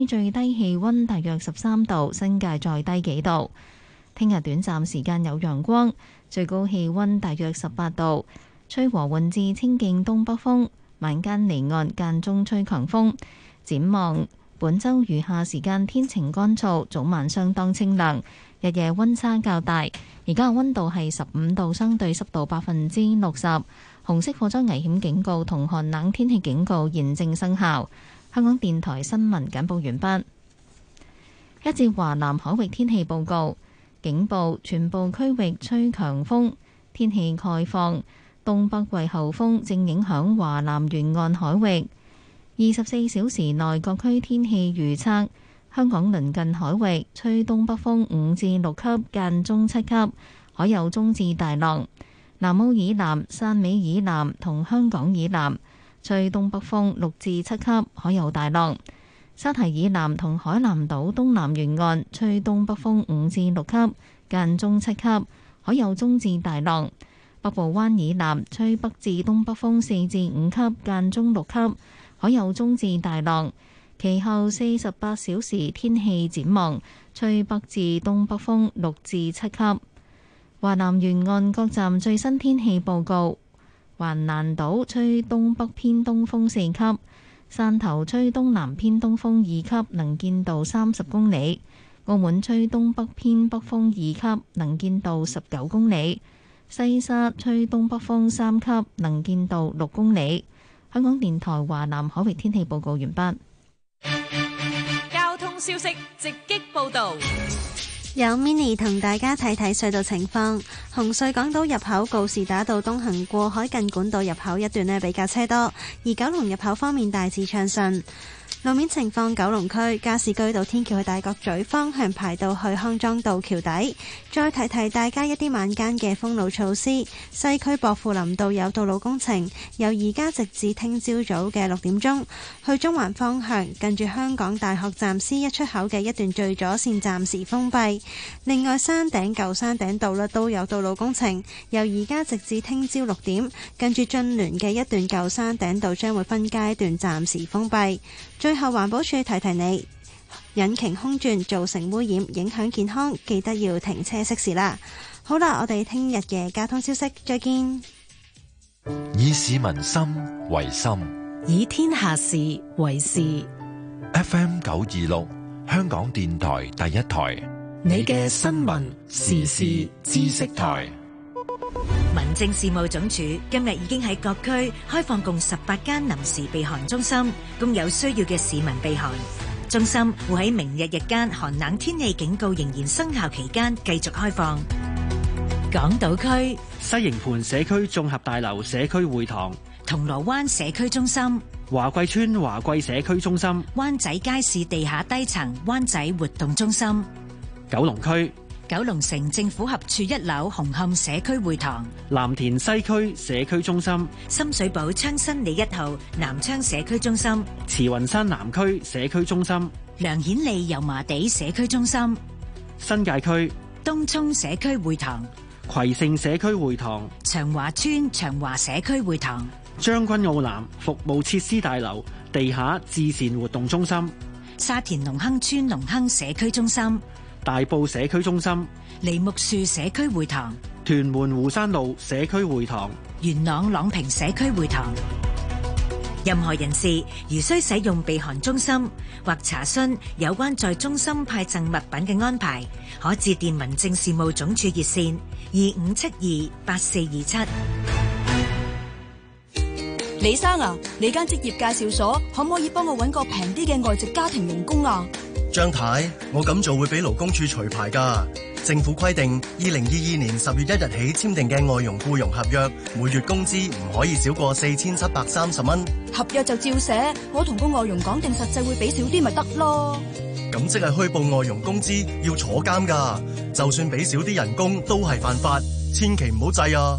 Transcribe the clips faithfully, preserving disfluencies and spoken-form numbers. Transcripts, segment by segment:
最低氣溫大約十三度，新界再低幾度。聽日短暫時間有陽光，最高氣溫大約十八度，吹和緩至清勁東北風，晚間離岸間中吹強風。展望本週餘下時間天晴乾燥，早晚相當清涼，日夜溫差較大。而家嘅溫度係十五度，相對濕度百分之六十。紅色火災危險警告同寒冷天氣警告現正生效。香港電台新聞簡報完畢。一節華南海域天氣報告，警報全部區域吹強風，天氣概況。東北季候風正影響華南沿岸海域。二十四小時內各區天氣預測：香港鄰近海域吹東北風五至六級，間中七級，海有中至大浪。南澳以南、汕尾以南同香港以南吹東北風六至七級，海有大浪。沙堤以南同海南島東南沿岸吹東北風五至六級，間中七級，海有中至大浪。北部灣以南吹北至東北風四至五級，間中六級，海有中至大浪。其後四十八小時天氣展望，吹北至東北風六至七級。華南沿岸各站最新天氣報告：橫瀾島吹東北偏東風四級，汕頭吹東南偏東風二級，能見度三十公里；澳門吹東北偏北風二級，能見度十九公里；西沙吹東北風三級，能見度六公里。香港電台華南海域天氣報告完畢。 交通消息直擊報道。 有 Mini 同大家睇睇隧道情況。紅隧港島入口告士打道東行過海近管道入口一段呢比較車多，而九龍入口方面大致暢順。路面情況，九龍區加士居道天橋去大角咀方向排到去康莊道橋底。再提提大家一啲晚間嘅封路措施。西區薄扶林道有道路工程，由而家直至聽朝早嘅六點鐘，去中環方向近住香港大學站 C 一出口嘅一段最左線暫時封閉。另外，山頂舊山頂道呢都有道路工程，由而家直至聽朝六點，近住駿聯嘅一段舊山頂道將會分階段暫時封閉。最後環保署提提你，引擎空轉造成污染，影響健康，記得要停車熄匙啦。好啦，我哋聽日嘅交通消息再見。 以市民心為心， 以天下事為事。 F M 九二六，香港電台第一台， 你嘅新聞時事知識台。 民政事務總署今日已經喺各區開放共十八間臨時避寒中心，供有需要嘅市民避寒。中心會喺明日日間寒冷天氣警告仍然生效期間繼續開放。港島區西營盤社區綜合大樓社區會堂、 銅鑼灣社區中心、 華貴村華貴社區中心、 灣仔街市地下低層灣仔活動中心、 九龍區九龍城政府合署一樓紅磡社區會堂、 藍田西區社區中心、 深水埗昌新里一號南昌社區中心、 慈雲山南區社區中心、 梁顯利油麻地社區中心、 新界區東涌社區會堂、 葵盛社區會堂、 長華村長華社區會堂、 將軍澳南服務設施大樓地下至善活動中心、 沙田隆亨村隆亨社區中心、 大埔社區中心、 梨木樹社區會堂、 屯門湖山路社區會堂、 元朗朗屏社區會堂。任何人士如需使用避寒中心或查詢有關在中心派贈物品嘅安排，可致電民政事務總署熱線二五七二八四二七。 李生啊，你間職業介紹所可唔可以幫我搵個平啲嘅外籍家庭傭工啊？ 張太，我咁做會俾勞工處除牌㗎。政府規定，二零二二年十月一日起簽訂嘅外傭僱傭合約，每月工資唔可以少過四千七百三十蚊。 合約就照寫，我同個外傭講定實際會俾少啲咪得咯。 咁即係虛報外傭工資要坐監㗎，就算俾少啲人工都係犯法，千祈唔好制啊！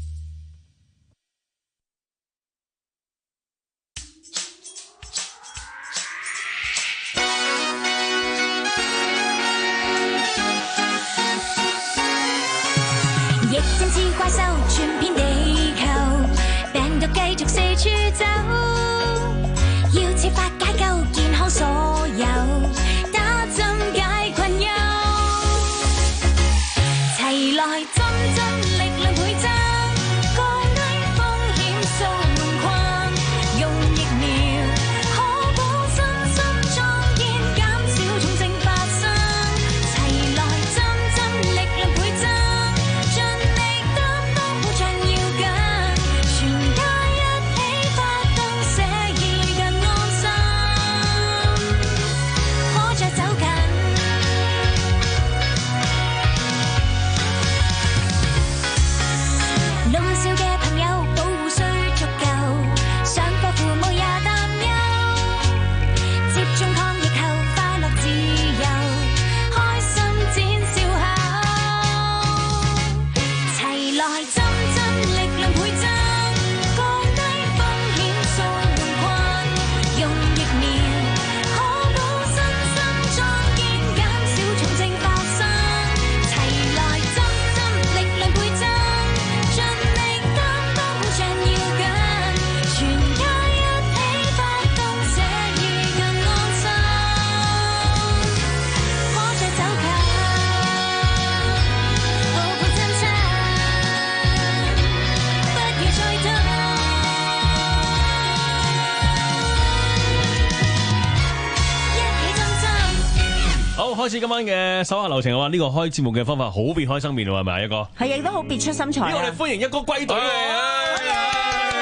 怪獸傳遍地球，病毒繼續四處走，要設法解救健康所有。 好，開始今晚嘅手下留情嘅話，呢個開節目嘅方法好別開生面喎，係咪一個？ 係啊，亦都好別出心裁。 我哋歡迎一哥歸隊喎！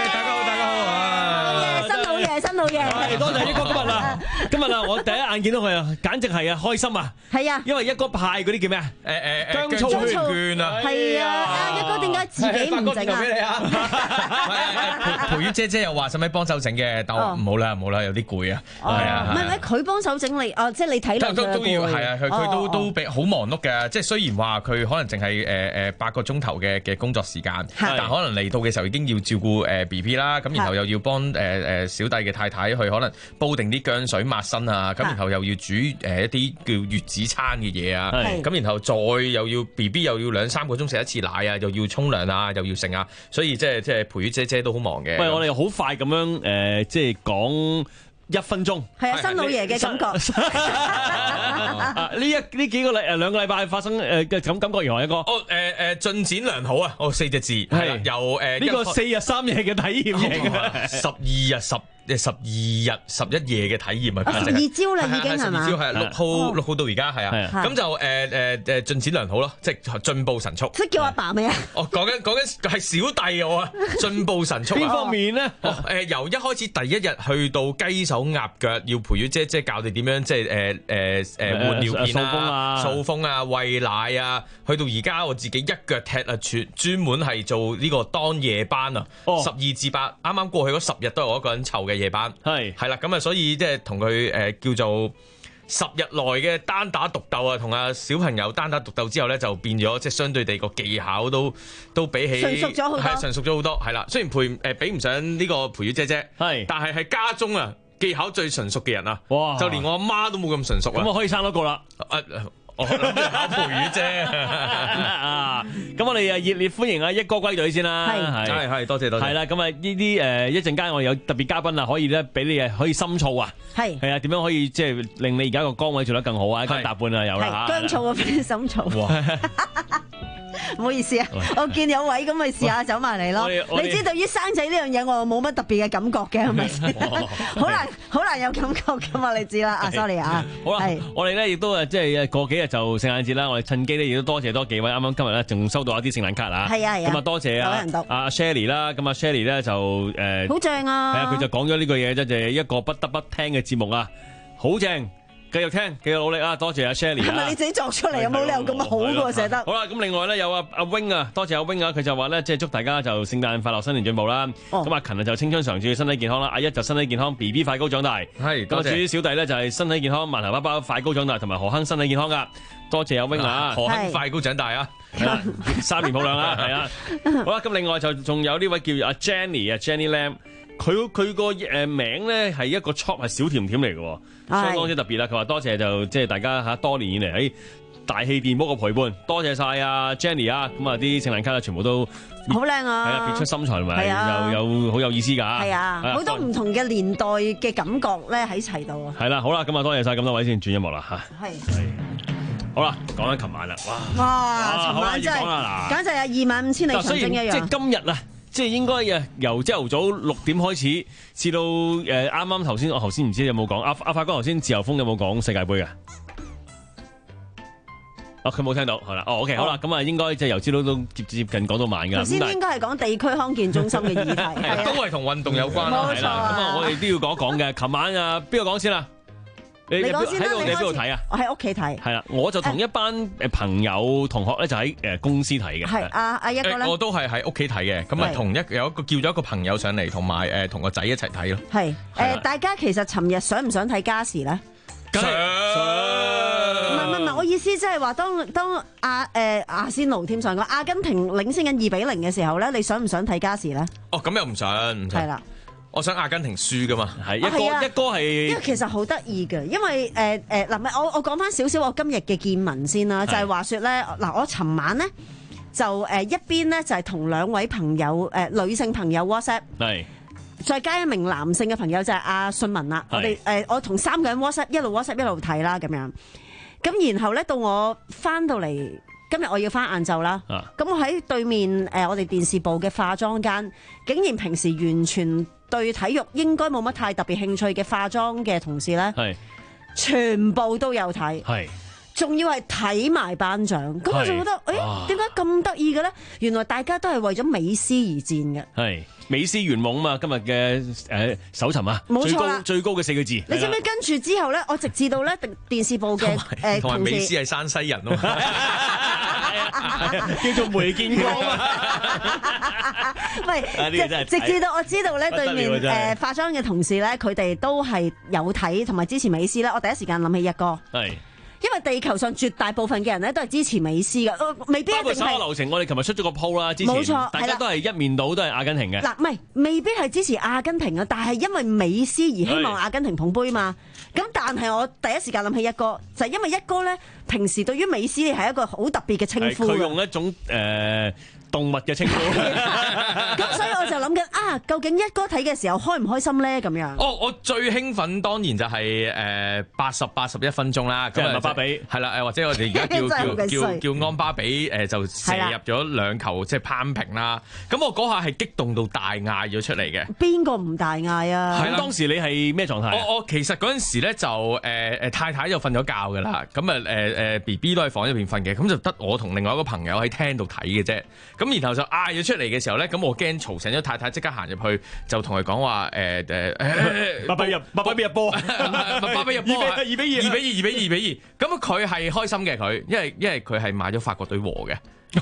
新老爺， 係多謝一哥今日啦，今日啦，我第一眼見到佢啊，簡直係啊開心啊！ 係啊， 因為一哥派嗰啲叫咩啊？誒誒薑醋券啊！ 係啊，啊一哥點解自己唔整啊？ 培培宇姐姐又話使唔使幫手整嘅，但我唔好啦，唔好啦，有啲攰啊，係啊。 唔係唔係，佢幫手整你哦，即係你睇落去都都要係啊，佢佢都都比好忙碌嘅，即係雖然話佢可能淨係誒誒八個鐘頭嘅嘅工作時間，但可能嚟到嘅時候已經要照顧誒 B B 啦，咁然後又要幫誒誒小弟嘅太太去可能煲定啲薑水抹身啊，咁然後又要煮誒一啲叫月子餐嘅嘢啊，咁然後再又要 B B 又要兩三個鐘食一次奶啊，又要沖涼啊，又要剩啊，所以即係即係培宇姐姐都好忙嘅。 喂，我哋好快咁樣誒，即係講一分鐘。 係啊，新老爺嘅感覺。 呢一呢幾個禮誒兩個禮拜發生誒嘅感感覺如何？一個哦誒誒進展良好啊！哦四隻字係由誒呢個四日三夜嘅體驗型， 十二日十。誒十二日十一夜嘅體驗啊！ 十二朝啦已經係嘛？ 十二朝係六號六號到而家係啊，咁就誒誒誒進展良好咯，即係進步神速。 識叫阿爸未啊？ 哦，講緊講緊係小弟我啊，進步神速。 邊方面咧？ 哦誒，由一開始第一日去到雞手鴨腳，要培宇姐姐教你點樣即係誒誒誒換尿片啊、掃風啊、餵奶啊，去到而家我自己一腳踢啊，專專門係做呢個當夜班啊，十二至八，啱啱過去嗰十日都係我一個人湊嘅夜班，係係啦，咁啊，所以即係同佢誒叫做十日內嘅單打獨鬥啊，同阿小朋友單打獨鬥之後咧，就變咗即係相對地個技巧都都比起純熟咗好多， 係純熟咗好多，係啦。雖然培誒比唔上呢個培宇姐姐，係，但係係家中啊技巧最純熟嘅人啊，哇！就連我阿媽都冇咁純熟啊， 咁我可以生多個啦。 我諗住考培宇啫， 啊！咁我哋啊熱烈歡迎啊一哥歸隊先啦， 係係係多謝多謝。 係啦，咁啊呢啲誒一陣間我哋有特別嘉賓啊，可以咧俾你啊可以深造啊，係係啊點樣可以即係令你而家個崗位做得更好啊？一間搭半啊有啦嚇， 薑醋啊俾深造。唔好意思啊，我見有位咁咪試下走埋嚟咯。你知對於生仔呢樣嘢我冇乜特別嘅感覺嘅係咪先？好難好難有感覺噶嘛，你知啦。啊 sorry 啊， 好啦，我哋咧亦都誒即係過幾日就聖誕節啦，我哋趁機咧亦都多謝多幾位，啱啱今日咧仲收到一啲聖誕卡啊，係啊係啊，咁啊多謝啊阿 Shelly 啦，咁啊 Shelly 咧就誒好正啊， 係啊佢就講咗呢句嘢啫，就係一個不得不聽嘅節目啊，好正。繼續聽，繼續努力啊！多謝阿 Shelly 啊！ 係咪你自己作出嚟？有冇理由咁好嘅寫得？ 好啦，咁另外咧有阿阿 wing 啊，多謝阿 wing 啊，佢就話咧即係祝大家就聖誕快樂，新年進步啦。咁阿勤啊就青春常駐，身體健康啦。阿一就身體健康 ，B B 快高長大。係，咁啊至於小弟咧就係身體健康，萬頭包包快高長大，同埋何亨身體健康噶。多謝阿 wing 啊， 何亨快高長大啊！ 三年抱兩啦，係啊。好啦，咁另外就仲有呢位叫阿 Jenny 啊 ，Jenny Lam。佢佢個誒名咧係一個 chop 係小甜甜嚟嘅，相當之特別啦。佢話多謝就即係大家嚇多年以嚟喺大氣電波嘅陪伴，多謝晒啊 Jenny 啊，咁啊啲聖誕卡啊全部都好靚啊， 係啊別出心裁同埋又有好有意思㗎， 係啊好多唔同嘅年代嘅感覺咧喺齊度啊。 係啦，好啦，咁啊多謝晒咁多位先轉音樂啦嚇。係係好啦，講緊琴晚啦，哇哇，琴晚真係簡直係二萬五千里長征一樣。 即係今日啊！即係應該誒由朝頭早六點開始，至到誒啱啱頭先，我頭先唔知你有冇講阿阿發哥頭先自由風有冇講世界盃嘅？哦，佢冇聽到，係啦，哦 ，OK，好啦，咁啊應該即係由朝到都接接近講到晚㗎。頭先應該係講地區康健中心嘅議題， 係都係同運動有關啦， 冇錯。咁啊，我哋都要講一講嘅。琴晚啊，邊個講先啊？ 你講先啦， 你喺邊度睇啊？ 我喺屋企睇。 係啦，我就同一班誒朋友同學咧，就喺誒公司睇嘅。 係阿阿一哥咧， 我都係喺屋企睇嘅。咁啊，同一有一個叫咗一個朋友上嚟，同埋誒同個仔一齊睇咯。 係誒，大家其實尋日想唔想睇加時咧？ 想。唔係唔係唔係，我意思即係話，當當阿誒阿仙奴添上個阿根廷領先緊二比零嘅時候咧，你想唔想睇加時咧？ 哦，咁又唔想，唔想。係啦。我想阿根廷輸噶嘛，係一哥一哥係， 因為其實好得意嘅，因為誒誒嗱，咪、呃、我我講翻少少我今日嘅見聞先啦，就係、是、話說咧嗱，我尋晚咧就誒、呃、一邊咧就係同兩位朋友誒、呃、女性朋友 WhatsApp，係再加一名男性嘅朋友就係阿信文啦，我哋誒、呃、我同三個人 WhatsApp 一路 WhatsApp 一路睇啦咁樣，咁然後咧到我翻到嚟今日我要翻晏晝啦，咁、啊、我喺對面誒、呃、我哋電視部嘅化妝間，竟然平時完全對體育應該冇乜太特別興趣嘅化妝嘅同事咧，係全部都有睇，係仲要係睇埋頒獎，咁我就覺得，誒點解咁得意嘅咧？原來大家都係為咗美斯而戰嘅。 係美斯圓夢啊嘛！今日嘅誒搜尋啊， 冇錯啦， 最高最高嘅四個字。 你知唔知跟住之後咧？我直至到咧電視部嘅誒同埋美斯係山西人咯， 叫做梅建光啊！ 喂，直至到我知道咧，對面誒化妝嘅同事咧，佢哋都係有睇同埋支持美斯咧。我第一時間諗起一哥。係。因為地球上絕大部分嘅人咧都係支持美斯嘅，未必一定係。包括三個流程，我哋琴日出咗個 poll 啦，之前冇錯，大家都係一面倒都係阿根廷嘅。嗱，唔係未必係支持阿根廷啊，但係因為美斯而希望阿根廷捧杯嘛。咁但係我第一時間諗起一哥，就係、是、因為一哥咧平時對於美斯係一個好特別嘅稱呼。佢用一種誒。呃動物嘅稱呼，咁所以我就諗緊啊，究竟一哥睇嘅時候開唔開心咧？咁樣， 哦，我最興奮當然就係誒八十八十一分鐘啦，咁啊巴比係啦，誒或者我哋而家叫叫叫叫安巴比誒就射入咗兩球，即係攀平啦。咁我嗰下係激動到大嗌咗出嚟嘅。邊個唔大嗌啊？係啦，當時你係咩狀態？我我其實嗰陣時咧就誒誒太太就瞓咗覺㗎啦，咁啊誒誒 B B 都喺房入邊瞓嘅，咁就得我同另外一個朋友喺廳度睇嘅啫。咁然後就嗌咗出嚟嘅時候咧，咁我驚嘈醒咗太太，即刻行入去就同佢講話誒誒誒，巴比入巴比入波，巴比入波，二比二，二比二，二比二，二比二，比二。咁佢係開心嘅佢，因為因為佢係買咗法國隊和嘅，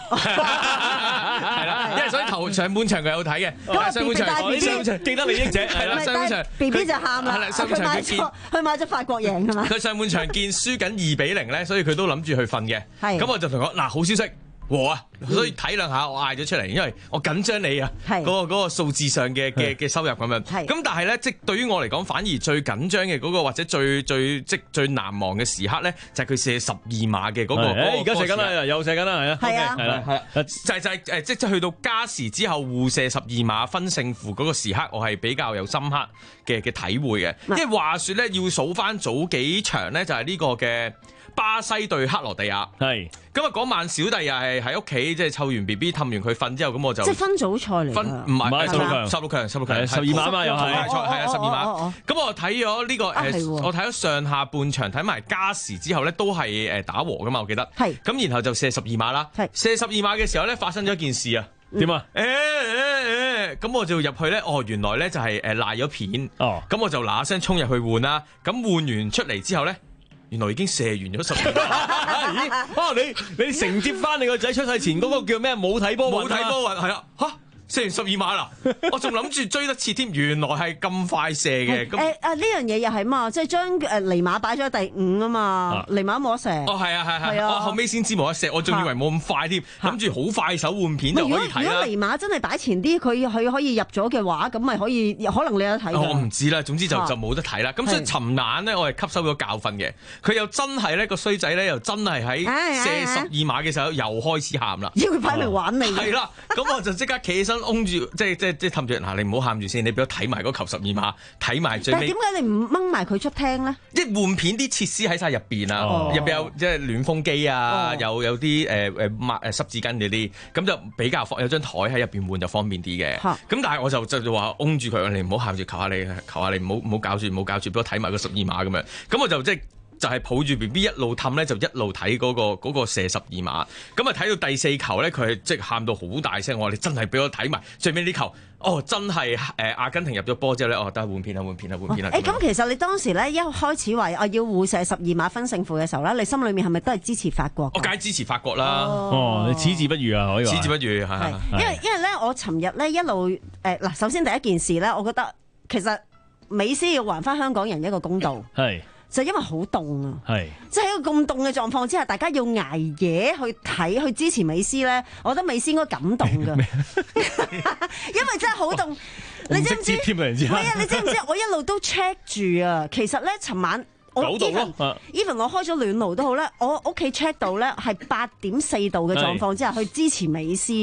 係啦，因為所以頭上半場佢有睇嘅，上半場上半場記得利益者係啦，上半場 B B 就喊啦，佢買咗佢買咗法國贏係嘛？佢上半場見輸緊二比零咧，所以佢都諗住去瞓嘅。係咁我就同佢講嗱，好消息。和啊，所以體諒下我嗌咗出嚟，因為我緊張你啊，嗰、嗰個嗰、嗰個數字上嘅嘅嘅收入咁樣。咁但係咧，即係對於我嚟講，反而最緊張嘅嗰個或者最最即最難忘嘅時刻咧，就係、係、佢射十二碼嘅嗰個。而家射緊啦，又射緊啦，係啊。係啊，係啦，係啦。就係、就係、誒，即係去到加時之後互射十二碼分勝負嗰個時刻，我係比較有深刻嘅嘅體會嘅。因為話說咧，要數翻早幾場咧，就係呢個嘅。巴西對克羅地亞，係咁啊！嗰晚小弟又係喺屋企，即係湊完 B B 氹完佢瞓之後，咁我就即係分組賽嚟，分唔係十六強，十六強，十六強，十二碼嘛又係，係啊十二碼。咁我睇咗呢個誒，我睇咗上下半場，睇埋加時之後咧，都係誒打和噶嘛，我記得。係咁，然後就射十二碼啦。係射十二碼嘅時候咧，發生咗一件事啊。點啊？誒誒誒，咁我就入去咧，哦，原來咧就係誒賴咗片。哦，咁我就嗱嗱聲衝入去換啦。咁換完出嚟之後咧。原來已經射完咗十二碼，啊！你你承接翻你個仔出世前嗰個叫咩？冇睇波運，冇睇波運係啦，嚇！射完十二碼啦，我仲諗住追得切添，原來係咁快射嘅。誒啊呢樣嘢又係嘛，即係將誒尼馬擺咗第五啊嘛，尼馬冇得射。哦係啊係係，我後尾先知冇得射，我仲以為冇咁快添，諗住好快手換片就可以睇啦。如果尼馬真係擺前啲，佢佢可以入咗嘅話，咁咪可以可能你有得睇。我唔知啦，總之就就冇得睇啦。咁所以尋晚咧，我係吸收咗教訓嘅。佢又真係咧個衰仔咧，又真係喺射十二碼嘅時候又開始喊啦。要佢擺明玩你。係啦，咁我就即刻企起身。擁住即係即係即係氹住嗱，你唔好喊住先，你俾我睇埋嗰球十二碼，睇埋最尾。但係點解你唔掹埋佢出廳咧？即係換片啲設施喺晒入邊啊，入邊有即係暖風機啊，有有啲誒誒抹誒濕紙巾嗰啲，咁就比較方有張台喺入邊換就方便啲嘅。咁但係我就就話擁住佢，你唔好喊住，求下你，求下你唔好唔好搞住，唔好搞住，俾我睇埋個十二碼咁樣。咁我就即係。就係抱住 B B 一路氹咧，就一路睇嗰個嗰個射十二碼。咁啊睇到第四球咧，佢係即係喊到好大聲，我話你真係俾我睇埋最尾呢球。哦，真係誒阿根廷入咗波之後咧，哦得換片啦，換片啦，換片啦。誒咁、欸、其實你當時咧一開始話我要互射十二碼分勝負嘅時候咧，你心裏面係咪都係支持法國？我梗係支持法國啦。哦，哦你矢志不渝啊，可以話。矢志不渝係。因為因為咧，我尋日咧一路誒嗱，首先第一件事咧，我覺得其實美斯要還翻香港人一個公道。係。就因為好凍啊，即係喺一個咁凍嘅狀況之下，大家要捱夜去睇去支持美斯咧，我覺得美斯應該感動㗎，因為真係好凍。你知唔知？係啊，你知唔知？我一路都 check 住啊。其實咧，尋晚我 even even 我開咗暖爐都好咧，我屋企 check 到咧係八點四度嘅狀況之下去支持美斯啊。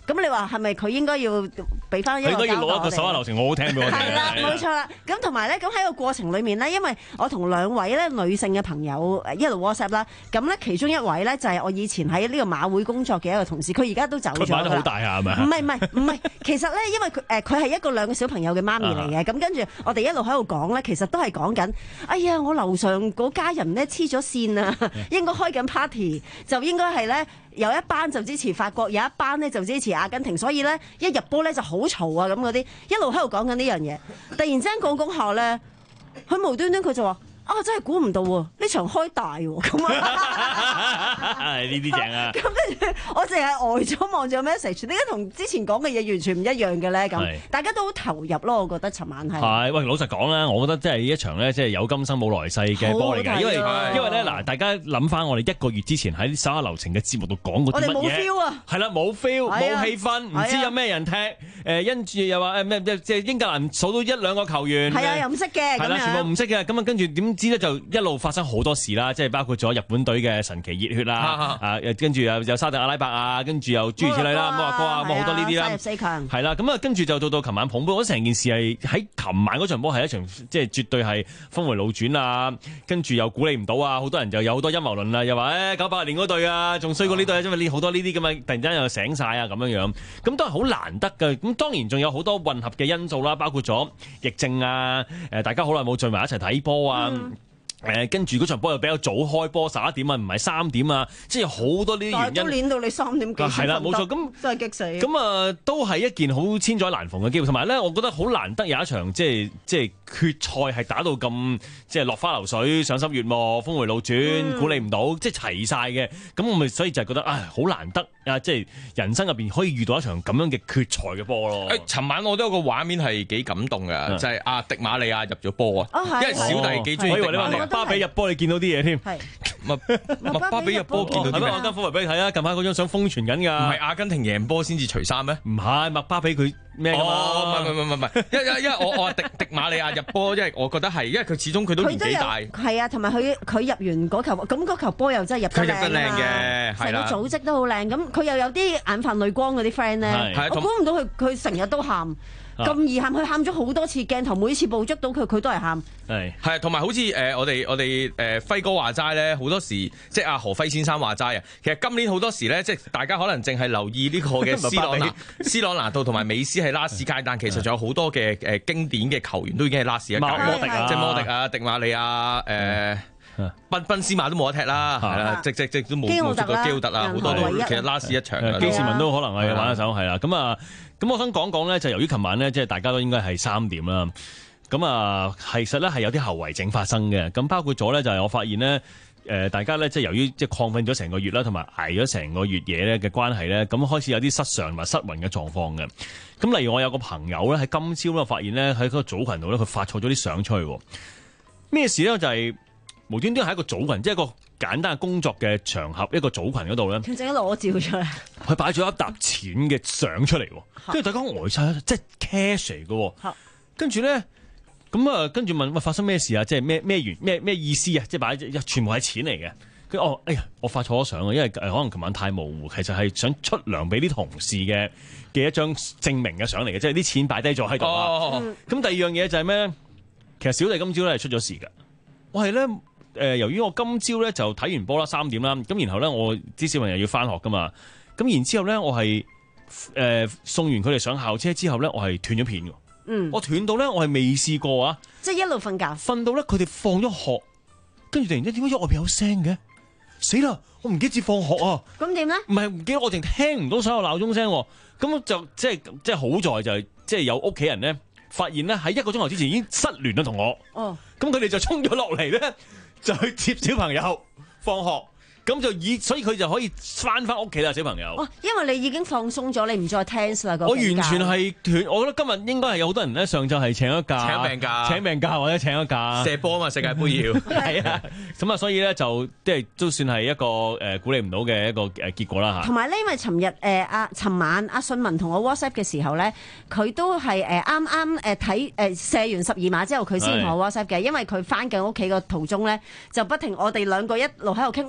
咁你話係咪佢應該要俾翻一個交代？ 應該要攞一個手下留情好好聽俾我聽。 係啦，冇錯啦。咁同埋咧，咁喺個過程裡面咧，因為我同兩位咧女性嘅朋友一路 WhatsApp 啦，咁咧其中一位咧就係我以前喺呢個馬會工作嘅一個同事，佢而家都走咗㗎啦。 佢玩得好大下係咪？ 唔係唔係唔係，其實咧，因為佢誒佢係一個兩個小朋友嘅媽咪嚟嘅，咁跟住我哋一路喺度講咧，其實都係講緊，哎呀，我樓上嗰家人咧黐咗線啊，應該開緊 party，就應該係咧。有一班就支持法國，有一班咧就支持阿根廷，所以咧一入波咧就好嘈啊咁嗰啲，一路喺度講緊呢樣嘢。突然之間講講下咧，佢無端端佢就話：啊，真係估唔到喎！呢場開大喎，咁啊， 呢啲正啊！ 咁跟住我淨係呆咗望住個 message，點解同之前講嘅嘢完全唔一樣嘅咧？咁大家都好投入咯，我覺得尋晚係。 係，喂，老實講啦，我覺得即係一場咧，即係有今生冇來世嘅波嚟㗎，因為因為咧嗱，大家諗翻我哋一個月之前喺手下留情嘅節目度講過啲乜嘢？ 我哋冇 feel 啊！ 係啦，冇 feel，冇氣氛，唔知有咩人踢，誒，跟住又話誒咩即係英格蘭數到一兩個球員， 係啊，又唔識嘅， 係啦，全部唔識嘅，咁啊，跟住點知咧就一路發生好多事啦，即係包括咗日本隊嘅神奇熱血啦，啊，跟住又有沙特阿拉伯啊，跟住又諸如此類啦，摩洛哥啊，咁好多呢啲啦， 三十四強係啦，咁啊，跟住就到到琴晚捧波，我成件事係喺琴晚嗰場波係一場即係絕對係峰迴路轉啊，跟住又鼓勵唔到啊，好多人就有好多陰謀論啊，又話誒九八年嗰隊啊，仲衰過呢隊，因為呢好多呢啲咁啊，突然間又醒晒啊咁樣樣，咁都係好難得嘅。咁當然仲有好多混合嘅因素啦，包括咗疫症啊，誒大家好耐冇聚埋一齊睇波啊。嗯誒跟住嗰場波又比較早開波，十一點啊，唔係三點啊，即係好多呢啲原因。 但係都練到你三點幾先瞓得。係啦，冇錯，咁真係激死。 咁啊，都係一件好千載難逢嘅機會，同埋咧，我覺得好難得有一場即係即係決賽係打到咁即係落花流水、賞心悅目、峰迴路轉、嗯、鼓勵唔到，即係齊晒嘅。咁我咪所以就係覺得啊，好難得啊！即係人生入邊可以遇到一場咁樣嘅決賽嘅波咯。誒，尋晚我都有個畫面係幾感動嘅，嗯、就係阿迪馬利亞入咗波啊， 哦、 因為小弟幾中意迪馬利亞。 巴比入波，你見到啲嘢添？ 係麥麥巴比入波見到啲咩？ 我間科俾你睇啊！近排嗰張相瘋傳緊㗎。 唔係阿根廷贏波先至除衫咩？ 唔係麥巴比佢咩㗎嘛？ 哦，唔係唔係唔係，因因因為我我話迪迪馬利亞入波，因為我覺得係，因為佢始終佢都年紀大。 係啊，同埋佢佢入完嗰球，咁嗰球波又真係入得靚。佢入得靚嘅，係啦。成個組織都好靚，咁佢又有啲眼泛淚光嗰啲 friend 咧，我估唔到佢佢成日都喊。咁易喊，佢喊咗好多次，鏡頭每次捕捉到佢，佢都係喊。 係係，同埋好似誒、呃、我哋我哋誒輝哥話齋咧，好多時即係阿何輝先生話齋啊。其實今年好多時咧，即係大家可能淨係留意呢個嘅斯朗拿、斯朗拿度同埋美斯係拉屎界，但其實仲有好多嘅誒、呃、經典嘅球員都已經係拉屎一界， 摩迪啊， 即係摩迪啊、迪馬利亞誒。賓賓斯馬都冇得踢啦，係啦，即即即都冇冇出過基奧特啊，好多都其實拉屎一場嘅， 基士文都可能係玩一手，係啦。咁啊，咁我想講講咧，就由於琴晚咧，即係大家都應該係三點啦。咁啊，其實咧係有啲後遺症發生嘅。咁包括咗咧，就係我發現咧，誒大家咧即係由於即係亢奮咗成個月啦，同埋捱咗成個月嘢咧嘅關係咧，咁開始有啲失常同埋失魂嘅狀況嘅。咁例如我有個朋友咧喺今朝咧發現咧喺嗰個組群度咧，佢發錯咗啲相出去。咩事咧？就係無端端喺一個組群，即係一個簡單嘅工作嘅場合，一個組群嗰度咧， 佢整咗裸照出嚟， 佢擺咗一沓錢嘅相出嚟，跟住大家呆晒，即係 cash 嚟嘅。跟住咧，咁啊，跟住問喂，發生咩事啊？即係咩咩原咩咩意思啊？即係擺全部係錢嚟嘅。佢哦，哎呀，我發錯咗相啊，因為可能琴晚太模糊，其實係想出糧俾啲同事嘅嘅一張證明嘅相嚟嘅，即係啲錢擺低咗喺度啊。咁、哦、第二樣嘢就係咩？其實小弟今朝咧係出咗事㗎。我係咧，誒、呃，由於我今朝咧就睇完波啦，三點啦，咁然後咧我啲小朋友要翻學噶嘛，咁然之後咧我係誒、呃、送完佢哋上校車之後咧，我係斷咗片嘅，嗯，我斷到咧我係未試過啊， 即係一路瞓覺， 瞓到咧佢哋放咗學，跟住突然間點解外邊有聲嘅？死啦！我唔記得接放學啊！ 咁點咧？ 唔係唔記得，我淨聽唔到所有鬧鐘聲，咁就即係即係好在就係即係有屋企人咧。發現咧喺一個鐘頭之前已經失聯啦，同我。哦，咁佢哋就衝咗落嚟咧，就去接小朋友放學。咁就以，所以佢就可以翻翻屋企啦，小朋友。 哦，因為你已經放鬆咗，你唔再 tense 啦。 我完全係斷，我覺得今日應該係有好多人咧，上晝係請咗假， 請病假， 請病假或者請咗假。 射波啊嘛，世界盃要係啊，咁啊，所以咧就即係都算係一個誒鼓勵唔到嘅一個誒結果啦嚇。 同埋咧，因為尋日誒阿尋晚阿信文同我 WhatsApp 嘅時候咧，佢都係誒啱啱誒睇誒射完十二碼之後，佢先同我 WhatsApp 嘅，因為佢翻緊屋企個途中咧，就不停我哋兩個一路喺度傾，哇頭先。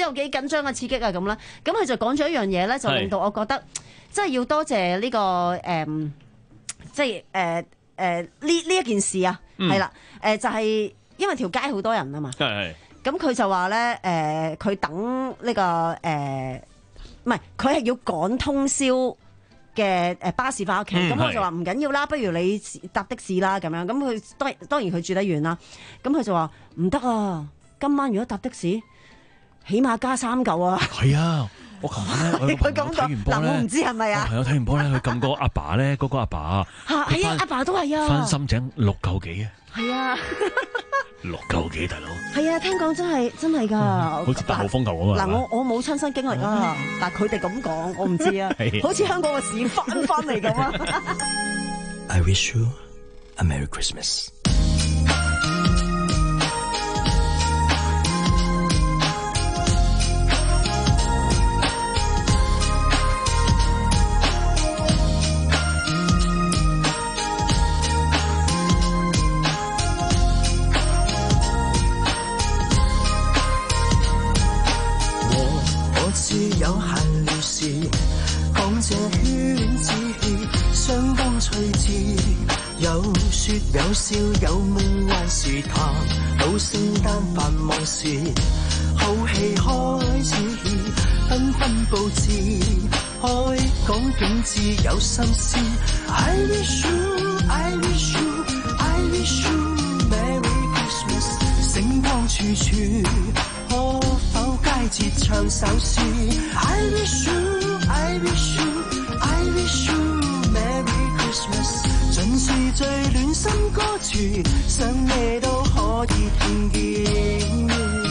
有幾緊張啊、刺激啊咁啦。咁佢就講咗一樣嘢咧，就令到我覺得即係要多謝呢、呢個誒、嗯，即係誒誒呢呢一件事啊，係啦、嗯，誒、呃、就係、是、因為條街好多人啊嘛。係咁佢就話咧，誒、呃、佢等呢、呢個誒，唔係佢係要趕通宵嘅誒巴士翻屋企，咁、嗯、我就話唔緊要啦，不如你搭的士啦咁樣。咁佢當當然佢住得遠啦，咁佢就話唔得啊，今晚如果搭的士，起碼加三嚿啊。係啊，我琴晚咧，佢咁講，嗱我唔知係咪啊？ 我朋友睇完波咧，佢撳個阿爸咧，嗰個阿爸嚇係啊，阿爸都係啊， 翻深井六嚿幾啊。係啊。 六嚿幾大佬？ 係啊，聽講真係真係㗎、嗯，好似八號風球咁啊！嗱，我我冇親身經歷啊，嗯、但係佢哋咁講，我唔知啊，好似香港個市翻翻嚟咁啊 ！I wish you a Merry Christmas。 有閒聊時，講這圈子相當趣致，有說有笑有夢幻時談，到聖誕繁忙時，好戲開始，紛紛佈置，開講景致有心思。I wish you, I wish you, I wish you Merry Christmas， 星光處處。佳節唱首詩 I wish you, I wish you, I wish you Merry Christmas， 盡是最暖心歌詞，想你都可以聽見。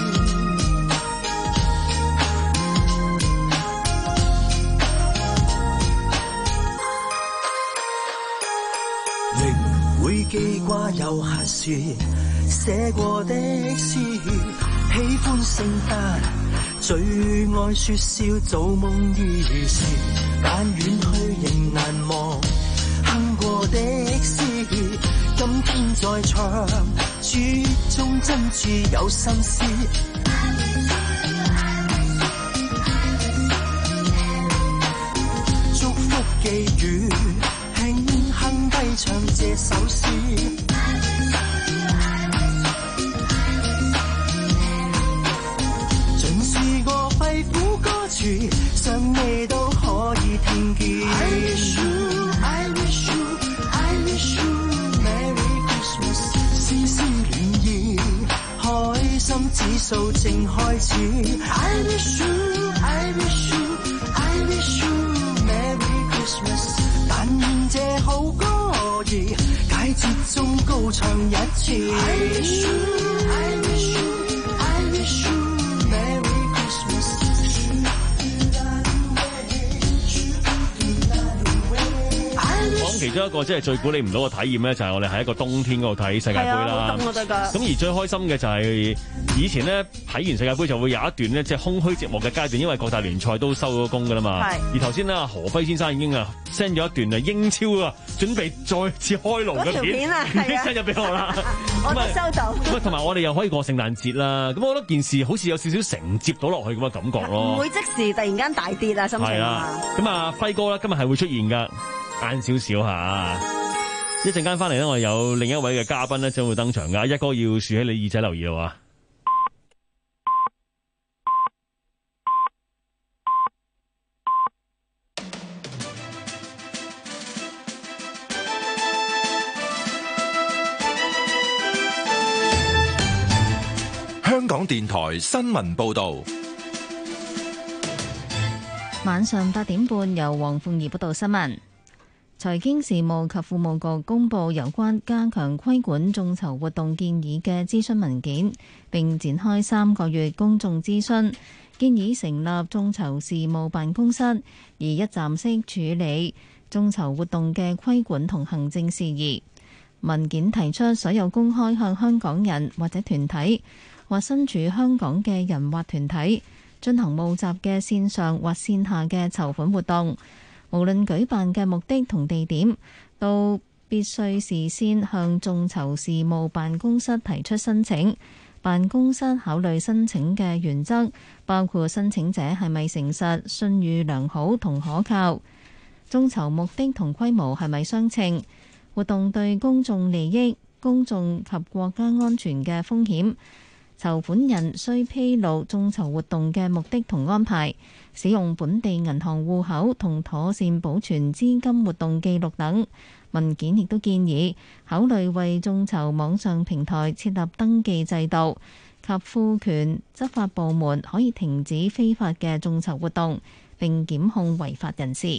仍會記掛有閒時寫過的詩，喜歡聖誕，最愛說笑做夢兒時，但遠去仍難忘哼過的詩，今天再唱，書中真摯有心思。祝福寄語，輕輕低唱這首詩。想你都可以聽見。I wish you, I wish you, I wish you Merry Christmas， 絲絲暖意，開心指數正開始。I wish you, I wish you, I wish you Merry Christmas， 但願這好歌兒，佳節中高唱一次。I wish you, I wish you, I wish you Merry Christmas。 其中一個即係最估你唔到嘅體驗咧，就係我哋喺一個冬天嗰度睇世界盃啦。咁而最開心嘅就係以前咧睇完世界盃就會有一段咧即係空虛寂寞嘅階段，因為各大聯賽都收咗工㗎啦嘛。而頭先咧何輝先生已經啊 send 咗一段啊英超啊準備再次開爐嘅片啊 send 咗俾我啦。 我都收到。 咁同埋我哋又可以過聖誕節啦。咁我覺得件事好似有少少承接到落去咁嘅感覺咯。 唔會即時突然間大跌啊心情啊。 咁啊輝哥咧今日係會出現㗎。晏少少吓，一陣間翻嚟咧，我有另一位嘅嘉賓咧，將會登場噶。一哥要豎起你耳仔留意啦， 香港電台新聞報道， 晚上八點半由黃鳳儀報道新聞。財經事務及庫務局公布有關加強規管眾籌活動建議嘅諮詢文件，並展開三個月公眾諮詢，建議成立眾籌事務辦公室，以一站式處理眾籌活動嘅規管同行政事宜。文件提出，所有公開向香港人或者團體或身處香港嘅人或團體進行募集嘅線上或線下嘅籌款活動，無論舉辦嘅目的同地點，都必須事先向眾籌事務辦公室提出申請， 辦公室考慮申請嘅原則包括申請者係咪誠實、信譽良好同可靠，眾籌目的同規模係咪相稱，活動對公眾利益、公眾及國家安全嘅風險，籌款人須披露眾籌活動嘅目的同安排，使用本地銀行戶口同妥善保存資金活動記錄等。文件亦都建議考慮為眾籌網上平台設立登記制度及賦權執法部門可以停止非法嘅眾籌活動並檢控違法人士。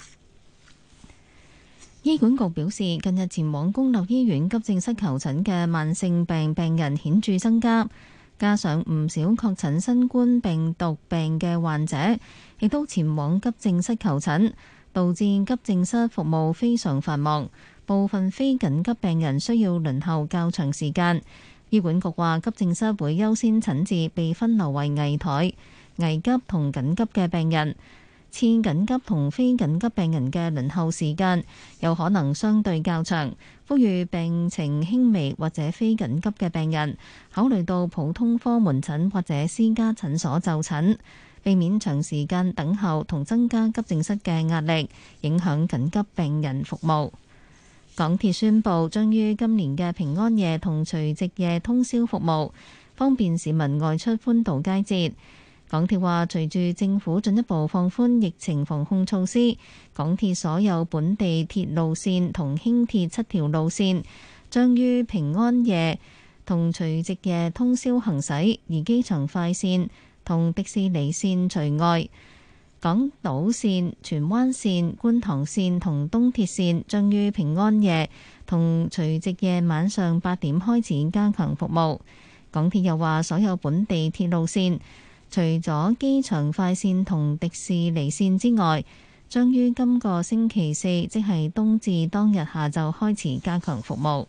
醫管局表示，近日前往公立醫院急症室求診嘅慢性病病人顯著增加，加上唔少確診新冠病毒病嘅患者亦都前往急症室求診，導致急症室服務非常繁忙，部分非緊急病人需要輪候較長時間。醫管局話，急症室會優先診治被分流為危殆、危急同緊急嘅病人。次緊急同非緊急病人嘅輪候時間有可能相對較長，呼籲病情輕微或者非緊急嘅病人考慮到普通科門診或者私家診所就診，避免長時間等候同增加急症室嘅壓力，影響緊急病人服務。港鐵宣布將於今年嘅平安夜同除夕夜通宵服務，方便市民外出歡度佳節。港鐵話，隨住政府進一步放寬疫情防控措施，港鐵所有本地鐵路線同輕鐵七條路線將於平安夜同除夕夜通宵行駛，而機場快線同迪士尼線除外。港島線、荃灣線、觀塘線同東鐵線將於平安夜同除夕夜晚上八點開始加強服務。港鐵又話，所有本地鐵路線除咗機場快線同迪士尼線之外，將於今個星期四，即係冬至當日下晝開始加強服務。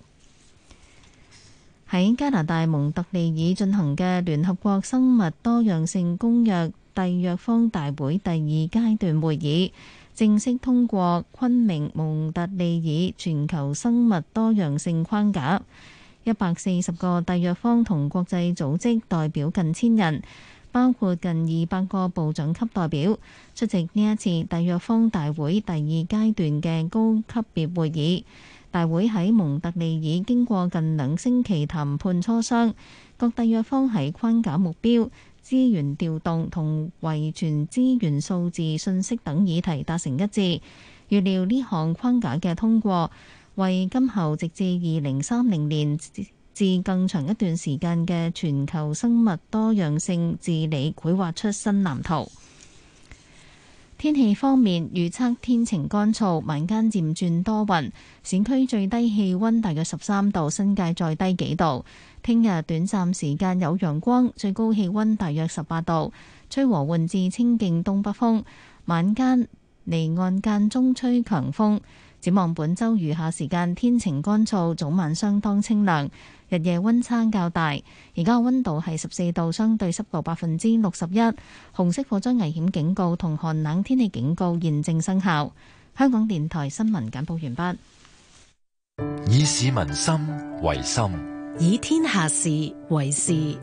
喺加拿大蒙特利爾進行嘅聯合國生物多樣性公約締約方大會第二階段會議，正式通過昆明蒙特利爾全球生物多樣性框架。一百四十個締約方同國際組織代表近千人，包括近二百個部長級代表出席呢一次締約方大會第二階段嘅高級別會議。大會喺蒙特利爾經過近兩星期談判磋商，各締約方喺框架目標、資源調動同遺傳資源數字信息等議題達成一致。預料呢項框架嘅通過，為今後直至二零三零年至更長一段時間嘅全球生物多樣性治理繪畫出新藍圖。天氣方面，預測天晴乾燥，晚間漸轉多雲，市區最低氣溫大約十三度，新界再低幾度。聽日短暫時間有陽光，最高氣溫大約十八度，吹和緩至清勁東北風，晚間離岸間中吹強風。展望本週餘下時間天晴乾燥，早晚相當清涼，日夜溫差較大。而家溫度係十四度，相對濕度百分之六十一。紅色火災危險警告同寒冷天氣警告現正生效。香港電台新聞簡報完畢。 以市民心為心， 以天下事為事。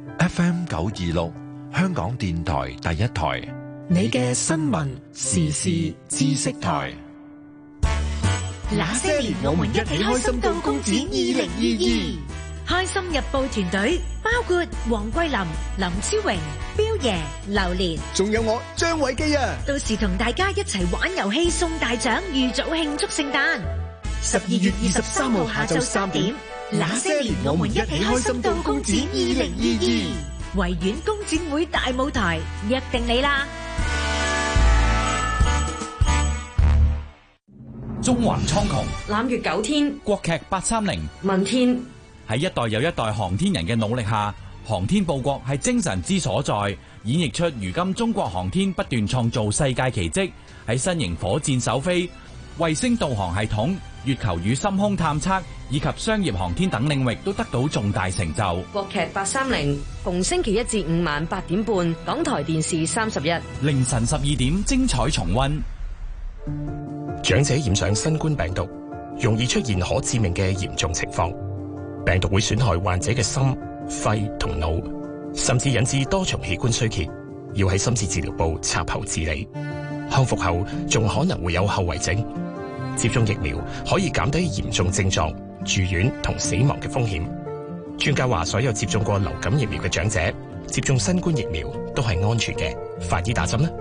F M 九二六，香港電台第一台， 你嘅新聞時事知識台。 那些年我們一起開心到公展二零二二， 開心日報團隊包括黃桂林、林超榮、彪爺、榴蓮， 仲有我張偉基啊！ 到時同大家一齊玩遊戲送大獎，預早慶祝聖誕。 十二月二十三號下晝三點，那些年我們一起開心到公展二零二二， 維園工展會大舞台，約定你啦！ 中環蒼穹， 攬月九天， 國劇八三零， 問天。 喺一代又一代航天人嘅努力下，航天報國係精神之所在，演繹出如今中國航天不斷創造世界奇蹟，喺新型火箭首飛、衛星導航系統、月球與深空探測以及商業航天等領域都得到重大成就。 國劇八三零，逢星期一至五晚八點半，港台電視三十一， 凌晨十二點精彩重溫。 長者染上新冠病毒，容易出現可致命嘅嚴重情況。病毒會損害患者嘅心、 肺同腦，甚至引致多重器官衰竭，要喺深切治療部插喉治理。康復後仲可能會有後遺症。接種疫苗可以減低嚴重症狀、住院同死亡嘅風險。專家話，所有接種過流感疫苗嘅長者接種新冠疫苗都係安全嘅，快啲打針啦！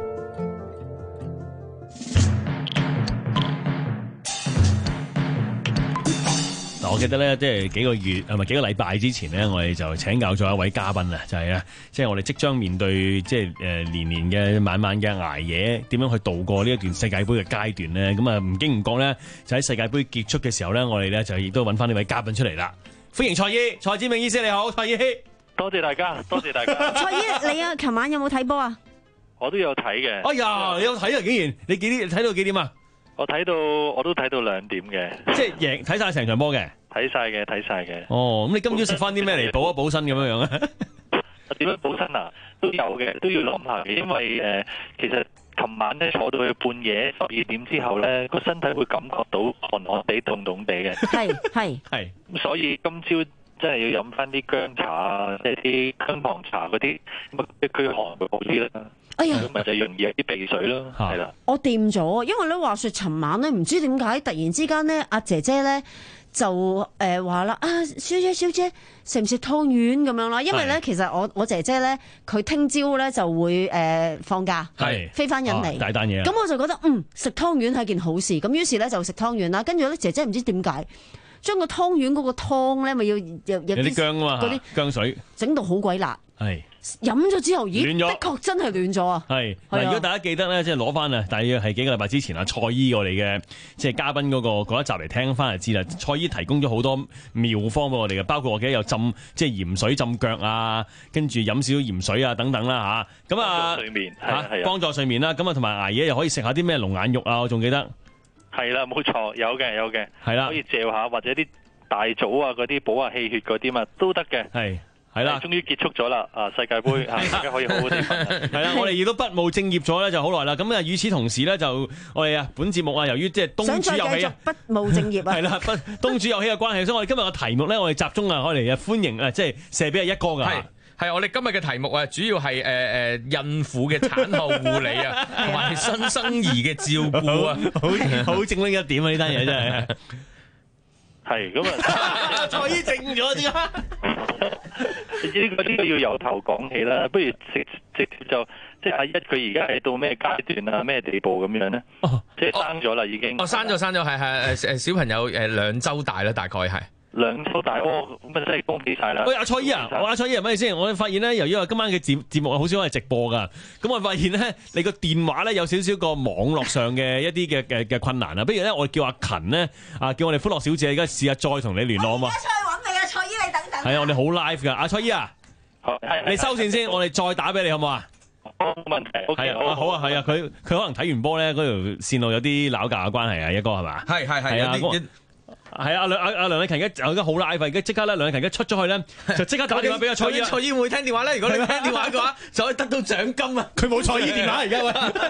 我記得咧，即係幾個月係咪幾個禮拜之前咧，我哋就請教咗一位嘉賓啊，就係啊，即係我哋即將面對即係誒年年嘅晚晚嘅捱夜，點樣去度過呢一段世界盃嘅階段咧？咁啊，唔經唔覺咧，就喺世界盃結束嘅時候咧，我哋咧就亦都揾翻呢位嘉賓出嚟啦。歡迎蔡醫，蔡志明醫師你好，蔡醫。 多謝大家，多謝大家。 蔡醫，你啊，琴晚有冇睇波啊？ 我都有睇嘅。 哎呀，你有睇啊？竟然你幾點睇到幾點啊？ 我睇到我都睇到兩點嘅， 即係贏睇晒成場波嘅。 睇晒嘅，睇晒嘅。 哦，咁你今朝食翻啲咩嚟補一補身咁樣樣啊？ 點樣補身啊？都有嘅，都要諗下嘅，因為誒、呃，其實琴晚咧坐到去半夜十二點之後咧，個身體會感覺到寒寒地、凍凍地嘅。 係係係。 咁所以今朝真係要飲翻啲薑茶啊，即係啲薑糖茶嗰啲，咁啊驅寒會好啲啦。 哎呀， 咁咪就容易有啲鼻水咯，係啦。 我掂咗，因為咧話說，尋晚咧唔知點解突然之間咧，阿姐姐咧就誒話啦，啊小姐小姐食唔食湯圓咁樣啦？因為咧其實我我姐姐咧佢聽朝咧就會誒、呃、放假，係飛翻印尼， 大單嘢。 咁我就覺得嗯食湯圓係件好事，咁於是咧就食湯圓啦。跟住咧姐姐唔知點解將個湯圓嗰個湯咧咪要有有啲薑啊嘛，嗰啲薑水整到好鬼辣。 係飲咗之後，咦？的確真係暖咗啊！係嗱，如果大家記得咧，即係攞翻啊，大約係幾個禮拜之前啊，蔡醫我哋嘅即係嘉賓嗰、嗰個嗰一集嚟聽翻就知啦。蔡醫提供咗好多妙方俾我哋嘅，包括我記得有浸即係鹽水浸腳啊，跟住飲少少鹽水啊等等啦吓。咁啊， 睡眠嚇幫助睡眠啦。咁啊，同埋捱夜又可以食下啲咩龍眼肉啊，我仲記得。 係啦，冇錯，有嘅有嘅， 係啦， 可以嚼下或者啲大棗啊嗰啲補下氣血嗰啲嘛都得嘅。 係。係啦， 終於結束咗啦！啊，世界盃啊，大家可以好好地瞓。 係啦，我哋亦都不務正業咗咧，就好耐啦。咁啊，與此同時咧，就我哋啊，本節目啊，由於即係東主遊戲啊， 不務正業啊， 係啦，不東主遊戲嘅關係，所以我哋今日嘅題目咧，我哋集中啊，我哋啊歡迎啊，即係射俾阿一哥㗎。 係係，我哋今日嘅題目啊，主要係誒誒孕婦嘅產後護理啊，同埋新生兒嘅照顧啊， 好好正呢一點啊！呢單嘢真係係咁啊， 蔡醫正咗啲啊！ 呢個呢個要由頭講起啦，不如直直接就即係阿一佢而家係到咩階段啊，咩地步咁樣咧？哦，即係生咗啦已經。 哦，生咗生咗，係係誒誒小朋友誒兩週大啦，大概係。 兩週大哦，咁啊真係恭喜晒啦！ 喂，阿蔡醫啊，我阿蔡醫係咩先？我發現咧，由於我今晚嘅節節目好少係直播噶，咁我發現咧，你個電話咧有少少個網絡上嘅一啲嘅嘅嘅困難啊。不如咧，我叫阿勤咧啊，叫我哋歡樂小姐而家試下再同你聯絡啊嘛。 出去揾你啊，蔡醫，你等等。 係啊，我哋好 live 噶，阿蔡醫啊，你收線先，我哋再打俾你好唔好啊？ 冇問題。 係啊，好啊，係啊，佢佢可能睇完波咧，嗰條線路有啲拗架嘅關係啊，一哥係嘛？ 係係係啊。 係啊，梁阿阿梁禮勤而家而家好 live，而家即刻咧，梁禮勤而家出咗去咧，就即刻打電話俾阿蔡醫。 蔡醫會唔會聽電話咧？如果你聽電話嘅話，就可以得到獎金啊！ 佢冇蔡醫電話而家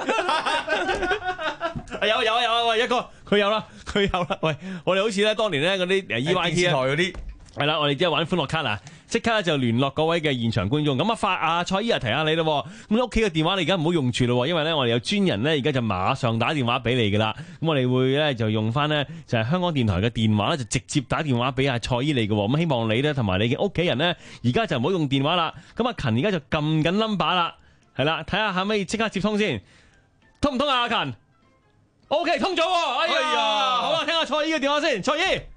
喂，有有啊有啊喂，一哥佢有啦，佢有啦。喂，我哋好似咧當年咧嗰啲誒 E Y T 台嗰啲。係啦，我哋即係玩歡樂卡啊！即刻就聯絡嗰位嘅現場觀眾。咁啊，發啊蔡醫啊提下你咯。咁你屋企嘅電話你而家唔好用住咯，因為咧我哋有專人咧而家就馬上打電話俾你噶啦。咁我哋會咧就用翻咧就係香港電台嘅電話咧，就直接打電話俾阿蔡醫你嘅。咁希望你咧同埋你嘅屋企人咧，而家就唔好用電話啦。咁阿勤而家就撳緊 number 啦，係啦，睇下可唔可以即刻接通先，通唔通啊？阿勤 ，OK 通咗。哎呀，哎呀好啦，聽下蔡醫嘅電話先，蔡醫。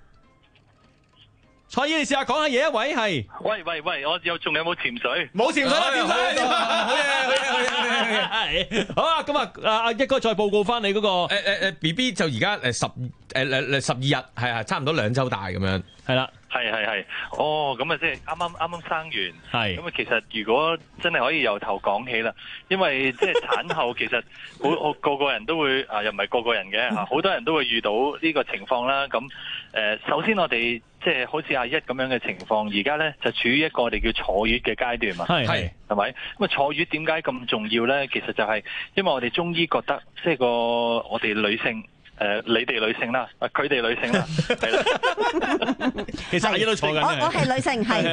蔡醫，你試下講下嘢啊！喂，係。 喂喂喂，我有仲有冇潛水？ 冇潛水啦，潛水。好嘢，好嘢，好嘢，好嘢，係。好啊，咁啊，阿一哥再報告翻你嗰個誒誒誒 B B 就而家誒十誒誒誒十二日，係啊，差唔多兩週大咁樣。係啦。 係係係，哦，咁啊即係啱啱啱啱生完， 係咁啊其實如果真係可以由頭講起啦，因為即係產後其實好我個個人都會啊，又唔係個個人嘅嚇，好多人都會遇到呢個情況啦。咁誒，首先我哋即係好似阿一咁樣嘅情況，而家咧就處於一個我哋叫坐月嘅階段嘛，係係係咪？咁啊坐月點解咁重要咧？其實就係因為我哋中醫覺得即係個我哋女性。誒、呃，你哋女性啦，佢哋女性啦，係啦。 其實阿姨都坐緊。 我我係女性，係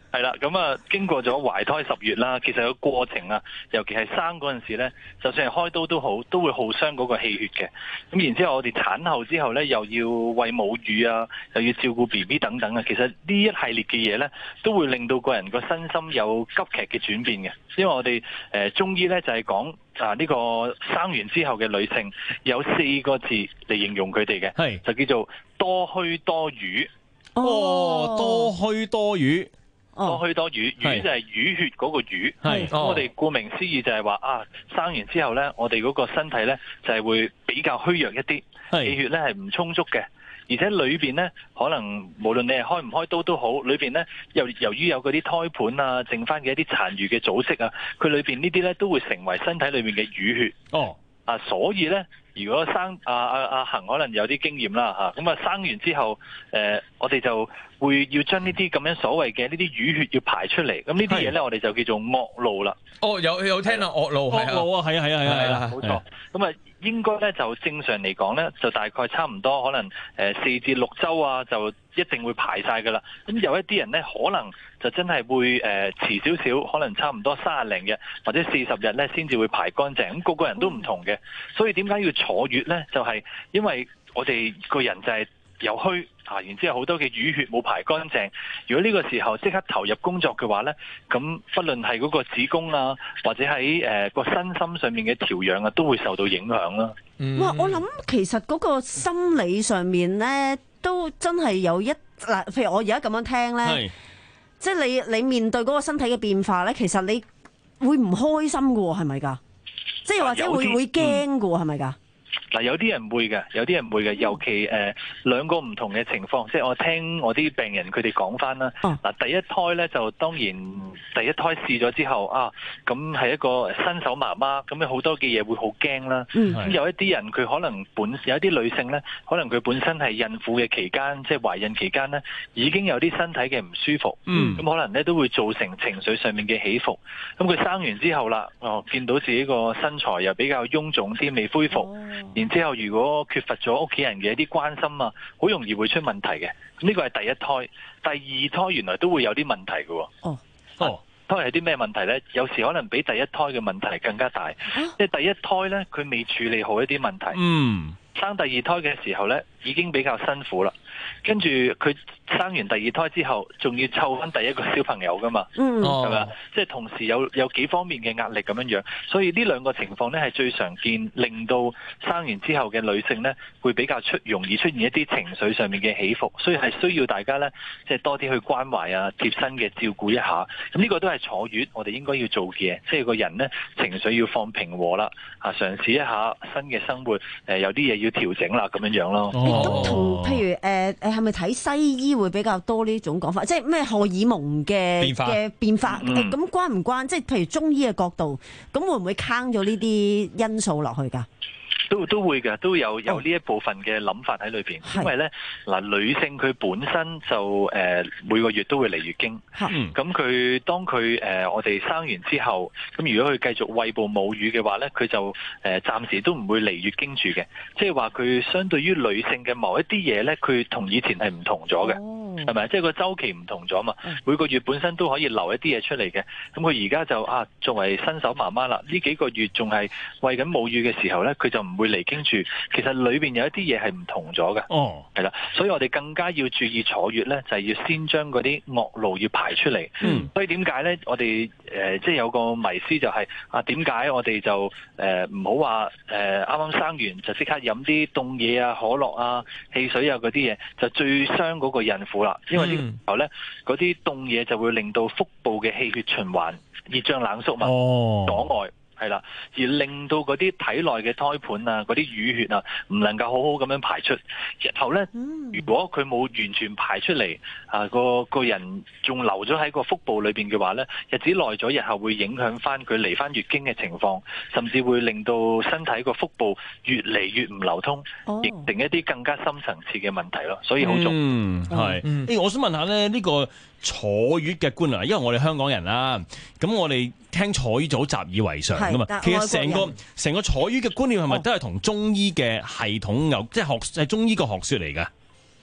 係啦，咁啊，經過咗懷胎十月啦，其實個過程啊，尤其係生嗰陣時咧，就算係開刀都好，都會耗傷嗰個氣血嘅。咁然之後，我哋產後之後咧，又要餵母乳啊，又要照顧 B B 等等啊。其實呢一系列嘅嘢咧，都會令到個人個身心有急劇嘅轉變嘅。因為我哋誒、呃、中醫咧就係講啊呢個生完之後嘅女性有四個字嚟形容佢哋嘅，係就叫做多虛多瘀。 哦，多虛多瘀。 多虛多瘀，瘀就係瘀血嗰個瘀。係，我哋顧名思義就係話啊，生完之後咧，我哋嗰個身體咧就係會比較虛弱一啲，氣血咧係唔充足嘅，而且裏邊咧可能無論你係開唔開刀都好，裏邊咧由由於有嗰啲胎盤啊，剩翻嘅一啲殘餘嘅組織啊，佢裏邊呢啲咧都會成為身體裏面嘅淤血。哦，啊，所以咧。如果生阿阿阿恒可能有啲經驗啦嚇，咁啊生完之後，誒、呃、我哋就會要將呢啲咁樣所謂嘅呢啲淤血要排出嚟，咁呢啲嘢咧我哋就叫做惡露啦。 哦，有有聽啦，惡露係啊， 惡露啊，係啊係啊係啊， 冇錯。咁啊應該咧就正常嚟講咧，就大概差唔多可能誒四至六週啊，就一定會排晒㗎啦。咁有一啲人咧可能就真係會誒遲少少，可能差唔多三十零日或者四十日咧先至會排乾淨。咁個個人都唔同嘅，所以點解要坐月咧？就係、是、因為我哋個人就係有虛啊，然之後好多嘅淤血冇排乾淨。如果呢個時候即刻投入工作嘅話咧，咁不論係嗰個子宮啊，或者喺誒個身心上面嘅調養啊，都會受到影響啦。 哇！我諗其實嗰個心理上面咧，都真係有一嗱，譬如我而家咁樣聽咧，即係你你面對嗰個身體嘅變化咧，其實你會唔開心㗎喎？係咪㗎？即係或者會會驚㗎喎？係咪㗎？ 嗱，有啲人會嘅，有啲人會嘅，尤其誒、呃、兩個唔同嘅情況，即係我聽我啲病人佢哋講翻啦。嗱、哦，第一胎咧就當然第一胎試咗之後啊，咁係一個新手媽媽，咁有好多嘅嘢會好驚啦。咁、嗯、有一啲人佢可能本有一啲女性咧，可能佢本身係孕婦嘅期間，即係懷孕期間咧，已經有啲身體嘅唔舒服。嗯，咁可能咧都會造成情緒上面嘅起伏。咁佢生完之後啦，哦，見到自己個身材又比較臃腫啲，未恢復。哦，然之後，如果缺乏咗屋企人嘅一啲關心啊，好容易會出問題嘅。咁呢個係第一胎，第二胎原來都會有啲問題嘅。哦，哦，胎係啲咩問題呢？有時可能比第一胎嘅問題更加大。即係第一胎呢，佢未處理好一啲問題。嗯，生第二胎嘅時候呢，已經比較辛苦啦。跟住佢生完第二胎之後，仲要湊翻第一個小朋友噶嘛，嗯，係咪啊？即係同時有有幾方面嘅壓力咁樣樣，所以呢兩個情況呢係最常見，令到生完之後嘅女性呢會比較出容易出現一啲情緒上面嘅起伏，所以係需要大家呢即係多啲去關懷啊，貼身嘅照顧一下。咁呢個都係坐月我哋應該要做嘅，即係個人呢情緒要放平和啦，啊，嘗試一下新嘅生活，誒有啲嘢要調整啦，咁樣樣咯。 咁同譬如誒誒係咪睇西醫會比較多呢種講法，即係咩荷爾蒙嘅嘅變化？咁、嗯、關唔關？即係譬如中醫嘅角度，咁會唔會坑咗呢啲因素落去㗎？ 都都會嘅，都有有呢一部分嘅諗法喺裏邊。因為咧嗱，女性佢本身就誒、呃、每個月都會嚟月經，咁佢、嗯、當佢誒、呃、我哋生完之後，咁如果佢繼續餵哺母乳嘅話咧，佢就誒、呃、暫時都唔會嚟月經住嘅。即係話佢相對於女性嘅某一啲嘢咧，佢同以前係唔同咗嘅，係咪、哦？即係個周期唔同咗嘛。每個月本身都可以留一啲嘢出嚟嘅。咁佢而家就啊，作為新手媽媽啦，呢幾個月仲係餵緊母乳嘅時候咧，佢就唔會嚟經住，其實裏邊有一啲嘢係唔同咗嘅。哦，係啦，所以我哋更加要注意坐月咧，就係、是、要先將嗰啲惡露要排出嚟。嗯，所以點解咧？我哋誒、呃、即係有個迷思就係、是、啊，點解我哋就誒唔好話誒啱啱生完就即刻飲啲凍嘢啊、可樂啊、汽水啊嗰啲嘢，就最傷嗰個孕婦啦。因為呢個時候咧，嗰啲凍嘢就會令到腹部嘅氣血循環熱脹冷縮嘛，哦、阻礙。係啦，而令到嗰啲體內嘅胎盤啊、嗰啲淤血啊，唔能夠好好咁樣排出。日後咧，如果佢冇完全排出嚟，啊個個人仲留咗喺個腹部裏邊嘅話咧，日子耐咗，日後會影響翻佢嚟翻月經嘅情況，甚至會令到身體個腹部越嚟越唔流通，形成一啲更加深層次嘅問題咯。所以好重要。 嗯，係。嗯，誒，我想問下咧，呢個坐月嘅觀念，因為我哋香港人啦，咁我哋聽坐月就好習以為常噶嘛。其實成個成個坐月嘅觀念係咪都係同中醫嘅系統有，即係學係中醫個學說嚟噶？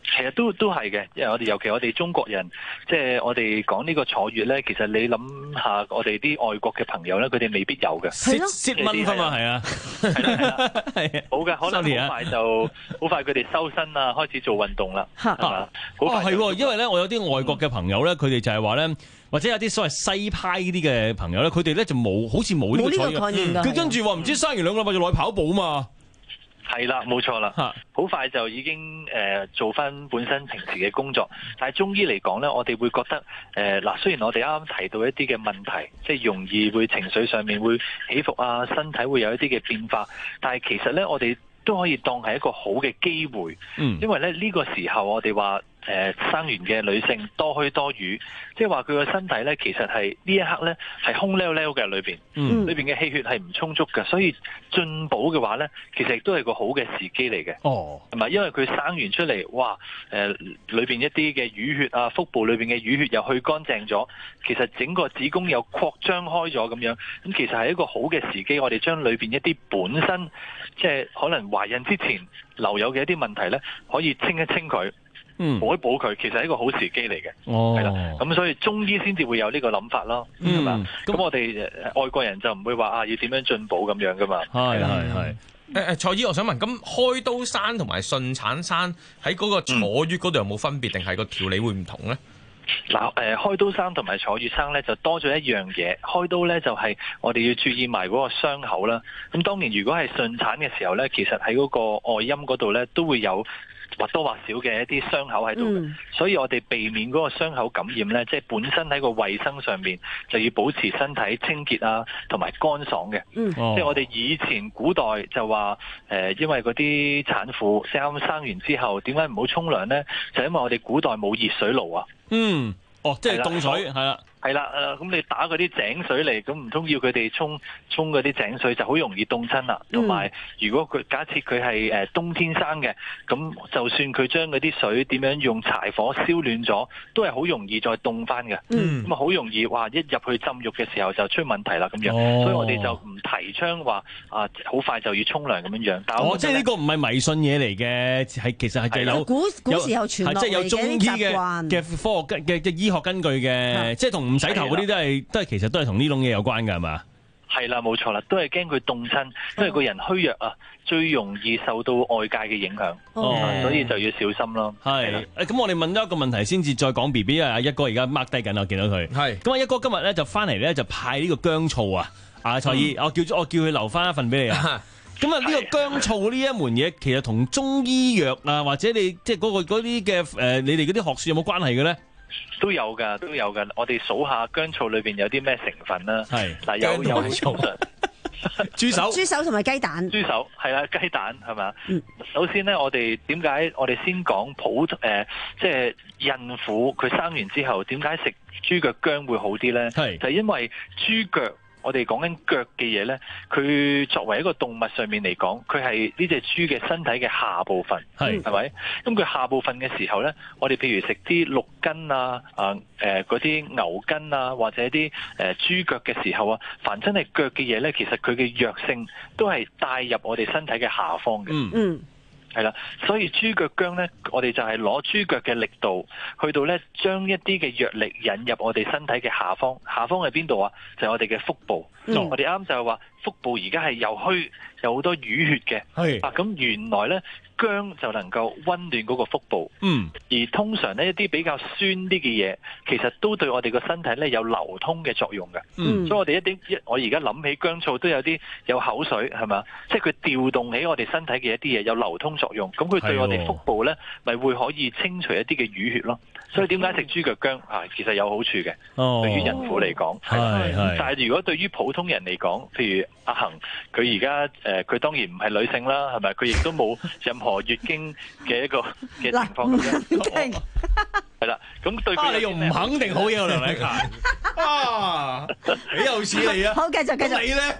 其實都都係嘅，因為我哋尤其我哋中國人，即係我哋講呢個坐月咧，其實你諗下，我哋啲外國嘅朋友咧，佢哋未必有嘅。 蝕蝕蚊㗎嘛，係啊，係啦係啦，係好嘅，可能好快就好快佢哋收身啊，開始做運動啦，係嘛？ 哦，係喎，因為咧，我有啲外國嘅朋友咧，佢哋就係話咧，或者有啲所謂西派啲嘅朋友咧，佢哋咧就冇好似冇呢個概念，佢跟住話唔知生完兩個禮拜就落去跑步啊嘛。 係啦，冇錯啦，好快就已經誒、呃、做翻本身平時嘅工作。但係中醫嚟講咧，我哋會覺得誒嗱、呃，雖然我哋啱啱提到一啲嘅問題，即係容易會情緒上面會起伏啊，身體會有一啲嘅變化，但係其實咧，我哋都可以當係一個好嘅機會，嗯、因為咧呢、呢個時候我哋話。誒、呃、生完嘅女性多虛多瘀，即係話佢個身體咧，其實係呢一刻咧係空溜溜嘅裏邊，裏邊嘅氣血係唔充足嘅，所以進補嘅話咧，其實亦都係個好嘅時機嚟嘅。哦，係咪？因為佢生完出嚟，哇！誒裏邊一啲嘅淤血啊，腹部裏邊嘅淤血又去乾淨咗，其實整個子宮又擴張開咗咁樣，咁其實係一個好嘅時機，我哋將裏邊一啲本身即係可能懷孕之前留有嘅一啲問題咧，可以清一清佢。嗯，補一補佢，其實係一個好時機嚟嘅，係啦、哦，咁所以中醫先至會有呢個諗法咯，係嘛、嗯？咁我哋外國人就唔會話啊，要點樣進補咁樣噶嘛？ 係係係。誒誒，蔡醫，我想問，咁開刀生同埋順產生喺嗰個坐月嗰度有冇分別，定係個調理會唔同咧？ 嗱，誒開刀生同埋坐月生咧，就多咗一樣嘢。開刀咧就係我哋要注意埋嗰個傷口啦。咁當然，如果係順產嘅時候咧，其實喺嗰個外陰嗰度咧都會有或多或少嘅一啲傷口喺度嘅，嗯、所以我哋避免嗰個傷口感染咧，即係本身喺個衛生上面就要保持身體清潔啊，同埋乾爽嘅。嗯、即係我哋以前古代就話誒、呃，因為嗰啲產婦啱啱生完之後，點解唔好沖涼咧？就因為我哋古代冇熱水爐啊。嗯，哦，即係凍水，係啦。係啦，誒咁你打嗰啲井水嚟，咁唔通要佢哋沖沖嗰啲井水就好容易凍親啦。同埋、嗯，如果佢假設佢係誒冬天生嘅，咁就算佢將嗰啲水點樣用柴火燒暖咗，都係好容易再凍翻嘅。咁啊好容易話一入去浸浴嘅時候就出問題啦咁樣。哦、所以我哋就唔提倡話啊好快就要沖涼咁樣樣。但我、哦、即係呢個唔係迷信嘢嚟嘅，係其實係有古古時候傳落嚟嘅習慣，即係有中醫嘅嘅科學根嘅嘅醫學根據嘅，即係同唔洗頭嗰啲都係都係其實都係同呢種嘢有關㗎係嘛？ 係啦，冇錯啦，都係驚佢凍親，因為個人虛弱啊，最容易受到外界嘅影響，哦、所以就要小心咯。 係，咁我哋問咗一個問題先至再講 B B 啊，一哥而家 mark 低緊，我見到佢。係，咁啊一哥今日咧就翻嚟咧就派呢個薑醋啊，啊蔡醫，嗯、我叫咗我叫佢留翻一份俾你啊。咁啊呢個薑醋呢一門嘢，其實同中醫藥啊或者你即係嗰個嗰啲嘅誒，你哋嗰啲學術有冇關係嘅咧？ 都有噶，都有噶。我哋數下薑醋裏邊有啲咩成分啦。係嗱，有有通常豬手、豬手同埋雞蛋。 豬手係啦，雞蛋係咪？嗯。首先咧，我哋點解我哋先講普誒、呃，即係孕婦佢生完之後，點解食豬腳薑會好啲咧？係就係因為豬腳。我哋講緊腳嘅嘢咧，佢作為一個動物上面嚟講，佢係呢隻豬嘅身體嘅下部分，係係咪？咁佢下部分嘅時候咧，我哋譬如食啲鹿筋啊、啊誒嗰啲牛筋啊，或者啲誒、呃、豬腳嘅時候啊，凡真係腳嘅嘢咧，其實佢嘅藥性都係帶入我哋身體嘅下方嘅。嗯嗯。係啦，所以豬腳薑咧，我哋就係攞豬腳嘅力度，去到咧將一啲嘅藥力引入我哋身體嘅下方。下方係邊度啊？就係、是、我哋嘅腹部。嗯、我哋啱就係話腹部而家係又虛，有好多淤血嘅。係啊，咁原來咧薑就能夠溫暖嗰個腹部。嗯，而通常呢，一啲比較酸啲嘅嘢，其實都對我哋個身體咧有流通嘅作用嘅。嗯，所以我哋一啲一我而家諗起薑醋都有啲有口水係嘛，即係佢調動起我哋身體嘅一啲嘢有流通作用，咁佢對我哋腹部咧咪會可以清除一啲嘅淤血咯。所以點解食豬腳薑啊？其實有好處嘅，哦、對於孕婦嚟講係係。但係如果對於普通人嚟講，譬如阿恒，佢而家誒佢當然唔係女性啦，係咪？佢亦都冇任何月經嘅一個嘅情況咁樣。係啦，咁對佢你又唔肯定好嘢喎，梁禮勤啊，幾有似你啊！ 好，繼續繼續。你咧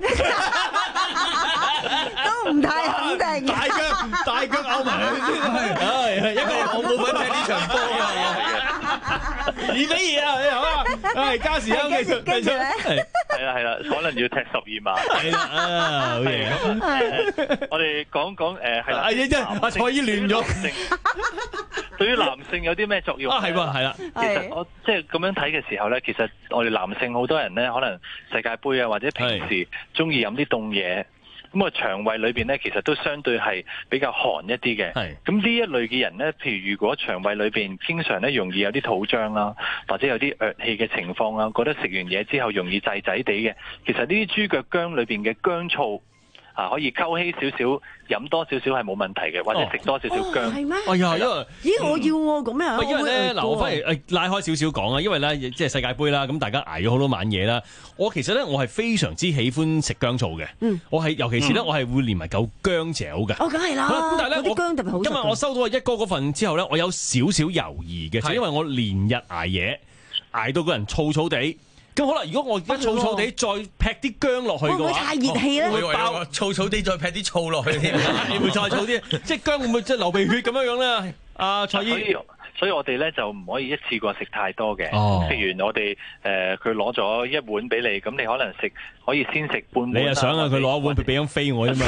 都唔太肯定。 大腳大腳拗埋佢先，係一個我冇份踢呢場波啊！二比二啊，你好啊！係加時間繼續繼續咧， 係啦係啦，可能要踢十二碼。 係啦啊，好嘢！ 我哋講講誒係啦， 阿阿蔡醫亂咗。 對於男性有啲咩作用啊？係喎，係啦。 其實我即係咁樣睇嘅時候咧，其實我哋男性好多人咧，可能世界盃啊，或者平時中意飲啲凍嘢。咁啊，腸胃裏邊咧，其實都相對係比較寒一啲嘅。係。咁呢一類嘅人咧，譬如如果腸胃裏邊經常咧容易有啲肚脹啦，或者有啲噯氣嘅情況啦，覺得食完嘢之後容易滯滯地嘅，其實呢啲豬腳薑裏邊嘅薑醋啊，可以溝稀少少，飲多少少係冇問題嘅，或者食多少少薑。 係咩？ 哎呀，因為咦，我要喎咁樣。 因為咧，嗱，我反而誒拉開少少講啊，因為咧，即係世界盃啦，咁大家捱咗好多晚嘢啦。我其實咧，我係非常之喜歡食薑醋嘅。嗯。我係尤其是咧，我係會連埋嚿薑嚼嘅。 哦，梗係啦。 咁但係咧， 我啲薑特別好食。 今日我收到阿一哥嗰份之後咧，我有少少猶豫嘅，就因為我連日捱夜，捱到個人燥燥地。咁好啦，如果我而家燥燥地再劈啲薑落去嘅話， 會唔會太熱氣咧？ 會爆燥燥地再劈啲醋落去添， 會唔會再燥啲？即係薑會唔會即係流鼻血咁樣樣咧？阿蔡姨， 所以所以我哋咧就唔可以一次過食太多嘅。 哦， 譬如我哋誒佢攞咗一碗俾你，咁你可能食可以先食半碗。 你又想啊？佢攞一碗，佢俾張飛我啫嘛。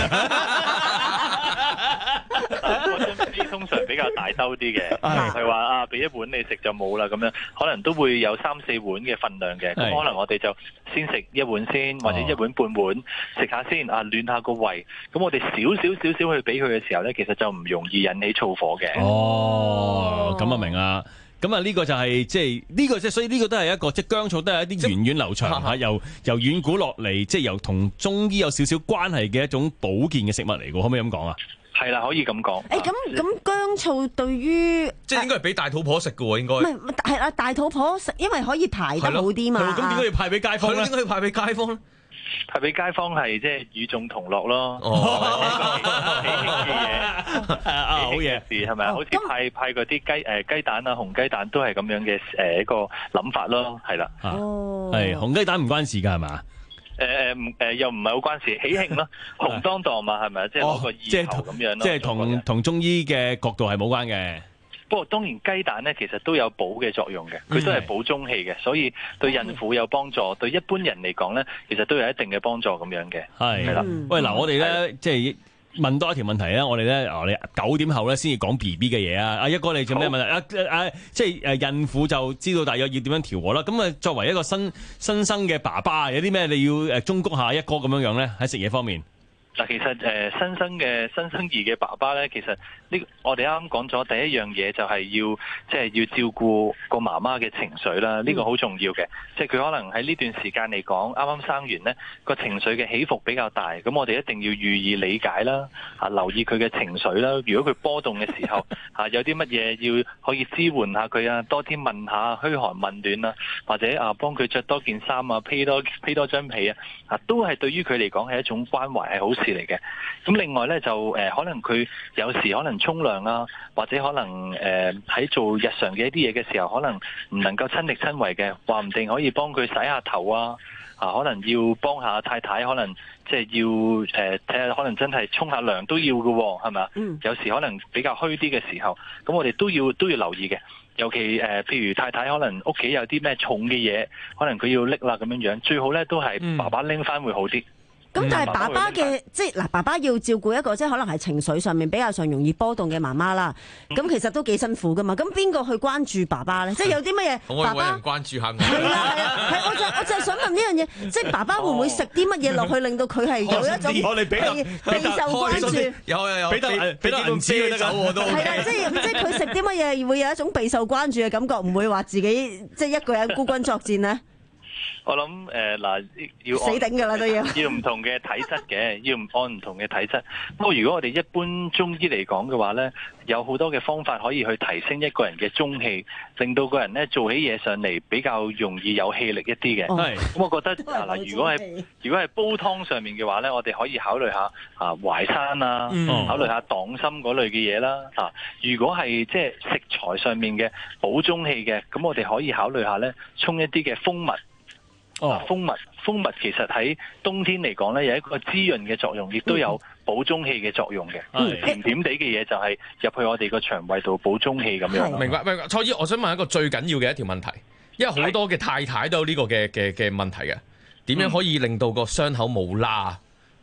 通常比較大兜啲嘅，係話啊，俾一碗你食就冇啦咁樣，可能都會有三四碗嘅份量嘅。咁可能我哋就先食一碗先，或者一碗半碗食下先，啊暖下個胃。咁我哋少少少少去俾佢嘅時候咧，其實就唔容易引起燥火嘅。 哦，咁啊明啦。咁啊呢個就係即係呢個即係，所以呢個都係一個即係薑醋都係一啲源遠流長嚇，由由遠古落嚟，即係由同中醫有少少關係嘅一種保健嘅食物嚟嘅，可唔可以咁講啊？ 係啦，可以咁講。 誒咁咁薑醋對於即係應該係俾大肚婆食嘅喎，應該。 唔係係啊，大肚婆食，因為可以排得好啲嘛。 咁點解要派俾街坊咧？ 點解要派俾街坊咧？ 派俾街坊係即係與眾同樂咯。哦，喜慶嘅嘢啊，好嘢事係咪啊？好似派派嗰啲雞誒雞蛋啊、紅雞蛋都係咁樣嘅誒一個諗法咯，係啦。 哦， 係紅雞蛋唔關事㗎係嘛？ 誒誒誒，又唔係好關事，喜慶咯，紅當當嘛，係咪？即係攞個意頭咁樣咯。 即係同同中醫嘅角度係冇關嘅。 不過當然雞蛋咧，其實都有補嘅作用嘅，佢都係補中氣嘅，所以對孕婦有幫助，對一般人嚟講咧，其實都有一定嘅幫助咁樣嘅。 係係啦。 喂，嗱，我哋咧即係問多一條問題咧，我哋咧，我哋九點後咧先至講 B B 嘅嘢啊。阿一哥，你做咩問題？啊啊，即係誒孕婦就知道大約要點樣調和啦。咁啊，作為一個新新生嘅爸爸，有啲咩你要誒忠告下一哥咁樣樣咧？喺食嘢方面。 嗱，其實誒、呃、新生嘅新生兒嘅爸爸咧，其實呢我哋啱啱講咗第一樣嘢就係要即係、就是、要照顧個媽媽嘅情緒啦，呢、這個好重要嘅。即係佢可能喺呢段時間嚟講，啱啱生完咧個情緒嘅起伏比較大，咁我哋一定要予以理解啦，啊留意佢嘅情緒啦。如果佢波動嘅時候，啊有啲乜嘢要可以支援下佢啊，多啲問下噓寒問暖啊，或者啊幫佢着多件衫啊，披多披多張被啊，啊都係對於佢嚟講係一種關懷，係好事嚟嘅。咁另外咧就誒、呃、可能佢有時可能沖涼啊，或者可能誒喺、呃、做日常嘅一啲嘢嘅時候，可能唔能夠親力親為嘅，話唔定可以幫佢洗下頭啊，啊可能要幫下太太，可能即係要誒睇下，可能真係沖下涼都要嘅喎，係咪啊？嗯。有時可能比較虛啲嘅時候，咁我哋都要都要留意嘅。尤其誒、呃，譬如太太可能屋企有啲咩重嘅嘢，可能佢要拎啦咁樣樣，最好咧都係爸爸拎翻會好啲。 咁、嗯、但係爸爸嘅即係嗱，爸爸要照顧一個即係可能係情緒上面比較上容易波動嘅媽媽啦。咁、嗯、其實都幾辛苦噶嘛。咁邊個去關注爸爸咧？即係有啲乜嘢爸爸關注下我？ 係啊係啊，係我就我就係想問呢樣嘢，即係爸爸會唔會食啲乜嘢落去，令到佢係有一種我哋比較備受關注？ 有有有， 俾得俾得銀紙走我都係啊，即係即係佢食啲乜嘢會有一種備受關注嘅感覺，唔會話自己即係一個人孤軍作戰咧。 我諗誒嗱，要死頂㗎啦都要， 要唔同嘅體質嘅，要按唔同嘅體質。不過如果我哋一般中醫嚟講嘅話咧，有好多嘅方法可以去提升一個人嘅中氣，令到個人咧做起嘢上嚟比較容易有氣力一啲嘅。係、哦，咁我覺得嗱、呃，如果係如果係煲湯上面嘅話咧，我哋可以考慮下啊淮山啊，嗯、考慮下黨參嗰類嘅嘢啦。啊，如果係即係食材上面嘅補中氣嘅，咁我哋可以考慮下咧，沖一啲嘅蜂蜜。哦，蜂蜜，蜂蜜其實喺冬天嚟講咧，有一個滋潤嘅作用，亦都有補中氣嘅作用嘅。嗯，甜甜地嘅嘢就係入去我哋個腸胃度補中氣咁樣。 明白，明白。蔡醫，我想問一個最緊要嘅一條問題，因為好多嘅太太都有呢個嘅嘅嘅問題嘅，點樣可以令到個傷口冇疤？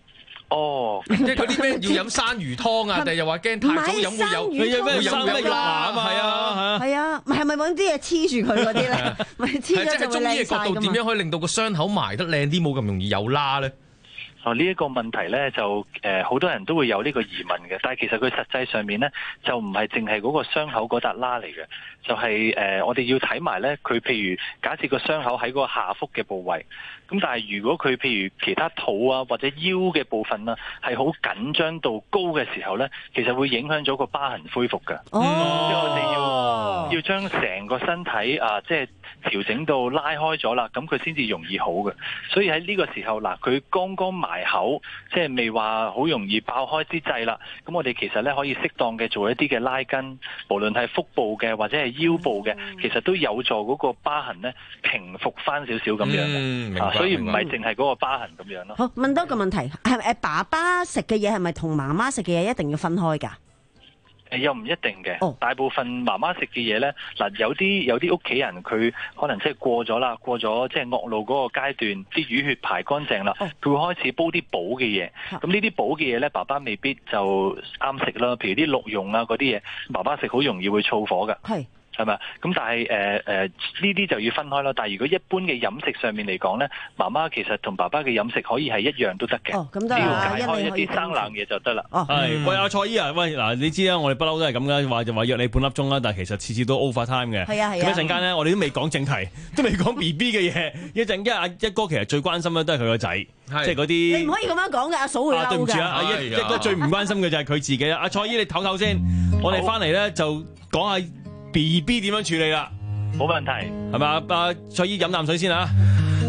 哦， 即係嗰啲咩要飲山魚湯啊，定係又話驚太早飲會有會有咩生咩肉麻啊嘛？係啊係啊，係咪揾啲嘢黐住佢嗰啲咧？咪黐咗就會靚晒㗎嘛。 點樣可以令到個傷口埋得靚啲，冇咁容易有疤咧？ 哦，呢、這、一個問題咧就誒好、呃、多人都會有呢個疑問嘅，但係其實佢實際上面咧就唔係淨係嗰個傷口嗰笪疤嚟嘅，就係、是、誒、呃、我哋要睇埋咧佢譬如假設個傷口喺個下腹嘅部位，咁但係如果佢譬如其他肚啊或者腰嘅部分啊係好緊張度高嘅時候咧，其實會影響咗個疤痕恢復嘅。哦，即係我哋要要將成個身體啊即係調整到拉開咗啦，咁佢先至容易好嘅。所以喺呢個時候嗱，佢剛剛埋口，即係未話好容易爆開之際啦。咁我哋其實咧可以適當嘅做一啲嘅拉筋，無論係腹部嘅或者係腰部嘅，嗯、其實都有助嗰個疤痕咧平復翻少少咁樣嘅。嗯，明白。所以唔係淨係嗰個疤痕咁樣咯。 好，問多個問題，係誒爸爸食嘅嘢係咪同媽媽食嘅嘢一定要分開㗎？ 誒又唔一定嘅， 哦、大部分媽媽食嘅嘢咧，嗱有啲有啲屋企人佢可能即係過咗啦，過咗即係惡露嗰個階段，啲淤血排乾淨啦，佢、哦、會開始煲啲補嘅嘢。咁呢啲補嘅嘢咧，爸爸未必就啱食啦。譬如啲鹿茸啊嗰啲嘢，爸爸食好容易會燥火㗎。係。係咪？咁但係誒誒呢啲就要分開咯。但係如果一般嘅飲食上面嚟講咧，媽媽其實同爸爸嘅飲食可以係一樣都得嘅。哦，咁只要解開一啲生冷嘢就得啦。哦， 係。喂，阿蔡姨啊，喂嗱，你知啦，我哋不嬲都係咁噶，話就話約你半粒鐘啦，但係其實次次都 over time 嘅。係啊係啊。咁一陣間咧，我哋都未講正題，都未講 B B 嘅嘢。一陣間阿一哥其實最關心咧都係佢個仔，即係嗰啲。你唔可以咁樣講嘅，阿嫂會嬲㗎。啊，對唔住啊，阿一一哥最唔關心嘅就係佢自己啦。阿蔡姨，你唞唞先，我哋翻嚟咧就講下B B 點樣處理啦？ 冇問題， 係嘛？阿蔡姨飲啖水先啊！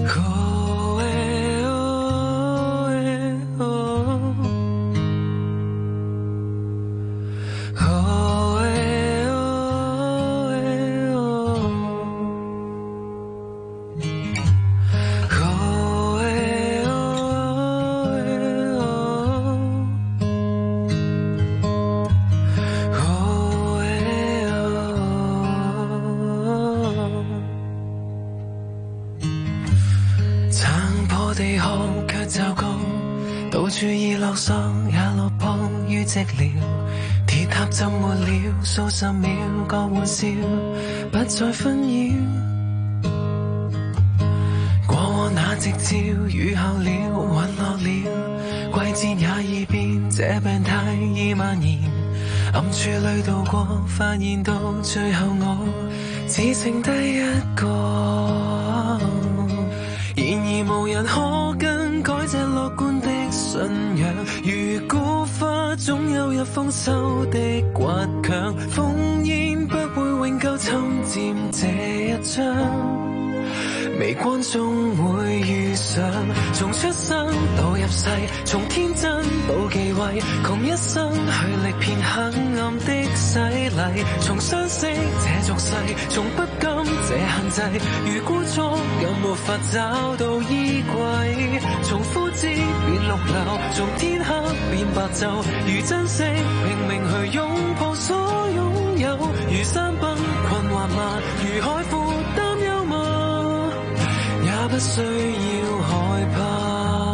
注意落霜也落荒於寂寥，鐵塔浸沒了數十秒，個玩笑不再紛擾。過往那夕照雨後了，隕落了，季節也已變，這病態已蔓延。暗處裏度過，發現到最後我只剩低一個，然而無人可更改這樂觀的信仰，如古花總有日豐收的倔強，烽煙不會永久侵佔這一張，微光中會遇上，從出生到入世，從天真到忌諱，窮一生去歷遍黑暗的洗禮，從相識這俗世，從不甘這限制，如故作又沒法找到衣櫃，從枯枝變綠柳，從天黑變白晝，如珍惜拼命去擁抱所擁有，如山崩困惑嗎？如海負擔憂嗎？也不需要害怕。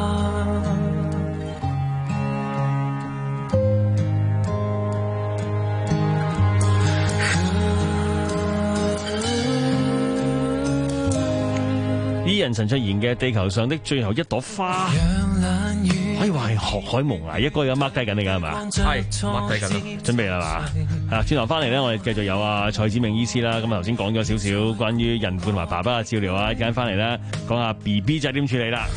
依人陳卓賢嘅《地球上的最後一朵花》，可以話係學海無涯，一個有 mark 低緊你㗎係嘛？ 係 mark 低緊啦， 準備啦嘛？係啦，轉頭翻嚟咧，我哋繼續有啊蔡梓銘醫師啦。咁啊頭先講咗少少關於孕婦同埋爸爸嘅照料啊，一陣間翻嚟咧講下 B B 仔點處理啦。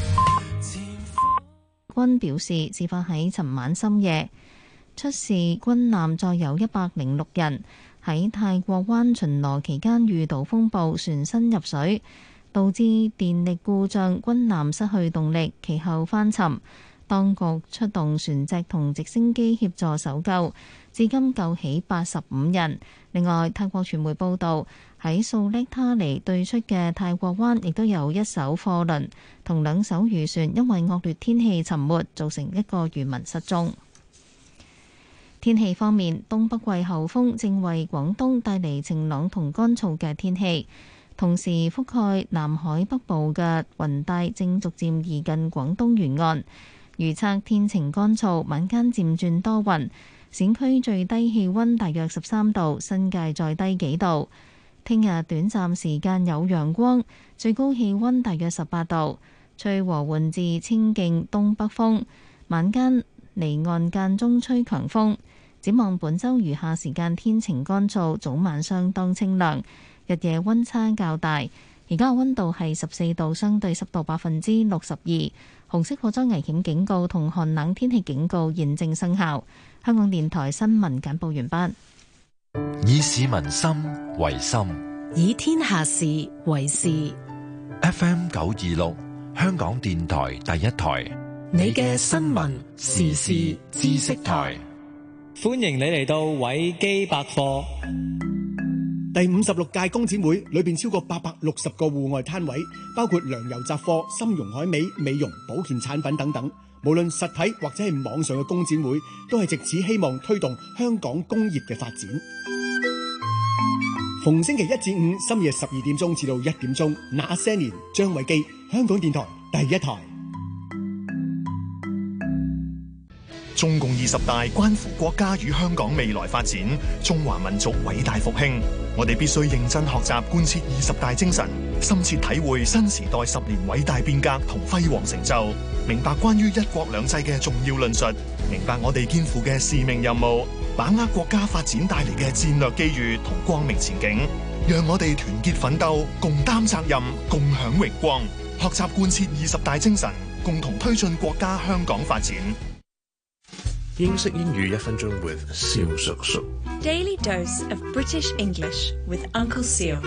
軍表示，事發喺尋晚深夜，出事軍艦載有一百零六人喺泰國灣巡邏期間遇到風暴，船身入水，導致電力故障，軍艦失去動力，其後翻沉。當局出動船隻同直升機協助搜救，至今救起八十五人。另外，泰國傳媒報道，喺素叻他尼對出嘅泰國灣，亦都有一艘貨輪同兩艘漁船因為惡劣天氣沉沒，造成一個漁民失蹤。天氣方面，東北季候風正為廣東帶嚟晴朗同乾燥嘅天氣。同時覆蓋南海北部嘅雲帶正逐漸移近廣東沿岸。 預測天晴乾燥，晚間漸轉多雲，市區最低氣溫大約十三度，新界再低幾度。聽日短暫時間有陽光，最高氣溫大約十八度，吹和緩至清勁東北風，晚間離岸間中吹強風。展望本週餘下時間天晴乾燥，早晚相當清涼，日夜溫差較大。而家嘅溫度係十四度，相對濕度百分之六十二。紅色火災危險警告同寒冷天氣警告現正生效。香港電台新聞簡報完畢。 以市民心為心， 以天下事為事。 F M 九二六，香港電台第一台， 你嘅新聞時事知識台。 歡迎你嚟到偉基百貨。 第五十六屆工展會裏邊超過八百六十個戶外攤位，包括糧油雜貨、參茸海味、美容保健產品等等。無論實體或者係網上嘅工展會，都係藉此希望推動香港工業嘅發展。逢星期一至五深夜十二點鐘至到一點鐘，那些年張偉基，香港電台第一台。 中共二十大關乎國家與香港未來發展，中華民族偉大復興。我哋必須認真學習貫徹二十大精神，深切體會新時代十年偉大變革同輝煌成就，明白關於一國兩制嘅重要論述，明白我哋肩負嘅使命任務，把握國家發展帶嚟嘅戰略機遇同光明前景。讓我哋團結奮鬥，共擔責任，共享榮光，學習貫徹二十大精神，共同推進國家香港發展。 英式英語一分鐘 with 蕭叔叔。 Daily dose of British English with Uncle Seal。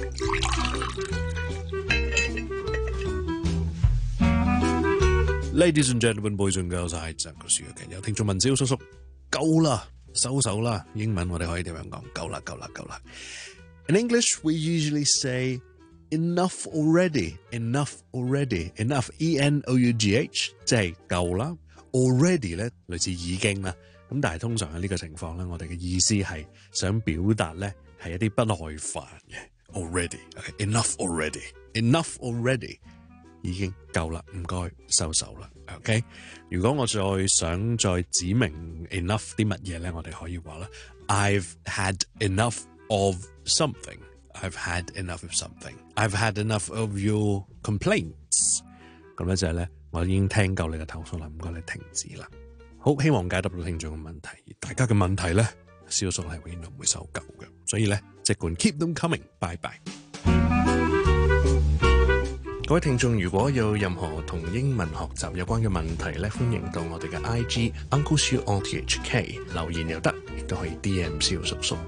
Ladies and gentlemen, boys and girls， 係真個書嘅，有聽眾問蕭叔叔，夠啦，收手啦。英文我哋可以點樣講？夠啦，夠啦，夠啦。In English, we usually say enough already, enough already, enough, E N O U G H， 即係夠啦。Already 咧，類似已經啦，咁但係通常喺呢個情況咧，我哋嘅意思係想表達咧係一啲不耐煩嘅。Already，enough already，enough already， 已經夠啦，唔該收手啦。OK， 如果我再想再指明 enough 啲乜嘢咧，我哋可以話啦 ，I've had enough of something，I've had enough of something，I've had enough of your complaints， 咁咧就係咧。我已經聽夠你嘅投訴啦，唔該你停止啦。好，希望解答到聽眾嘅問題。而大家嘅問題咧，蕭叔係永遠都唔會收夠嘅，所以咧，即管 keep them coming。拜拜。各位聽眾，如果有任何同英文學習有關嘅問題咧，歡迎到我哋嘅 I G Uncle Siu O T H K 留言又得，亦都可以 D M 蕭叔叔。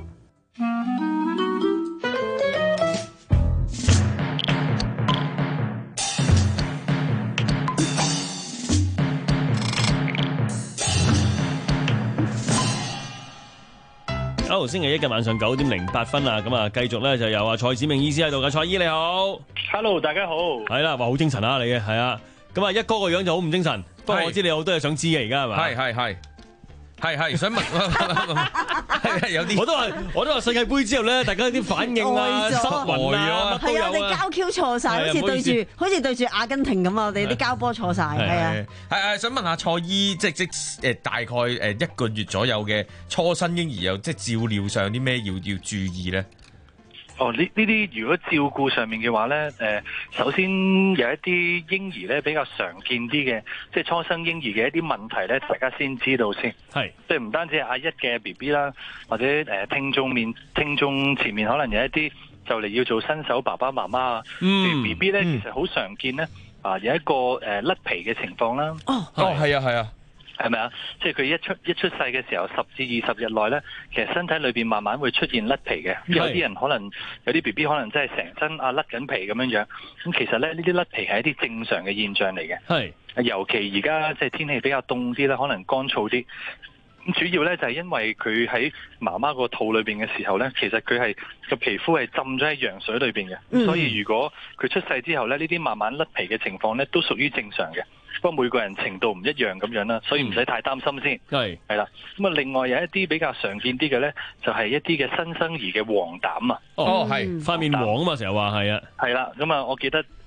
好，星期一嘅晚上九點零八分啊，咁啊，繼續咧就有啊蔡子明醫師喺度嘅，蔡醫你好 ，Hello， 大家好，係啦，話好精神啊你嘅，係啊，咁啊一哥個樣就好唔精神，不過我知你有好多嘢想知嘅而家係咪？ 係係係。係係想問，係有啲我都話我都話世界盃之後咧，大家啲反應啊、失魂啊， 係啊，我哋交 Q 錯晒，好似對住好似對住阿根廷咁啊！我哋啲交波錯晒，係啊， 係係想問下蔡醫，即即誒大概誒一個月左右嘅初生嬰兒有即照料上啲咩要要注意咧？ 哦，呢呢啲如果照顧上面嘅話咧，誒、呃，首先有一啲嬰兒咧比較常見啲嘅，即係初生嬰兒嘅一啲問題咧，大家先知道先。係，即係唔單止係阿一嘅 B B 啦，或者誒、呃、聽眾面聽眾前面可能有一啲就嚟要做新手爸爸媽媽啊，嗯 B B 咧其實好常見咧，啊有一個誒甩、呃、皮嘅情況啦。 哦，哦係啊係啊。 係咪啊？即係佢一出一出世嘅時候，十至二十日內咧，其實身體裏邊慢慢會出現甩皮嘅。有啲人可能有啲 B B 可能真係成身啊甩緊皮咁樣樣。咁其實咧呢啲甩皮係一啲正常嘅現象嚟嘅。係，尤其而家即係天氣比較凍啲啦，可能乾燥啲。咁主要咧就係因為佢喺媽媽個肚裏邊嘅時候咧，其實佢係個皮膚係浸咗喺羊水裏邊嘅。嗯、所以如果佢出世之後咧，呢啲慢慢甩皮嘅情況咧，都屬於正常嘅。不過每個人程度唔一樣咁樣啦，所以唔使太擔心先。係係啦，咁啊，另外有一啲比較常見啲嘅咧，就係、是、一啲嘅新生兒嘅黃疸啊。哦，係塊面黃啊嘛，成日話係啊。係啦，咁啊，我記得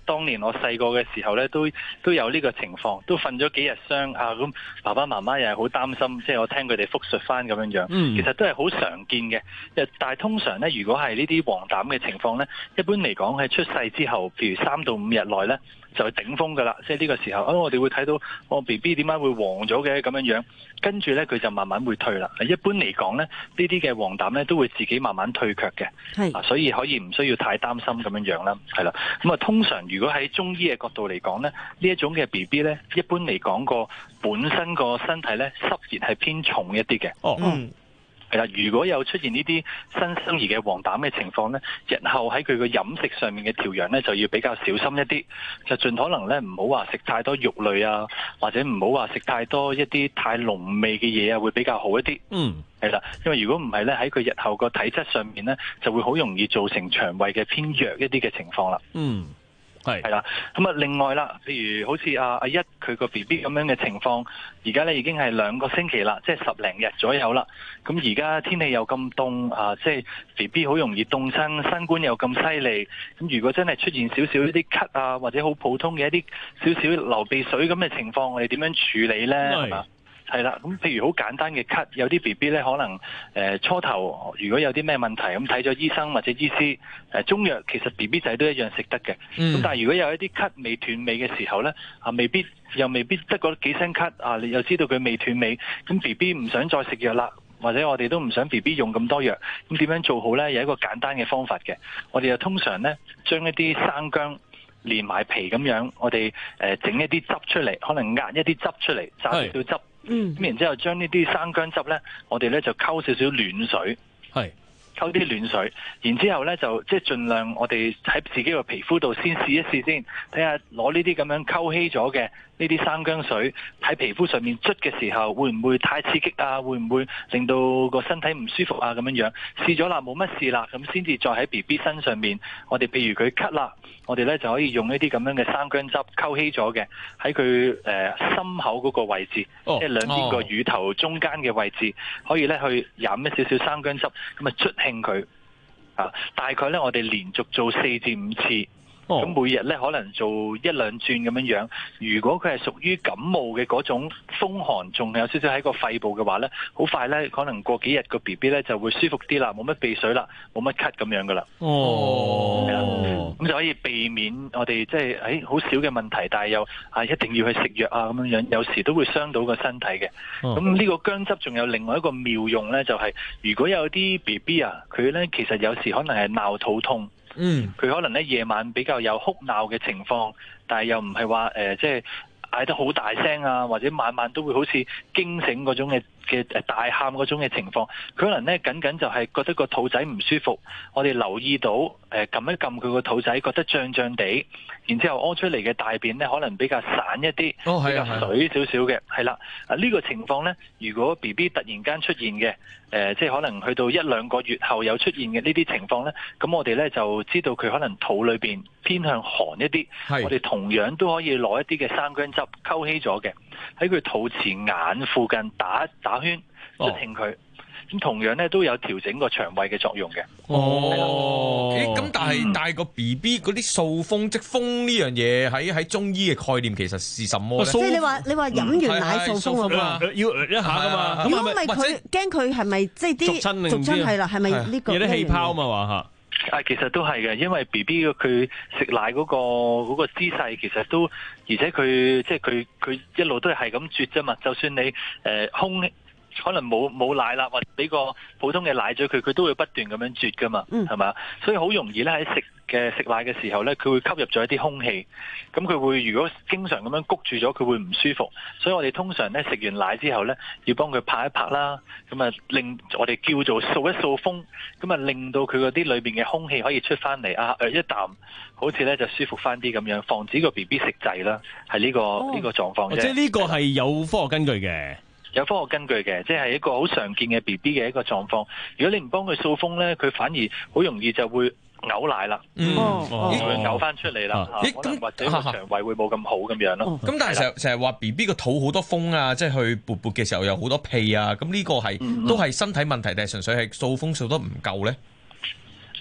當年我細個嘅時候咧，都都有呢個情況，都瞓咗幾日傷啊，咁爸爸媽媽又係好擔心，即係我聽佢哋複述翻咁樣樣， 嗯、 其實都係好常見嘅。但係通常咧，如果係呢啲黃疸嘅情況咧，一般嚟講喺出世之後，譬如三到五日內咧，就係頂峰㗎啦。即係呢個時候，啊我哋會睇到我 B B 點解會黃咗嘅咁樣樣，跟住咧佢就慢慢會退啦。一般嚟講咧，呢啲嘅黃疸咧都會自己慢慢退卻嘅，係、啊，所以可以唔需要太擔心咁樣樣啦，係啦。咁啊，通常如果喺中醫嘅角度嚟講咧，呢一種嘅 B B 咧，一般嚟講個本身個身體咧濕熱係偏重一啲嘅。 哦，嗯。 係啦，如果有出現呢啲新生兒嘅黃疸嘅情況咧，日後喺佢個飲食上面嘅調養咧，就要比較小心一啲，就盡可能咧唔好話食太多肉類啊，或者唔好話食太多一啲太濃味嘅嘢啊，會比較好一啲。 嗯， 係啦，因為如果唔係咧，喺佢日後個體質上面咧，就會好容易造成腸胃嘅偏弱一啲嘅情況啦。 嗯。係係啦，咁啊，另外啦，譬如好似阿阿一佢個 B B 咁樣嘅情況，而家咧已經係兩個星期啦，即係十零日左右啦。咁而家天氣又咁凍啊，即係 B B 好容易凍親，新冠又咁犀利。咁如果真係出現少少一啲咳啊，或者好普通嘅一啲少少流鼻水咁嘅情況，我哋點樣處理咧？係嘛？係啦，咁譬如好簡單嘅咳，有啲 B B 咧可能誒、呃、初頭如果有啲咩問題，咁睇咗醫生或者醫師誒、呃、中藥，其實 B B 仔都一樣食得嘅。咁、嗯、但係如果有一啲咳未斷尾嘅時候咧，啊未必又未必得嗰幾聲咳啊，你又知道佢未斷尾，咁 B B 唔想再食藥啦，或者我哋都唔想 B B 用咁多藥，咁點樣做好咧？有一個簡單嘅方法嘅，我哋就通常咧將一啲生薑連埋皮咁樣，我哋誒整一啲汁出嚟，可能壓一啲汁出嚟，榨少少汁。嗯，咁然之後將呢啲生薑汁咧，我哋咧就溝少少暖水， 係溝啲暖水，然之後咧就即係盡量我哋喺自己個皮膚度先試一試先，睇下攞呢啲咁樣溝稀咗嘅呢啲生薑水喺皮膚上面捽嘅時候，會唔會太刺激啊？會唔會令到個身體唔舒服啊？咁樣樣試咗啦，冇乜事啦，咁先至再喺 B B 身上面，我哋譬如佢咳啦，我哋咧就可以用呢啲咁樣嘅生薑汁溝稀咗嘅，喺佢誒心口嗰個位置，哦、即係兩邊個乳頭中間嘅位置，哦、可以咧去飲一少少生薑汁，咁啊捽興佢啊，大概咧我哋連續做四至五次。咁、哦、每日咧可能做一兩轉咁樣樣，如果佢係屬於感冒嘅嗰種風寒，仲有少少喺個肺部嘅話咧，好快咧可能過幾日個 B B 咧就會舒服啲啦，冇乜鼻水啦，冇乜咳咁樣噶啦。哦，係啦，咁就可以避免我哋即係誒好少嘅問題，但係又啊一定要去食藥啊咁樣樣，有時都會傷到個身體嘅。咁呢、哦、個薑汁仲有另外一個妙用咧，就係、是、如果有啲 B B 啊，佢咧其實有時可能係鬧肚痛。嗯，佢可能咧夜晚比較有哭鬧嘅情況，但係又唔係話誒，即係嗌得好大聲啊，或者晚晚都會好似驚醒嗰種嘅嘅誒大喊嗰種嘅情況，佢可能咧僅僅就係覺得個肚仔唔舒服，我哋留意到誒撳一撳佢個肚仔，覺得脹脹地，然之後屙出嚟嘅大便咧可能比較散一啲，哦係啊，比較水少少嘅，係啦，啊呢個情況咧，如果 B B 突然間出現嘅。誒、呃，即係可能去到一兩個月後有出現嘅呢啲情況呢，咁我哋呢就知道佢可能肚裏邊偏向寒一啲。我哋同樣都可以攞一啲嘅生薑汁溝稀咗嘅，喺佢肚臍眼附近打打圈，捽興佢。咁同樣咧都有調整個腸胃嘅作用嘅。 哦，咁、欸、但係、嗯、但係個 B B 嗰啲掃風即風呢樣嘢喺喺中醫嘅概念其實是什麼咧？ 即係你話你話飲完奶掃風啊嘛， 要一下噶嘛。 如果唔係佢驚佢係咪即係啲俗親係啦？係咪呢個？有啲氣泡嘛話嚇。 啊，其實都係嘅，因為 B B 佢食奶嗰、嗰個嗰、嗰個姿勢其實都，而且佢即係佢佢一路都係係咁啜啫嘛。就算你誒、呃、空。可能冇冇奶啦，或者俾個普通嘅奶嘴佢，佢都會不斷咁樣啜噶嘛，係、嗯、嘛？所以好容易咧喺食嘅食奶嘅時候咧，佢會吸入咗一啲空氣，咁佢會如果經常咁樣谷住咗，佢會唔舒服。所以我哋通常咧食完奶之後咧，要幫佢拍一拍啦，咁啊令我哋叫做掃一掃風，咁啊令到佢嗰啲裏邊嘅空氣可以出翻嚟啊，一啖好似咧就舒服翻啲咁樣，防止個 B B 食滯啦，係呢、呢個呢、哦呢個狀況啫。 即係呢個係有科學根據嘅。 有科學根據嘅，即係一個好常見嘅 B B 嘅一個狀況。如果你唔幫佢掃風咧，佢反而好容易就會嘔奶啦，嗯，會嘔翻出嚟啦，可能或者個腸胃會冇咁好咁樣咯。 咁但係成日成日話 B B 個肚好多風啊，即係去勃勃嘅時候有好多屁啊，咁呢個係都係身體問題定係純粹係掃風掃得唔夠咧？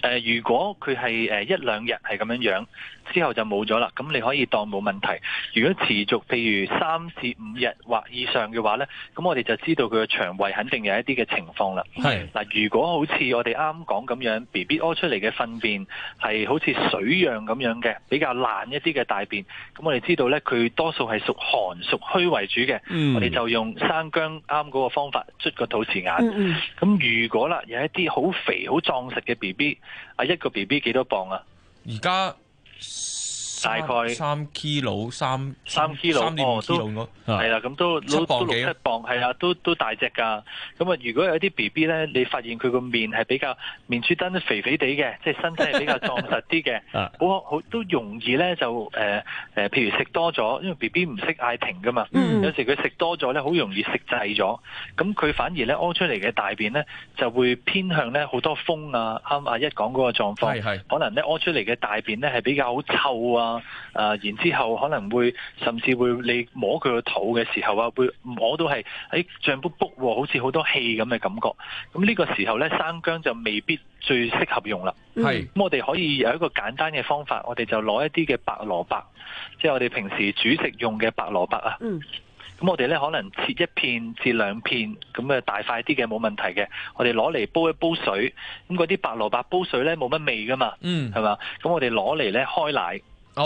呃，如果佢係誒一兩日係咁樣樣，之後就冇咗啦，咁你可以當冇問題。如果持續譬如三至五日或以上嘅話咧，咁我哋就知道佢嘅腸胃肯定有一啲嘅情況啦。係嗱，如果好似我哋啱講咁樣 ，B B 屙出嚟嘅糞便係好似水樣咁樣嘅，比較爛一啲嘅大便，咁我哋知道咧，佢多數係屬寒屬虛為主嘅，嗯、我哋就用生薑啱嗰個方法捽個肚臍眼。咁、嗯嗯、如果啦有一啲好肥好壯實嘅 B B， 啊一個 B B 幾多磅啊？ 而家大概三 kilo 三三 kilo 三點五 kilo 係啦，咁都七磅幾六七磅係啊，都都大隻㗎。咁啊，如果有啲 B B 咧，你發現佢個面係比較面珠墩肥肥地嘅，即係身體係比較壯實啲嘅，好好都容易咧就誒誒、呃呃，譬如食多咗，因為 B B 唔識嗌停㗎嘛，嗯、有時佢食多咗咧，好容易食滯咗，咁佢反而咧屙出嚟嘅大便咧就會偏向咧好多風啊，啱阿一講嗰個狀況，可能咧屙出嚟嘅大便咧係比較好臭啊。誒、呃，然之後可能會甚至會你摸佢個肚嘅時候啊，會摸到係喺脹卜卜，好似好多氣咁嘅感覺。咁呢個時候咧，生薑就未必最適合用啦。係，咁我哋可以有一個簡單嘅方法，我哋就攞一啲嘅白蘿蔔，即係我哋平時煮食用嘅白蘿蔔啊。嗯。咁我哋咧可能切一片至兩片，咁嘅大塊啲嘅冇問題嘅。我哋攞嚟煲一煲水，咁嗰啲白蘿蔔煲水咧冇乜味噶嘛。嗯。係嘛？咁我哋攞嚟咧開奶。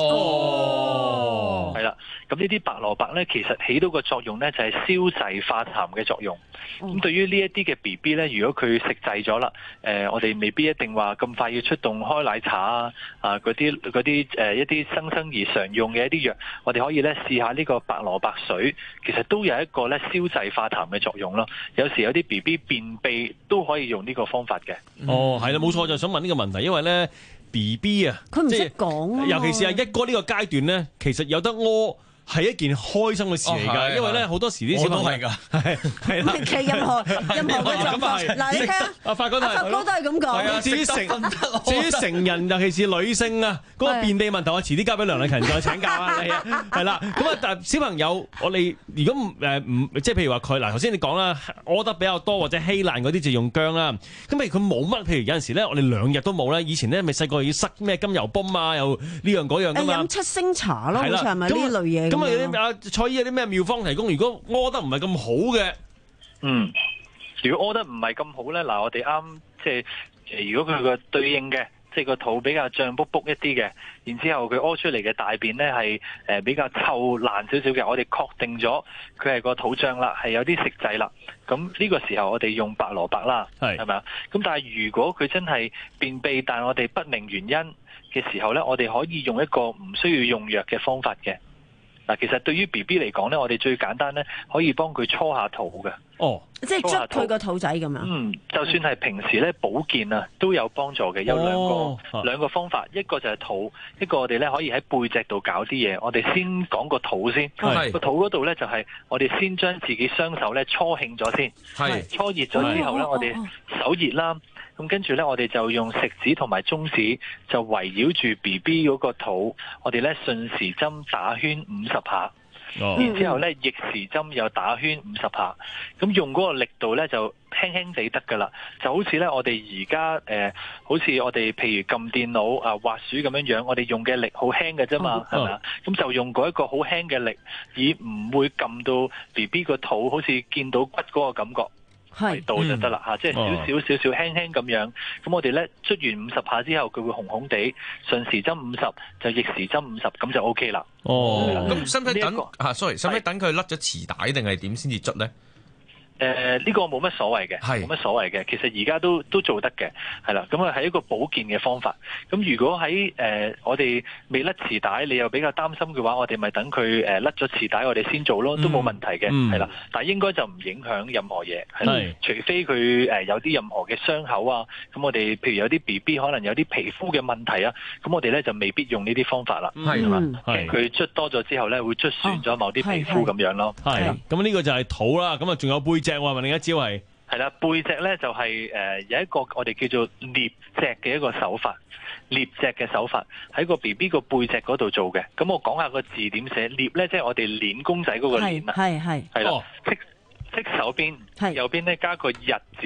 哦，係啦，咁呢啲白蘿蔔咧，其實起到個作用咧，就係消滯化痰嘅作用。咁、嗯、對於呢一啲嘅 B B 咧，如果佢食滯咗啦，誒、呃，我哋未必一定話咁快要出動開奶茶啊，啊，嗰啲嗰啲誒一啲新生兒常用嘅一啲藥，我哋可以咧試下呢個白蘿蔔水，其實都有一個咧消滯化痰嘅作用咯。有時有啲 B B 便秘都可以用呢個方法嘅。 哦，係啦，冇錯，就想問呢個問題，因為咧。B B 啊， 佢唔識講， 尤其是係一哥呢個階段咧，其實有得屙係一件開心嘅事嚟㗎，因為咧好多時啲小朋友係㗎，係係啦， 其實任何任何嘅狀況，嗱你聽啊， 阿發哥都係， 發哥都係咁講。 至於成至於成人，尤其是女性啊，嗰個便秘問題，我遲啲交俾梁麗勤再請教啊，係啊，係啦，咁啊，但係小朋友，我哋如果誒唔即係譬如話佢嗱，頭先你講啦，屙得比較多或者稀爛嗰啲就用薑啦，咁譬如佢冇乜，譬如有陣時咧，我哋兩日都冇咧，以前咧咪細個要塞咩金油泵啊，又呢樣嗰樣㗎嘛， 飲七星茶咯，好似係咪呢類嘢？ 咁啊有啲啊蔡醫有啲咩妙方提供？如果屙得唔係咁好嘅， 嗯，如果屙得唔係咁好咧，嗱我哋啱即係如果佢個對應嘅，即係個肚比較脹卜卜一啲嘅，然之後佢屙出嚟嘅大便咧係誒比較臭爛少少嘅，我哋確定咗佢係個肚脹啦，係有啲食滯啦。咁呢個時候我哋用白蘿蔔啦，係係咪啊？咁但係如果佢真係便秘，但我哋不明原因嘅時候咧，我哋可以用一個唔需要用藥嘅方法嘅。嗱，其實對於 B B 嚟講咧，我哋最簡單咧，可以幫佢搓下肚嘅。哦， 即係捽佢個肚仔咁樣。 嗯，就算係平時咧保健啊，都有幫助嘅。有兩個、哦、兩個方法，一個就係肚，一個我哋咧可以喺背脊度搞啲嘢。我哋先講個肚先，個肚嗰度咧就係我哋先將自己雙手咧搓興咗先，係搓熱咗之後咧，我哋手熱啦。咁跟住咧，我哋就用食指同埋中指就圍繞住 B B 嗰個肚，我哋咧順時針打圈五十下，哦、然之後咧逆時針又打圈五十下。咁用嗰個力度咧就輕輕地得㗎啦，就好似咧我哋而家誒，好似我哋譬如撳電腦啊、滑鼠咁樣樣，我哋用嘅力好輕嘅啫嘛，係咪啊？咁就用嗰一個好輕嘅力，而唔會撳到 B B 個肚，好似見到骨嗰個感覺。係到就得啦嚇，即係少少少少輕輕咁樣。咁我哋咧捽完五十下之後，佢會紅紅地，順時針五十就逆時針五十，咁就 O K 啦。 哦，咁使唔使等啊？sorry，使唔使等佢甩咗臍帶定係點先至捽咧？ 誒、呃、呢、這個冇乜所謂嘅，冇乜所謂嘅。其實而家都都做得嘅，係啦。咁啊係一個保健嘅方法。咁如果喺誒、呃、我哋未甩臍帶，你又比較擔心嘅話，我哋咪等佢誒甩咗臍帶，我哋先做咯，都冇問題嘅，係、嗯、啦。但係應該就唔影響任何嘢，係除非佢誒、呃、有啲任何嘅傷口啊。咁我哋譬如有啲 B B 可能有啲皮膚嘅問題啊，咁我哋咧就未必用呢啲方法啦，係嘛？佢捽多咗之後咧，會捽損咗某啲皮膚咁樣咯。 係咁呢個就係肚啦。咁啊仲有背。隻話問另一招係係啦，背脊咧就係、是、誒、呃、有一個我哋叫做捏脊嘅一個手法，捏脊嘅手法喺個 B B 個背脊嗰度做嘅。咁我講下個字點寫，捏咧即係我哋捏公仔嗰個捏啊， 係係係啦，即即手邊右邊咧加個日字，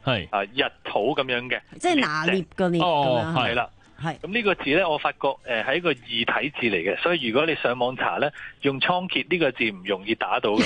係啊日土咁樣嘅， 即係拿捏個捏咁樣， 係啦。 係咁呢個字咧，我發覺誒係一個異體字嚟嘅，所以如果你上網查咧，用倉頡呢個字唔容易打到嘅。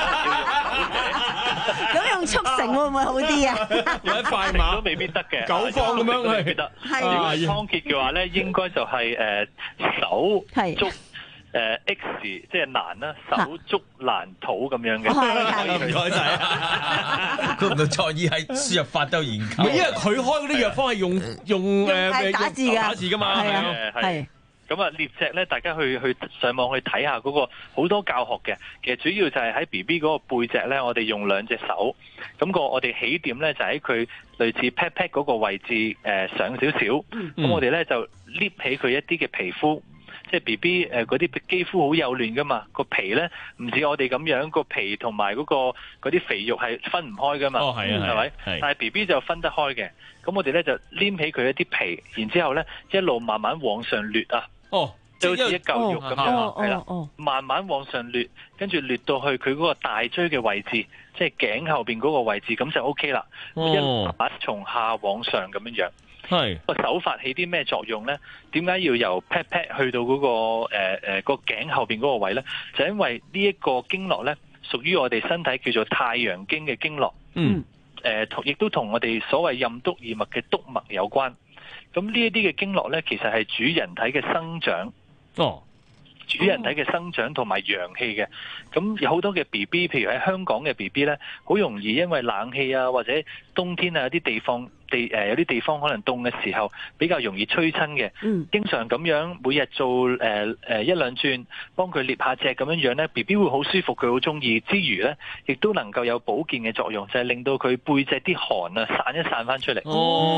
咁用速成會唔會好啲啊？ 或者快馬都未必得嘅， 九方咁樣都未必得。 係如果倉頡嘅話咧，應該就係誒手足。誒 X 即係難啦，手足難土咁樣嘅， 唔該晒。估唔到蔡醫喺輸入法都有研究， 因為佢開嗰啲藥方係用用誒打字㗎， 打字㗎嘛， 係啊， 係。咁啊，獵隻咧，大家去去上網去睇下嗰個好多教學嘅，其實主要就係喺 B B 嗰個背脊咧，我哋用兩隻手，咁個我哋起點咧就喺佢類似 pat pat 嗰個位置誒上少少，咁我哋咧就捏起佢一啲嘅皮膚。即係 B B 誒嗰啲肌膚好幼嫩噶嘛，個皮咧唔似我哋咁樣，個皮同埋嗰個嗰啲肥肉係分唔開噶嘛， 哦係啊， 係咪？但係 B B 就分得開嘅，咁我哋咧就黏起佢一啲皮，然之後咧一路慢慢往上掠啊， 哦， 就好似一嚿肉咁樣，係啦、 哦， 慢慢往上掠，跟住掠到去佢嗰個大椎嘅位置，即係頸後邊嗰個位置，咁就 O K 啦， 哦、 一路慢慢從下往上咁樣樣。 係個手法起啲咩作用咧？點解要由 pat pat 去到嗰、嗰個誒誒個頸後邊嗰個位咧？就因為呢一個經絡咧，屬於我哋身體叫做太陽經嘅經絡。 嗯。 誒同亦都同我哋所謂任督二脈嘅督脈有關。咁呢一啲嘅經絡咧，其實係主人體嘅生長。 哦。 主人體嘅生長同埋陽氣嘅，咁有好多嘅 B B， 譬如喺香港嘅 B B 咧，好容易因為冷氣啊，或者冬天啊，有啲地方地誒、呃、有啲地方可能凍嘅時候，比較容易吹親嘅。嗯，經常咁樣每日做誒誒、呃、一兩轉，幫佢捏下隻咁樣樣咧 ，B B 會好舒服，佢好中意之餘咧，亦都能夠有保健嘅作用，就係、是、令到佢背脊啲寒啊散一散翻出嚟。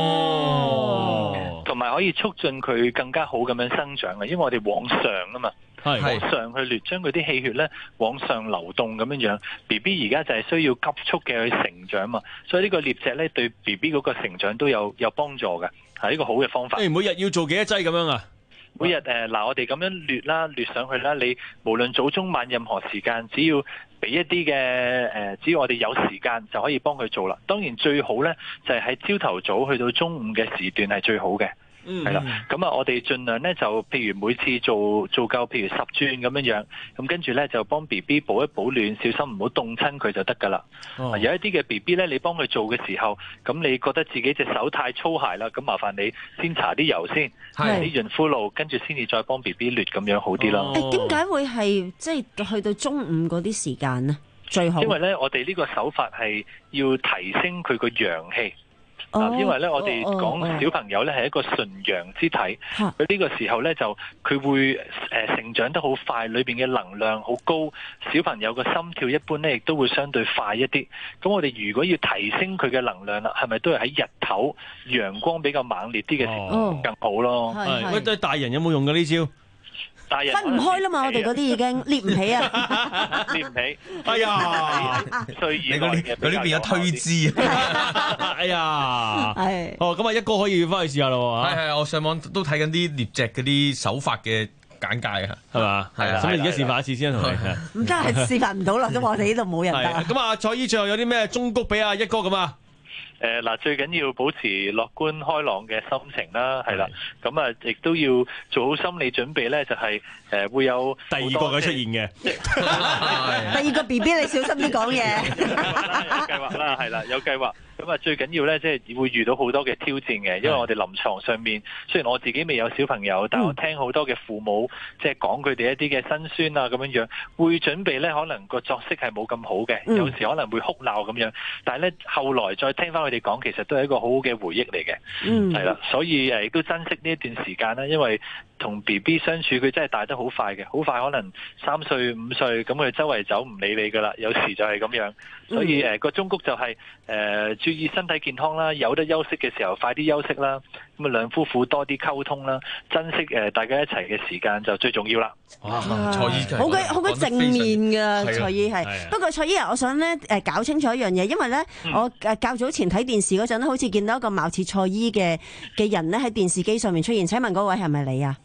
哦，同埋可以促進佢更加好咁樣生長嘅，因為我哋往上啊嘛。係往上去掠，將佢啲氣血咧往上流動咁樣樣。B B 而家就係需要急速嘅去成長嘛，所以呢個獵隻咧對 B B 嗰個成長都有有幫助嘅，係一個好嘅方法。 誒，每日要做幾多劑咁樣啊？ 每日誒嗱、呃，我哋咁樣掠啦，掠上去啦，你無論早中晚任何時間，只要俾一啲嘅誒，只要我哋有時間就可以幫佢做啦。當然最好咧就係喺朝頭早去到中午嘅時段係最好嘅。嗯，係啦，咁啊，我哋盡量咧就，譬如每次做做夠，譬如十轉咁樣樣，咁跟住咧就幫 B B 保一保暖，小心唔好凍親佢就得噶啦。哦、有一啲嘅 B B 咧，你幫佢做嘅時候，咁你覺得自己隻手太粗鞋啦，咁麻煩你先搽啲油先，搽啲潤膚露，跟住先至再幫 B B 掠咁樣好啲咯。 誒點解會係即係去到中午嗰啲時間呢？最好？ 因為咧，我哋呢個手法係要提升佢個陽氣。啊，因為咧，我哋講小朋友咧係一個純陽之體，佢呢個時候咧就佢會誒成長得好快，裏邊嘅能量好高，小朋友個心跳一般咧亦都會相對快一啲。咁我哋如果要提升佢嘅能量啦，係咪都係喺日頭陽光比較猛烈啲嘅時候更好咯？ 係，喂，對大人有冇用㗎呢招？ 大人分唔開啦嘛，我哋嗰啲已經捏唔起啊， 捏唔起。 哎呀， 歲以內嘅嗰啲變咗推脂啊！哎呀， 係。 哦，咁啊，一哥可以翻去試下咯喎。 係係，我上網都睇緊啲獵隻嗰啲手法嘅簡介啊， 係嘛？係啊。咁你而家示範一次先同你。 唔得，係示範唔到啦，咁我哋呢度冇人得。 咁啊，蔡醫最後有啲咩忠告俾阿一哥咁啊？ 誒嗱，最緊要保持樂觀開朗嘅心情啦，係啦，咁啊，亦都要做好心理準備咧，就係誒會有第二個嘅出現嘅， 第二個 B B 你小心啲講嘢， 有計劃啦，係啦，有計劃。咁啊，最緊要咧，即係會遇到好多嘅挑戰嘅，因為我哋臨床上面，雖然我自己未有小朋友，但我聽好多嘅父母即係講佢哋一啲嘅辛酸啊咁樣樣，會準備咧，可能個作息係冇咁好嘅，有時可能會哭鬧咁樣，但係咧後來再聽翻佢哋講，其實都係一個好好嘅回憶嚟嘅，嗯，係啦，所以誒亦都珍惜呢一段時間啦，因為同 B B 相處，佢真係大得好快嘅，好快可能三歲五歲咁佢周圍走唔理你噶啦，有時就係咁樣，所以誒個忠告就係誒注意身體健康啦，有得休息嘅時候快啲休息啦，咁啊兩夫婦多啲溝通啦，珍惜誒大家一齊嘅時間就最重要啦。 哇，蔡醫好鬼好鬼正面㗎，蔡醫係。不過蔡醫啊，我想咧誒搞清楚一樣嘢，因為咧我誒較早前睇電視嗰陣咧，好似見到一個貌似蔡醫嘅嘅人咧喺電視機上面出現，請問嗰位係咪你啊？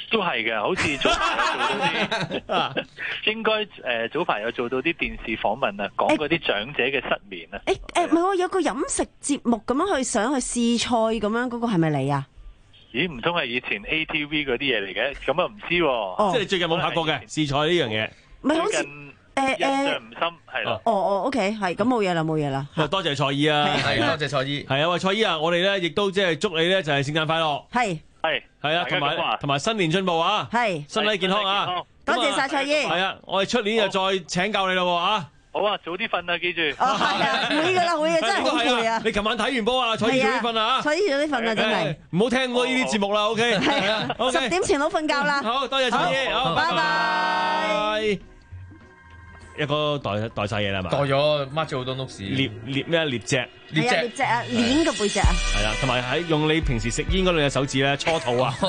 都係嘅，好似早排有做到啲，應該誒、呃、早排有做到啲電視訪問啊，講嗰啲長者嘅失眠啊。 誒誒，唔係喎，有個飲食節目咁樣去上去試菜咁樣，嗰、嗰個係咪你啊？ 咦，唔通係以前 A T V 嗰啲嘢嚟嘅？咁啊唔知喎。 哦、 即係你最近冇拍過嘅試菜呢樣嘢。 唔係好似。誒誒， 印象唔深係啦。 哦哦 ，OK， 係咁冇嘢啦，冇嘢啦。 多謝蔡姨啊， 係多謝蔡姨。 係啊，喂，蔡姨啊，我哋咧亦都即係祝你咧就係聖誕快樂。 係係係啊，同埋同埋新年進步啊， 係身體健康啊。 多謝晒蔡姨。 係啊，我哋出年就再請教你咯啊。 好啊，早啲瞓啊，記住。 哦，係啊，會噶啦，會啊，真係好攰啊。 你琴晚睇完波啊，蔡姨早啲瞓啊。 蔡姨早啲瞓啊，真係。 唔好聽多呢啲節目啦 ，OK。 係啊，十點前好瞓覺啦。 好多謝蔡姨，好，拜拜。一個袋袋晒嘢啦嘛， 袋咗抹咗好多碌屎， 獵獵咩啊？獵隻， 獵隻，獵隻啊，鏈個背脊啊， 係啦，同埋喺用你平時食煙嗰兩隻手指咧搓肚啊，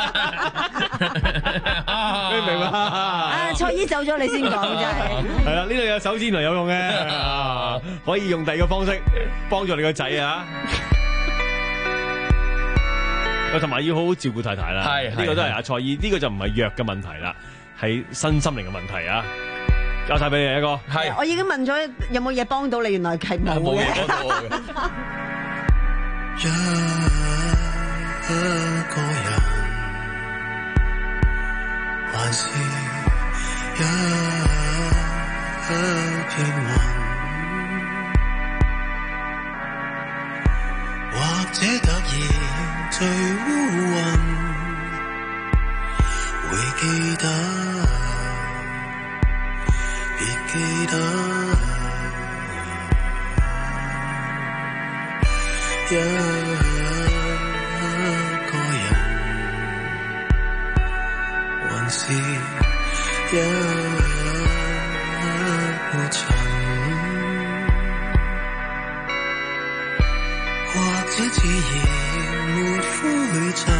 你明嘛？ 啊，蔡姨走咗你先講真係， 係啦，呢兩隻手指原來有用嘅，可以用第二個方式幫助你個仔啊。同埋要好好照顧太太啦，係呢個都係阿蔡姨，呢個就唔係藥嘅問題啦，係身心靈嘅問題啊。交晒俾你一個， 係我已經問咗有冇嘢幫到你，原來係冇嘅。 一個人，還是一片雲，或者突然最烏雲，會記得。別記得一個人，還是一壺塵，或者自然沒灰塵，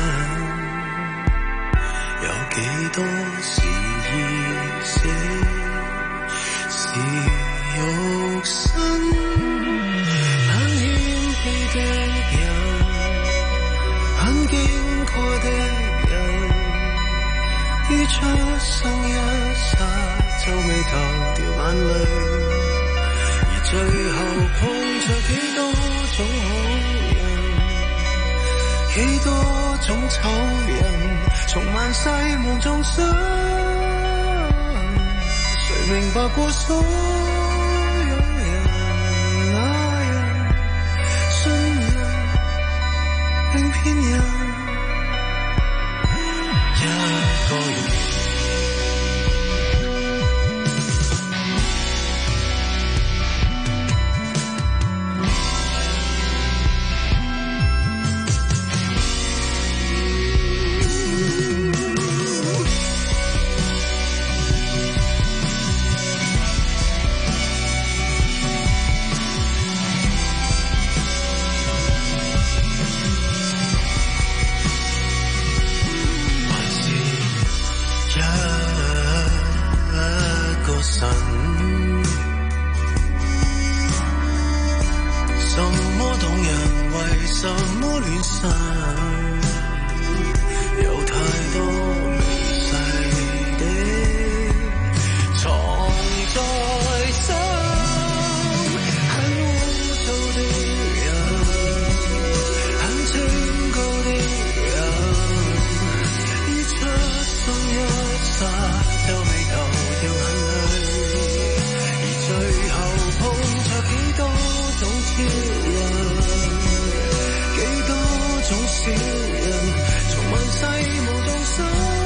有幾多是意識是肉身，很謙卑的人，很經過的人，於出生一剎皺眉頭掉眼淚，而最後碰着幾多種好人，幾多種醜人，從萬世夢中想。誰明白過所有人，那人信人，並騙人，一個人。少人，從萬世無動心。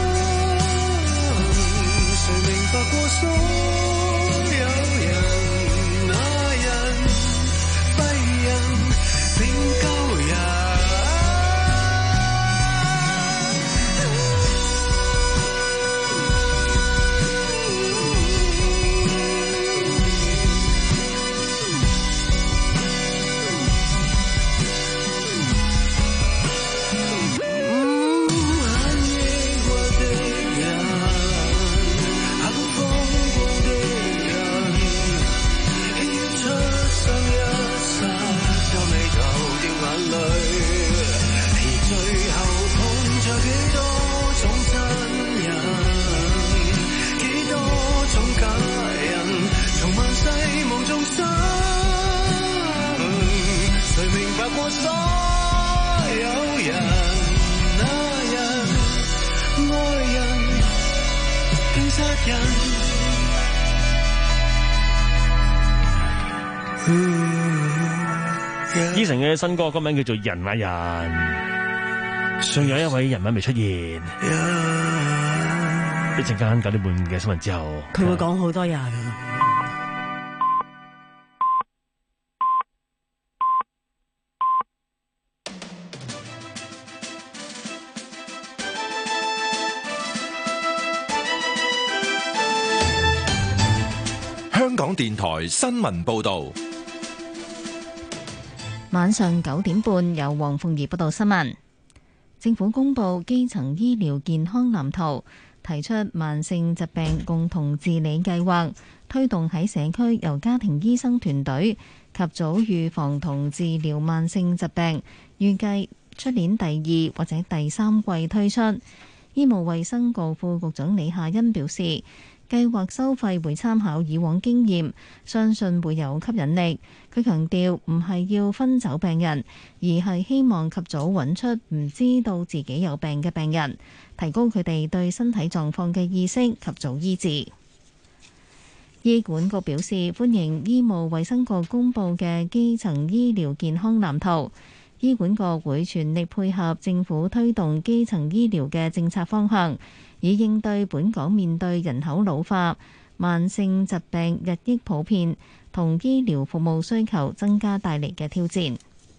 Eason 嘅新歌歌名叫做《人啊人》，仲有一位人物未出現。一陣間九點半嘅新聞之後， 佢會講好多人。 香港電台新聞報導。 晚上九點半，由黃鳳儀報道新聞。政府公布基層醫療健康藍圖，提出慢性疾病共同治理計劃，推動喺社區由家庭醫生團隊及早預防同治療慢性疾病，預計出年第二或者第三季推出。醫務衛生局副局長李夏茵表示，計劃收費會參考以往經驗，相信會有吸引力。佢強調唔係要分走病人，而係希望及早揾出唔知道自己有病嘅病人，提高佢哋對身體狀況嘅意識，及早醫治。醫管局表示歡迎醫務衛生局公布嘅基層醫療健康藍圖，醫管局會全力配合政府推動基層醫療嘅政策方向，以應對本港面對人口老化、慢性疾病日益普遍同醫療服務需求增加帶嚟嘅挑戰。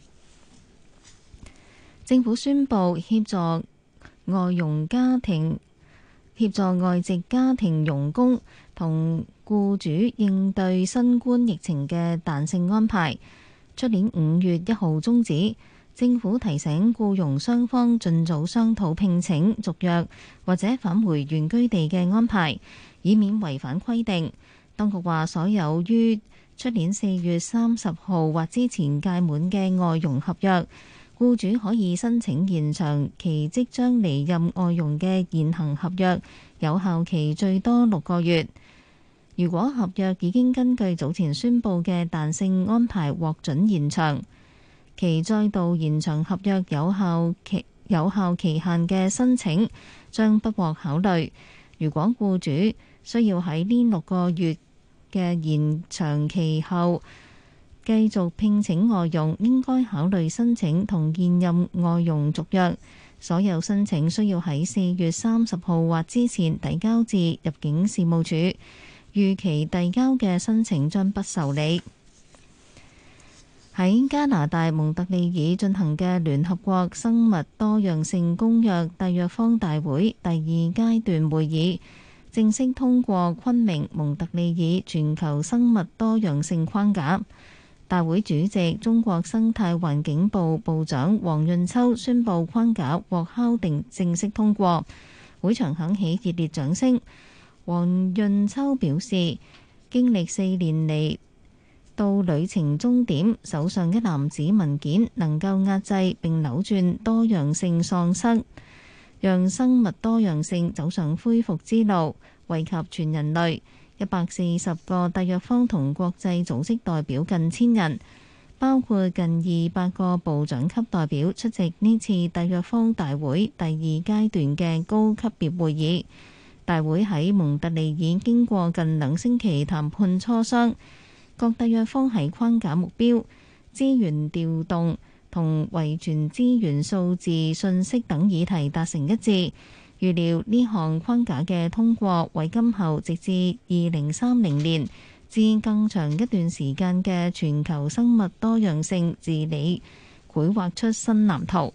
政府宣布協助外傭家庭、協助外籍家庭傭工同僱主應對新冠疫情嘅彈性安排，出年五月一號終止。政府提醒僱傭雙方盡早商討聘請、續約或者返回原居地嘅安排，以免違反規定。當局話，所有於出年四月三十號或之前屆滿嘅外傭合約，僱主可以申請延長其即將離任外傭嘅現行合約有效期最多六個月。如果合約已經根據早前宣布嘅彈性安排獲准延長，其再度延長合約有效期有效期限嘅申請將不獲考慮。如果僱主需要喺呢六個月嘅延長期後繼續聘請外傭，應該考慮申請同現任外傭續約。所有申請需要喺四月三十號或之前遞交至入境事務處，逾期遞交嘅申請將不受理。喺加拿大蒙特利爾進行嘅聯合國生物多樣性公約締約方大會第二階段會議正式通過昆明蒙特利爾全球生物多樣性框架。大會主席中國生態環境部部長黃潤秋宣布框架獲敲定正式通過，會場響起熱烈掌聲。黃潤秋表示，經歷四年嚟到旅程終點，手上一籃子文件能夠壓制並扭轉多樣性喪失，讓生物多樣性走上恢復之路，惠及全人類。一百四十個締約方同國際組織代表近千人，包括近二百個部長級代表出席呢次締約方大會第二階段嘅高級別會議。大會喺蒙特利爾經過近兩星期談判磋商，各締約方喺框架目標、資源調動同遺傳資源數字信息等議題達成一致。預料呢項框架嘅通過，為今後直至二零三零年至更長一段時間嘅全球生物多樣性治理繪畫出新藍圖。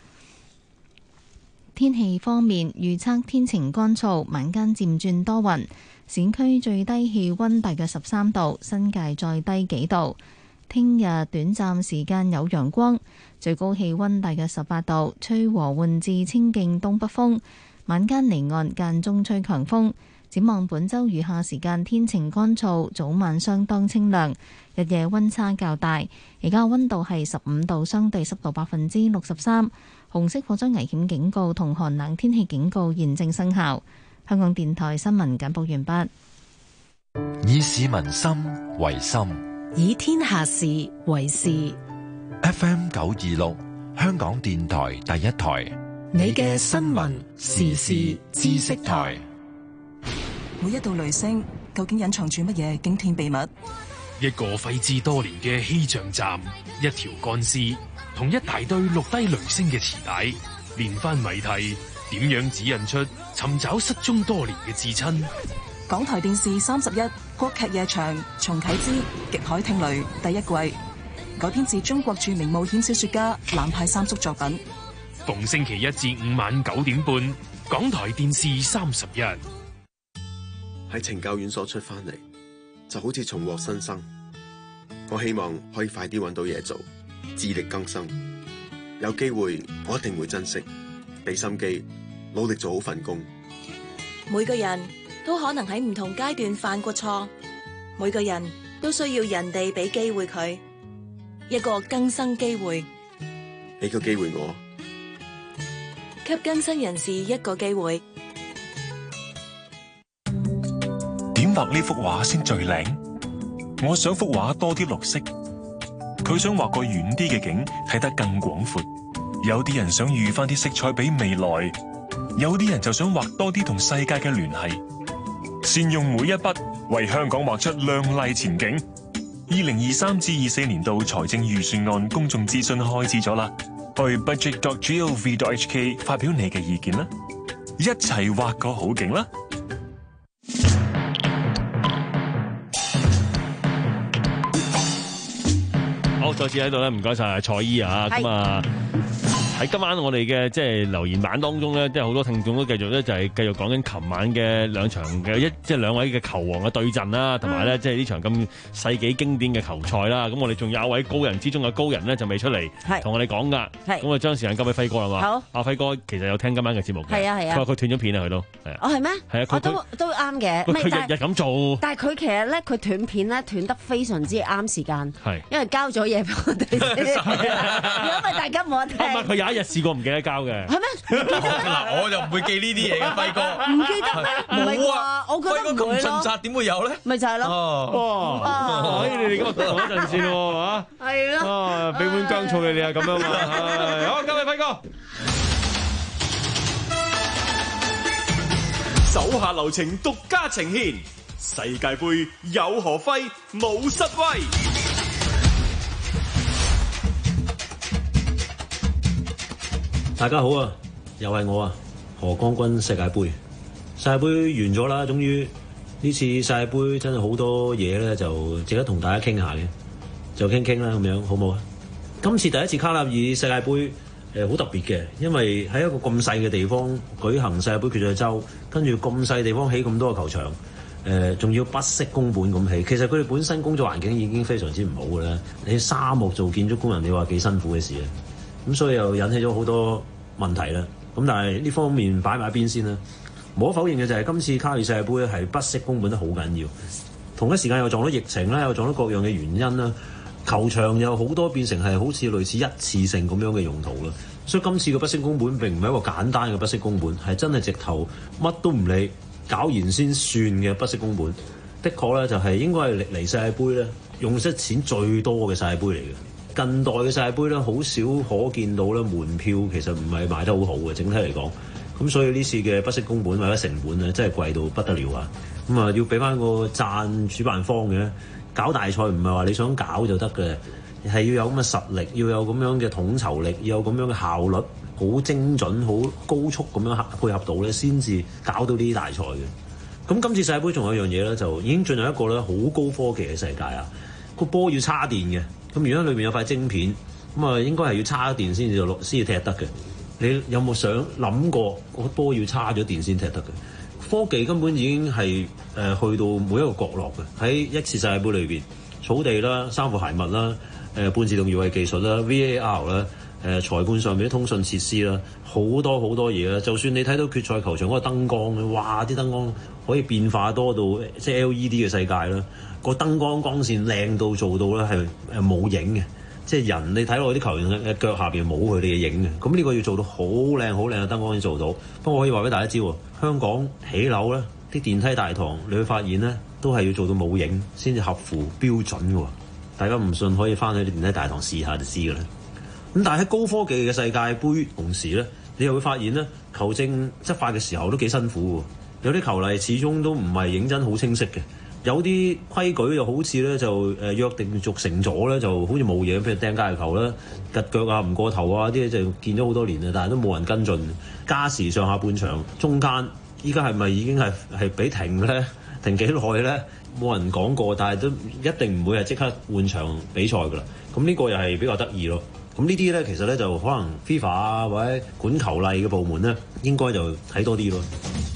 天氣方面，預測天晴乾燥，晚間漸轉多雲，市區最低氣溫大約十三度，新界再低幾度。聽日短暫時間有陽光，最高氣溫大約十八度，吹和緩至清勁東北風。晚間離岸間中吹強風。展望本週餘下時間天晴乾燥，早晚相當清涼，日夜溫差較大。而家溫度係十五度，相對濕度百分之六十三。紅色火災危險警告同寒冷天氣警告現正生效。香港電台新聞簡報完畢。 以市民心為心， 以天下事為事。 F M 九二六，香港電台第一台。 你嘅新聞時事知識台。 每一道雷聲究竟隱藏住乜嘢驚天秘密？ 一個廢置多年嘅氣象站，一條乾屍，同一大堆錄低雷聲嘅磁帶，連番謎題，點樣指引出尋找失蹤多年嘅至親？ 港台電視三十一國劇夜場重啟之極海聽雷第一季，改編自中國著名冒險小說家南派三叔作品。 逢星期一至五晚九點半，港台電視三十一。 喺懲教院所出翻嚟，就好似重獲新生。我希望可以快啲揾到嘢做，自力更生。有機會我一定會珍惜，俾心機，努力做好份工。 每個人都可能喺唔同階段犯過錯，每個人都需要人哋俾機會佢，一個更生機會。 俾個機會我， 給更生人士一個機會。 點畫呢幅畫先最靚？我想幅畫多啲綠色，佢想畫個遠啲嘅景，睇得更廣闊。有啲人想預翻啲色彩俾未來，有啲人就想畫多啲同世界嘅聯繫。善用每一筆，為香港畫出亮麗前景。二零二三至二四年度財政預算案公眾諮詢開始咗啦，去 budget dot gov dot h k 發表你嘅意見啦，一齊畫個好景啦！ 好，再次喺度咧，唔該晒蔡姨啊，咁啊。喺今晚我哋嘅即係留言版當中咧，即係好多聽眾都繼續咧就係繼續講緊琴晚嘅兩場嘅一即係兩位嘅球王嘅對陣啦，同埋咧即係呢場咁世紀經典嘅球賽啦。咁我哋仲有一位高人之中嘅高人咧就未出嚟同我哋講噶。咁啊將時間交俾輝哥啦嘛。好，阿輝哥其實有聽今晚嘅節目嘅。係啊係啊。佢話佢斷咗片啊，佢都係啊。哦係咩？係啊， 我都都啱嘅。 佢日日咁做。 但係佢其實咧，佢斷片咧斷得非常之啱時間。係。因為交咗嘢俾我哋先，因為大家冇得聽。 唔係佢有一日試過唔記得交嘅。係咩？ 嗱，我就唔會記呢啲嘢嘅，輝哥。 唔記得咩？冇啊！我覺得唔會咯。 咁盡責點會有咧？ 咪就係咯。 哦，哇！你哋今日同一陣線喎，嚇。係咯。啊，俾碗薑醋你哋啊，咁樣嘛。係。好，交俾輝哥。 手下留情，獨家呈獻世界盃有何輝，冇失威。 大家好啊，又係我啊，何光君。世界盃，世界盃完咗啦，終於呢次世界盃真係好多嘢咧，就值得同大家傾下嘅，就傾傾啦，咁樣好唔好啊？今次第一次卡塔爾世界盃誒好特別嘅，因為喺一個咁細嘅地方舉行世界盃決賽周，跟住咁細地方起咁多個球場，誒仲要不惜工本咁起。其實佢哋本身工作環境已經非常之唔好嘅啦，你喺沙漠做建築工人，你話幾辛苦嘅事啊？咁所以又引起咗好多問題啦。咁但係呢方面擺埋一邊先啦。無可否認嘅就係今次卡塔爾世界盃係不惜工本得好緊要。同一時間又撞到疫情啦，又撞到各樣嘅原因啦。球場有好多變成係好似類似一次性咁樣嘅用途啦。所以今次嘅不惜工本並唔係一個簡單嘅不惜工本，係真係直頭乜都唔理，搞完先算嘅不惜工本。的確咧就係應該係歷嚟世界盃咧用得錢最多嘅世界盃嚟嘅。近代嘅世界盃咧，好少可見到咧門票其實唔係賣得好好嘅，整體嚟講。咁所以呢次嘅不惜工本或者成本咧，真係貴到不得了啊！咁啊，要俾翻個讚主辦方嘅，搞大賽唔係話你想搞就得嘅，係要有咁嘅實力，要有咁樣嘅統籌力，要有咁樣嘅效率，好精準、好高速咁樣配合到咧，先至搞到呢啲大賽嘅。咁今次世界盃仲有一樣嘢咧，就已經進入一個咧好高科技嘅世界啊！個波要插電嘅。咁如果裏面有塊晶片，咁啊應該係要插電先至落先至踢得嘅。你有冇想諗過個波要插咗電先踢得嘅？科技根本已經係誒、呃、去到每一個角落嘅。喺一次世界盃裏邊，草地啦、衫褲鞋襪啦、誒、呃、半自動越位技術啦、V A R 啦、誒裁判上面啲通訊設施啦，好多好多嘢啦。就算你睇到決賽球場嗰個燈光咧，哇！啲燈光可以變化多到即係 L E D 嘅世界啦。個燈光光線靚到做到咧係誒冇影嘅，即係人你睇落啲球員嘅腳下邊冇佢哋嘅影嘅。咁呢個要做到好靚好靚嘅燈光先做到。不過可以話俾大家知喎，香港起樓咧啲電梯大堂，你會發現咧都係要做到冇影先至合乎標準嘅喎。大家唔信可以翻去啲電梯大堂試下就知㗎啦。咁但係喺高科技嘅世界盃同時咧，你又會發現咧球證執法嘅時候都幾辛苦喎。 有啲球例始終都唔係認真好清晰嘅。有啲規矩就好似咧就誒約定俗成咗咧，就好似冇嘢，譬如掟界球啦、趌腳啊、唔過頭啊啲就見咗好多年啦，但係都冇人跟進。加時上下半場中間，依家係咪已經係係俾停咧？停幾耐咧？冇人講過，但係都一定唔會係即刻換場比賽㗎啦。咁呢個又係比較得意咯。咁呢啲咧其實咧就可能 FIFA 啊或者管球例嘅部門咧，應該就睇多啲咯。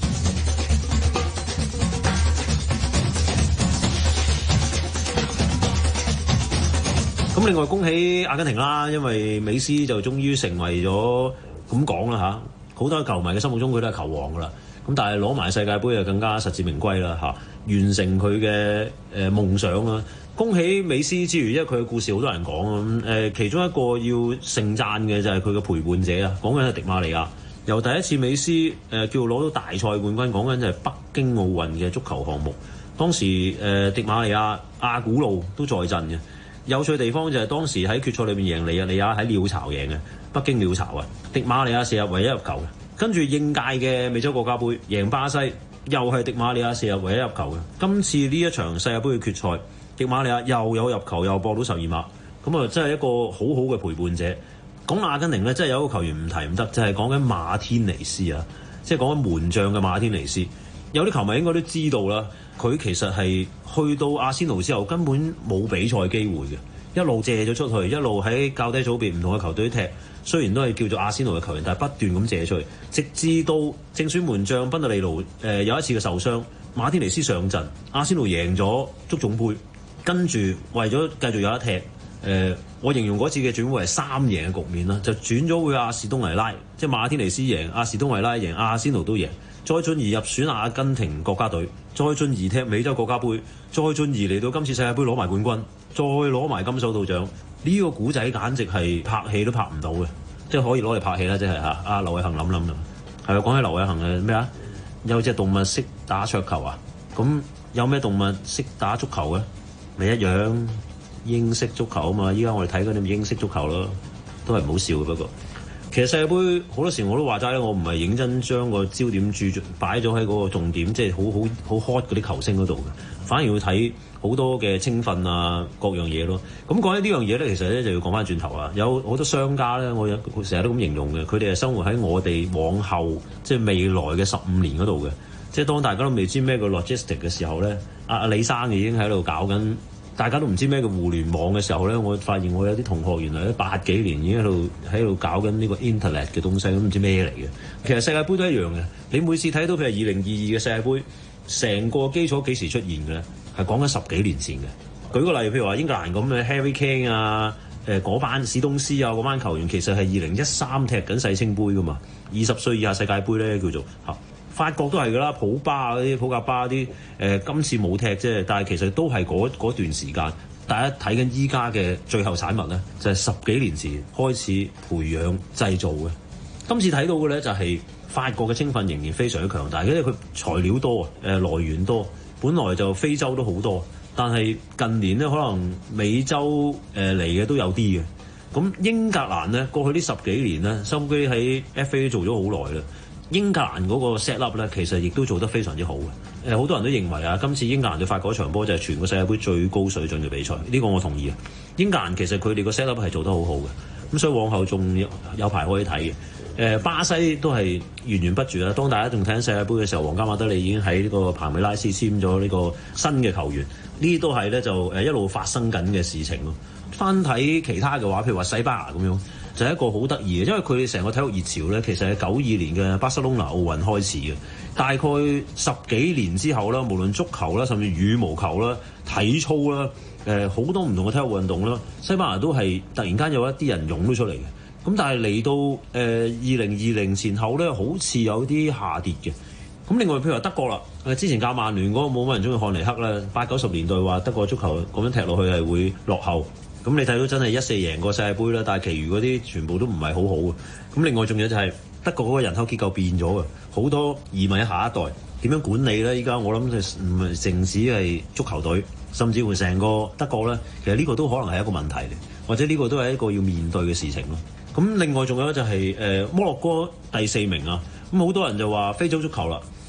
咁另外恭喜阿根廷啦，因為美斯就終於成為咗咁講啦嚇，好多球迷嘅心目中佢都係球王噶啦。咁但係攞埋世界盃就更加實至名歸啦嚇，完成佢嘅誒夢想啦。恭喜美斯之餘，因為佢嘅故事好多人講啊。誒，其中一個要盛讚嘅就係佢嘅陪伴者啊，講緊係迪馬利亞。由第一次美斯誒叫攞到大賽冠軍，講緊就係北京奧運嘅足球項目。當時誒迪馬利亞、阿古路都在陣嘅。有趣嘅地方就係當時喺決賽裏面贏尼日利亞喺鳥巢贏嘅，北京鳥巢啊，迪馬利亞射入唯一入球嘅。跟住應屆嘅美洲國家盃贏巴西，又係迪馬利亞射入唯一入球嘅。今次呢一場世界盃嘅決賽，迪馬利亞又有入球又博到十二碼，咁啊真係一個好好嘅陪伴者。講阿根廷咧，真係有一個球員唔提唔得，就係講緊馬天尼斯啊，即係講緊門將嘅馬天尼斯。有啲球迷應該都知道啦，佢其實係去到阿仙奴之後根本冇比賽機會嘅，一路借咗出去，一路喺較低組別唔同嘅球隊踢。雖然都係叫做阿仙奴嘅球員，但係不斷咁借出去，直至到正選門將賓特利奴誒、呃、有一次嘅受傷，馬天尼斯上陣，阿仙奴贏咗足總杯，跟住為咗繼續有得踢，誒、呃、我形容嗰次嘅轉會係三贏嘅局面啦，就轉咗去阿士東維拉，即係馬天尼斯贏，阿士東維拉贏，阿仙奴都贏。再進而入選阿根廷國家隊，再進而踢美洲國家盃，再進而嚟到今次世界盃攞埋冠軍，再攞埋金手套獎，呢、這個古仔簡直係拍戲都拍唔到嘅，即係可以攞嚟拍戲啦，即係嚇。阿劉偉恒諗諗啦，係啊，講起劉偉恒係咩啊？有隻動物識打桌球啊？咁有咩動物識打足球嘅？咪一樣英式足球啊嘛！依家我哋睇緊啲英式足球咯，都係唔好笑嘅不過。其實世界盃好多時我都話齋咧，我唔係認真將個焦點注擺咗喺嗰個重點，即係好好好 hot 嗰啲球星嗰度嘅，反而要睇好多嘅青訓啊各樣嘢咯。咁講起呢樣嘢咧，其實咧就要講翻轉頭啊，有好多商家咧，我有成日都咁形容嘅，佢哋係生活喺我哋往後即係未來嘅十五年嗰度嘅，即係當大家都未知咩叫 logistic 嘅時候咧，阿阿李生已經喺度搞緊。大家都唔知咩叫互聯網嘅時候咧，我發現我有啲同學原來喺八幾年已經喺度喺度搞緊呢個 internet 嘅東西，都唔知咩嚟嘅。其實世界盃都一樣嘅，你每次睇到譬如二零二二嘅世界盃，成個基礎幾時出現嘅咧？係講緊十幾年前嘅。舉個例，譬如話英格蘭咁嘅 Harry Kane 啊，誒嗰班史東斯啊嗰班球員，其實係二零一三踢緊世青盃噶嘛，二十歲以下世界盃咧叫做嚇。法國都係㗎啦，普巴嗰啲普甲巴啲誒、呃，今次冇踢啫，但係其實都係嗰段時間。大家睇緊依家嘅最後產物咧，就係、是、十幾年前開始培養製造嘅。今次睇到嘅咧就係、是、法國嘅青訓仍然非常之強大，因為佢材料多啊，誒、呃、來源多。本來就非洲都好多，但係近年咧可能美洲誒嚟嘅都有啲嘅。咁英格蘭咧過去呢十幾年咧，心機喺 F A 做咗好耐啦。英格蘭嗰個 set up 咧，其實亦都做得非常之好嘅。誒，好多人都認為啊，今次英格蘭對法國嗰場波就係全個世界盃最高水準嘅比賽。呢、這個我同意啊。英格蘭其實佢哋個 set up 係做得好好嘅，咁所以往後仲有排可以睇嘅。誒，巴西都係源源不絕啦。當大家仲睇緊世界盃嘅時候，皇家馬德里已經喺呢個彭美拉斯簽咗呢個新嘅球員。呢啲都係咧就誒一路發生緊嘅事情咯。翻睇其他嘅話，譬如話西班牙咁樣。就係一個好得意嘅，因為佢哋成個體育熱潮咧，其實係九二年嘅巴塞隆拿奧運開始嘅。大概十幾年之後啦，無論足球啦，甚至羽毛球啦、體操啦，誒、呃、好多唔同嘅體育運動啦，西班牙都係突然間有一啲人湧咗出嚟嘅。咁但係嚟到誒二零二零前後咧，好似有啲下跌嘅。咁另外譬如話德國啦，誒之前教曼聯嗰個冇乜人中意漢尼克啦，八九十年代話德國足球咁樣踢落去係會落後。咁你睇到真係一四贏過世界盃啦，但係其餘嗰啲全部都唔係好好嘅。咁另外仲有就係德國嗰個人口結構變咗嘅，好多移民下一代點樣管理咧？依家我諗就唔係淨止係足球隊，甚至乎成個德國咧，其實呢個都可能係一個問題嚟，或者呢個都係一個要面對嘅事情咯。咁另外仲有就係、是、誒、呃、摩洛哥第四名啊，咁好多人就話非洲足球啦。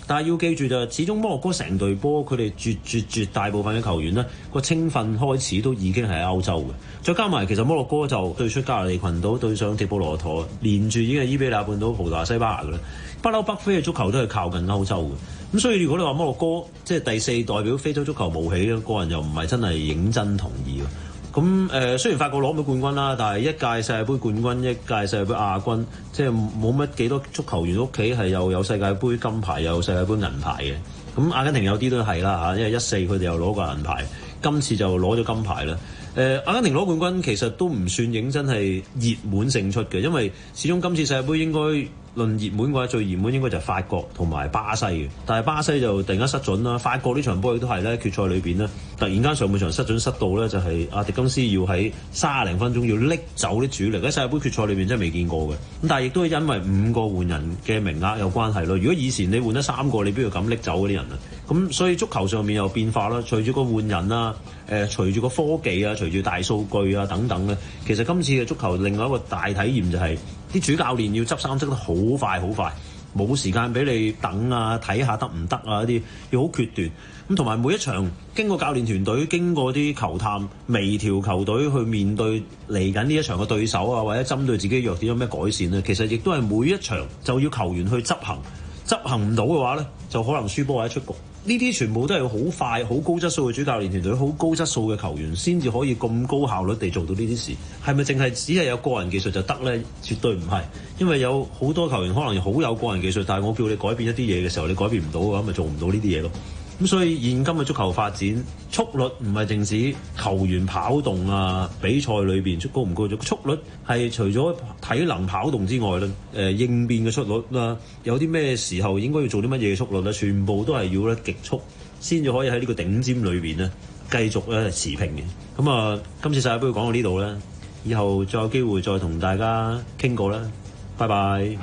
但係要記住就係，始終摩洛哥成隊波佢哋絕絕絕大部分嘅球員呢個青訓開始都已經係喺歐洲嘅，再加埋其實摩洛哥就對出加勒利群島，對上直布羅陀，連住已經係伊比利亞半島、葡萄牙、西班牙嘅啦。不嬲北非嘅足球都係靠近歐洲嘅，咁所以如果你話摩洛哥即係第四代表非洲足球冒起咧，個人又唔係真係認真同意嘅。咁誒、呃、雖然法國攞唔到冠軍啦，但係一屆世界盃冠軍、一屆世界盃亞軍，即係冇乜幾多足球員屋企係又有世界盃金牌又有世界盃銀牌嘅。咁阿根廷有啲都係啦嚇，因為一四佢哋又攞過銀牌，今次就攞咗金牌啦。誒、呃、阿根廷攞冠軍其實都唔算認真係熱門勝出嘅，因為始終今次世界盃應該論熱門嘅話，最熱門應該就係法國同埋巴西嘅，但係巴西就突然間失準啦。法國呢場波亦都係咧，決賽裏邊呢，突然間上半場失準失到咧，就係阿迪金斯要喺三十零分鐘要拎走啲主力，喺世界盃決賽裏邊真係未見過嘅。咁但係亦都係因為五個換人嘅名額有關係咯。如果以前你換得三個，你邊度敢拎走嗰啲人啊？咁所以足球上面有變化啦，隨住個換人啊，誒隨住個科技啊，隨住大數據啊等等咧，其實今次嘅足球另外一個大體驗就係、是。啲主教練要執生執得好快好快，冇時間俾你等啊，睇下得唔得啊，一啲要好決斷。咁同埋每一場經過教練團隊經過啲球探微調球隊去面對嚟緊呢一場嘅對手啊，或者針對自己弱點有咩改善呢？其實亦都係每一場就要球員去執行，執行唔到嘅話呢，就可能輸波或者出局。呢啲全部都係好快、好高質素嘅主教練團隊，好高質素嘅球員，先至可以咁高效率地做到呢啲事。係咪淨係只係有個人技術就得呢？絕對唔係，因為有好多球員可能好有個人技術，但係我叫你改變一啲嘢嘅時候，你改變唔到嘅話，咪做唔到呢啲嘢咯。咁所以現今嘅足球發展速率唔係淨止球員跑動啊，比賽裏邊高唔高咗？速率係除咗體能跑動之外咧，誒、呃、應變嘅速率啦，有啲咩時候應該要做啲乜嘢嘅速率咧，全部都係要咧極速先至可以喺呢個頂尖裏邊咧繼續咧持平嘅。咁啊，今次世界盃講到呢度咧，以後再有機會再同大家傾過啦，拜拜。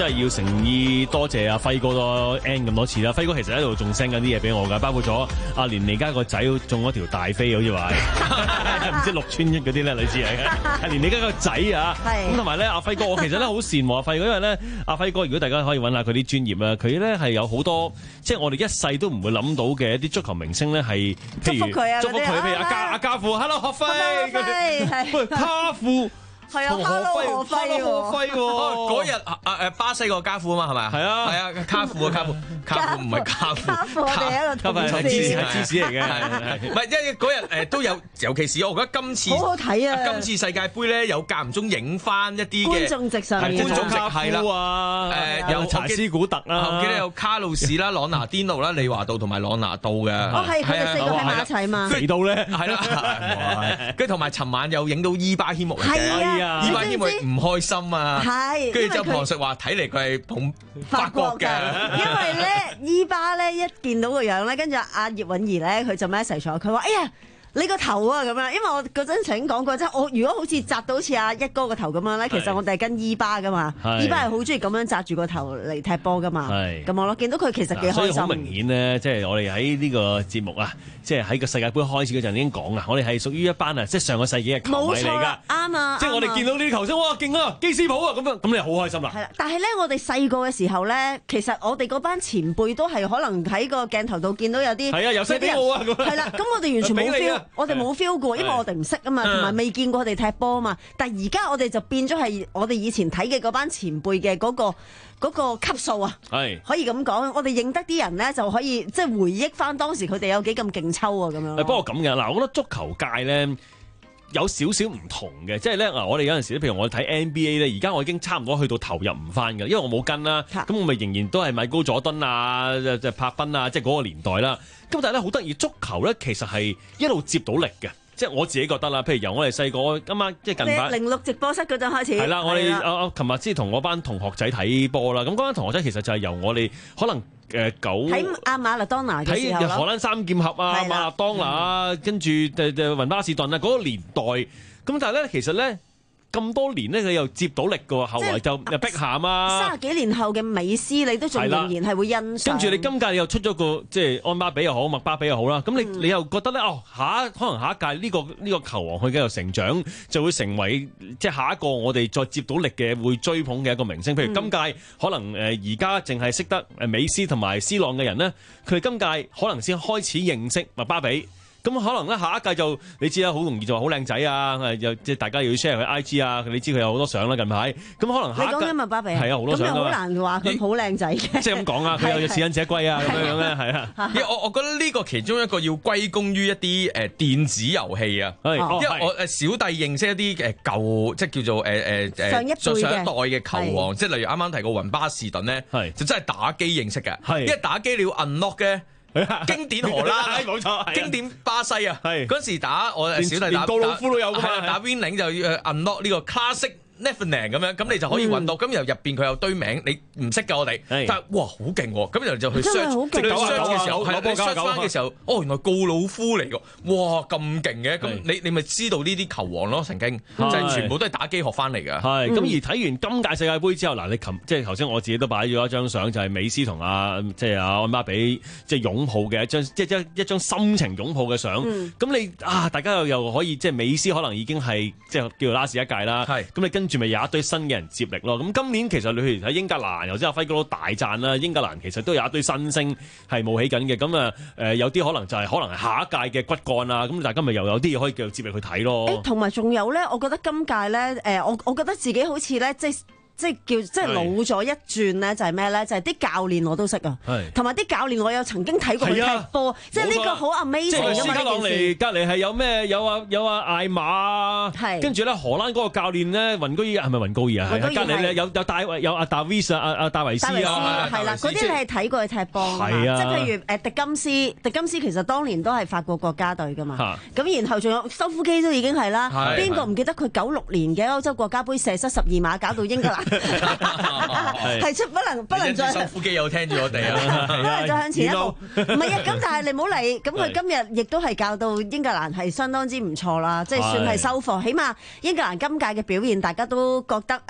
真係要誠意多謝阿輝哥多 N 咁多次啦。輝哥其實喺度仲 send 緊啲嘢俾我㗎，包括咗阿連尼家個仔中咗條大飛，好似話係唔知六串億嗰啲咧，類似係嘅。阿連尼家個仔啊，咁同埋咧阿輝哥，我其實咧好羨慕阿輝哥，因為咧阿輝哥如果大家可以揾下佢啲專業啊，佢咧係有好多即係我哋一世都唔會諗到嘅一啲足球明星咧，係祝福佢啊， 祝福佢，譬如阿家阿家父 ，Hello 何輝，喂家父。 係啊，哈囉何輝喎， 嗰日啊誒巴西個家父啊嘛，係咪啊？係啊，係啊，卡父啊，卡父，卡父唔係家父， 家父我哋係一個同事， 係芝士係芝士嚟嘅， 唔係因為嗰日誒都有，尤其是我覺得今次好好睇啊！ 今次世界盃咧有間唔中影翻一啲嘅觀眾席上面， 觀眾席係啦， 誒有查斯古特啦， 我記得有卡路士啦、朗拿甸奴啦、利華道同埋朗拿度嘅， 哦係佢哋四個喺埋一齊嘛， 肥到咧係啦，跟住同埋尋晚又影到伊巴謙木嚟嘅， 啊， 伊巴謙木唔開心啊， 係， 跟住就旁述話睇嚟佢係捧法國嘅， 因為咧伊巴咧一見到個樣咧，跟住阿葉韻儀咧佢就 message 咗，佢話哎呀你個頭啊咁樣，因為我嗰陣曾經講過，即係我如果好似紮到好似阿一哥個頭咁樣咧，其實我哋係跟伊巴噶嘛，伊巴係好中意咁樣紮住個頭嚟踢波噶嘛，咁我咯見到佢其實幾開心。 所以好明顯咧，即係我哋喺呢個節目啊，即係喺個世界盃開始嗰陣已經講啊，我哋係屬於一班啊，即係上個世紀嘅球迷嚟㗎， 啱啊！ 即係我哋見到呢啲球星，哇勁啊，基斯普啊咁樣，咁你好開心啦。 係啦，但係咧，我哋細個嘅時候咧，其實我哋嗰班前輩都係可能喺個鏡頭度見到有啲係啊，由細俾我啊咁。 係啦，咁我哋完全冇 feel，我哋冇 feel。因為我哋唔識啊嘛，同埋未見過佢哋踢波啊嘛。但係而家我哋就變咗係我哋以前睇嘅嗰班前輩嘅嗰個嗰個級數啊，係可以咁講。我哋認得啲人咧，就可以即係回憶翻當時佢哋有幾咁勁抽啊咁樣。 不過咁嘅嗱，我覺得足球界咧有少少唔同嘅，即係咧嗱，我哋有陣時咧，譬如我睇 N B A 咧，而家我已經差唔多去到投入唔翻㗎，因為我冇跟啦。咁我咪仍然都係米高佐敦啊、即係柏賓啊，即係嗰個年代啦。咁但係咧好得意，足球咧其實係一路接到力嘅。即係我自己覺得啦，譬如由我哋細個今晚即係近排零六直播室嗰陣開始， 係啦，我哋啊啊，琴日先同我班同學仔睇波啦。咁嗰班同學仔其實就係由我哋可能誒九睇阿馬勒當拿嘅時候， 睇荷蘭三劍俠啊、馬勒當拿啊，跟住誒誒雲巴士頓啊嗰個年代。咁但係咧，其實咧。咁多年咧，佢又接到力嘅喎，後來就又碧咸啊， 三十幾年後嘅美斯，你都仲仍然係會欣賞。 跟住你今屆你又出咗個即係安巴比又好，麥巴比又好啦，咁你、嗯、你又覺得咧，哦下一可能下一屆呢、呢個呢、呢個球王佢繼續成長，就會成為即係下一個我哋再接到力嘅會追捧嘅一個明星。譬如今屆可能誒而家淨係識得誒美斯同埋 C 朗嘅人咧，佢哋今屆可能先開始認識麥巴比。咁可能咧下一屆就你知啦，好容易就話好靚仔啊！又即係大家要 share 佢 I G 啊，你知佢有好多相啦近排。咁可能下一屆你講緊麥巴比係啊，好多相啊。咁又好難話佢好靚仔嘅。 即係咁講啊，佢有隻似忍者龜啊咁樣樣咧，係啊。 因為我我覺得呢個其中一個要歸功於一啲誒電子遊戲啊。因為我誒小弟認識一啲誒舊即係叫做誒誒誒上一上一代嘅球王，即係例如啱啱提過雲巴士頓咧，就真係打機認識嘅。因為打機你要 unlock 嘅。經典荷蘭，冇錯，經典巴西啊！嗰時打我小弟打高老夫都有㗎嘛， 打 Winning 就要 unlock 呢個 classic Neverland 咁樣，咁你就可以揾到。咁由入邊佢有堆名，你唔識㗎我哋，但係哇好勁喎！咁然後就去 search，即係 search 嘅時候，係 search 翻嘅時候，哦原來高老夫嚟㗎，哇咁勁嘅！咁你你咪知道呢啲球王咯，曾經就係全部都係打機學翻嚟㗎。 係咁而睇完今屆世界盃之後，嗱你琴即係頭先我自己都擺咗一張相，就係美斯同阿即係阿安巴比即係擁抱嘅一張，即係一一張心情擁抱嘅相。咁你啊大家又又可以即係美斯可能已經係即係叫做 last 一屆啦。係咁你跟住咪有一堆新嘅人接力咯。咁今年其實你譬如喺英格蘭，頭先阿輝哥都大讚啦。英格蘭其實都有一堆新星係冒起緊嘅。咁啊誒有啲可能就係可能係下一屆嘅骨幹啊。咁但係今日又有啲嘢可以繼續接力去睇咯。誒同埋仲有咧，我覺得今屆咧誒，我我覺得自己好似咧即係。即係叫即係老咗一轉咧，就係咩咧？就係啲教練我都識啊，同埋啲教練我有曾經睇過佢踢波，即係呢個好 amazing 㗎嘛！ 斯卡朗尼隔離係有咩？有啊有啊艾馬，跟住咧荷蘭嗰個教練咧雲高爾係咪雲高爾啊？隔離咧有有戴有阿達維斯啊阿戴維斯啊， 係啦，嗰啲你係睇過佢踢波啊，即係譬如誒迪金斯，迪金斯其實當年都係法國國家隊㗎嘛，咁然後仲有修夫基都已經係啦，邊個唔記得佢九六年嘅歐洲國家杯射失十二碼搞到英格蘭？係出不能不能再收腹肌有聽住我哋啊， 不能再向前一步。唔係啊，咁但係你唔好理。咁佢今日亦都係教到英格蘭係相當之唔錯啦，即係算係收貨。起碼英格蘭今屆嘅表現，大家都覺得誒。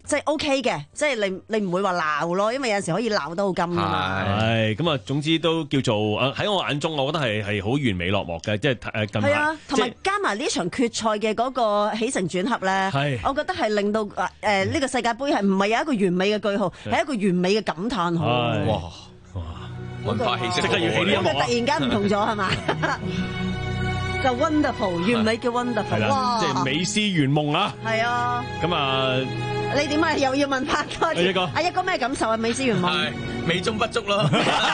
即係 OK 嘅，即係你你唔會話鬧咯，因為有陣時可以鬧得好金㗎嘛。 係咁啊，總之都叫做喺我眼中，我覺得係係好完美落幕嘅，即係誒近排。 係啊，同埋加埋呢場決賽嘅嗰個起承轉合咧， 係我覺得係令到誒呢個世界盃係唔係有一個完美嘅句號，係一個完美嘅感嘆號。 哇哇！ 文化氣息即刻要起呢音樂啊！ 突然間唔同咗係嘛？就 wonderful， 完美嘅 wonderful， 哇！ 即係美斯圓夢啊！ 係啊！ 咁啊， 你點啊？又要問拍拖？阿一哥，阿一哥咩感受啊？美斯圓夢係美中不足咯。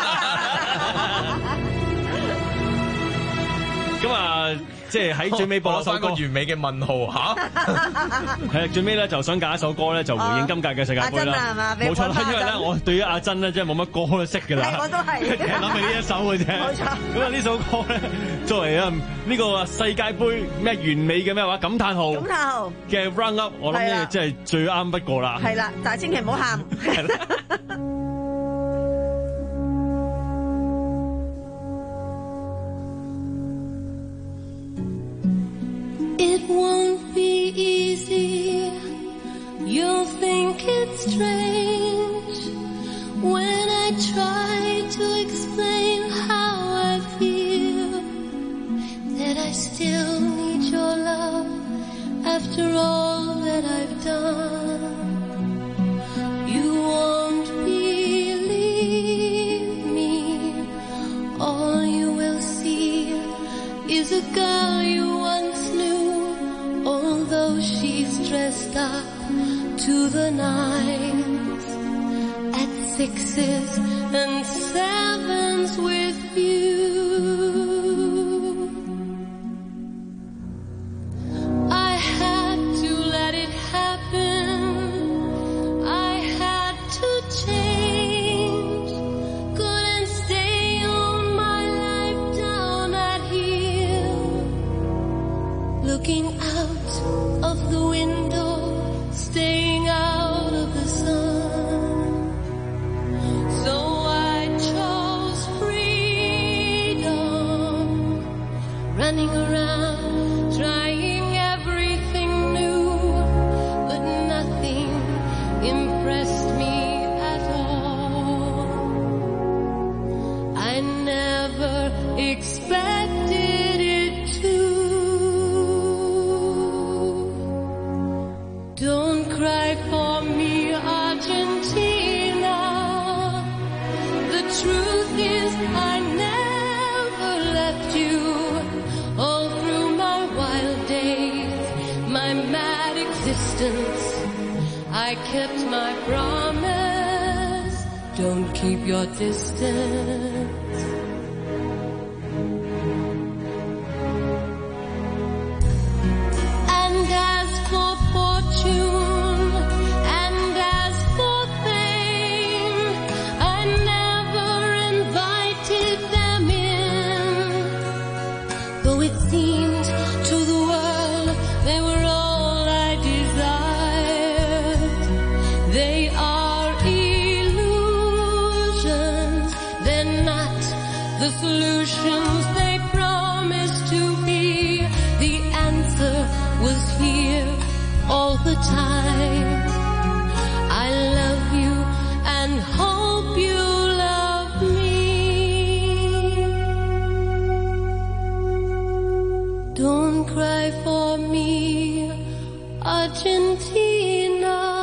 咁啊，即係喺最尾播一首歌， 完美嘅問號嚇。 係啊，最尾咧就想揀一首歌咧，就回應今屆嘅世界盃啦。冇錯啦，因為咧我對於阿珍咧真係冇乜歌都識㗎啦。 我都係諗起呢一首嘅啫。冇錯。咁啊呢首歌咧，作為啊呢個世界盃咩完美嘅咩話感嘆號。感嘆號嘅 run up， 我諗呢真係最啱不過啦。 係啦，但係千祈唔好喊。 It won't be easy. You'll think it's strange when I try to explain how I feel, that I still need your love after all that I've done. You won't believe me. All you will see is a girl you once knew, although she's dressed up to the nines, at sixes and sevens with you. I had to let it happen. I had to change. Couldn't stay on my life down at heel, looking out of the window, staying out of the sun. So I chose freedom, running around, trying everything new, but nothing impressed me at all. I never expected it to. Don't cry for me, Argentina. The truth is I never left you. All through my wild days, my mad existence, I kept my promise. Don't keep your distance. And as for fortune, and as for fame, I never invited them in, though it seemed to the world they were all I desired. They are illusions, they're not the solutions they promised to be. The answer was here all the time. I love you and hope you love me. Don't cry for me, Argentina.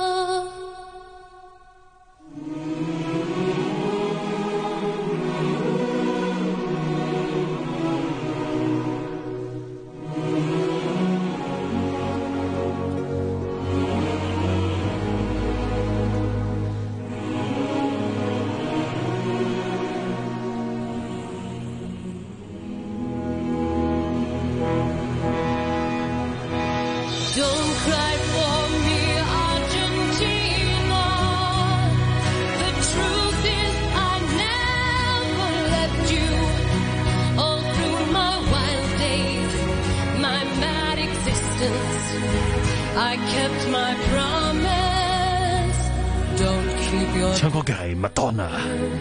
Don't cry for me, Argentina. The truth is I never left you. All through my wild days, my mad existence, I kept my promise. Don't keep your 唱歌嘅係麥當娜，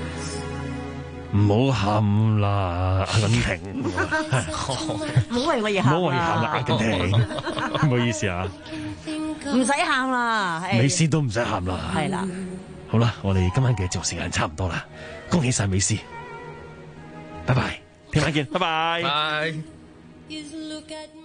唔好喊啦，阿根廷， 唔好為我而喊啊！ 唔好為我而喊啦，阿根廷，唔好意思啊。 唔使喊啦， 美斯都唔使喊啦。 係啦， 好啦，我哋今晚嘅節目時間差唔多啦，恭喜晒美斯，拜拜，聽晚見，拜拜。 拜。 is look at me.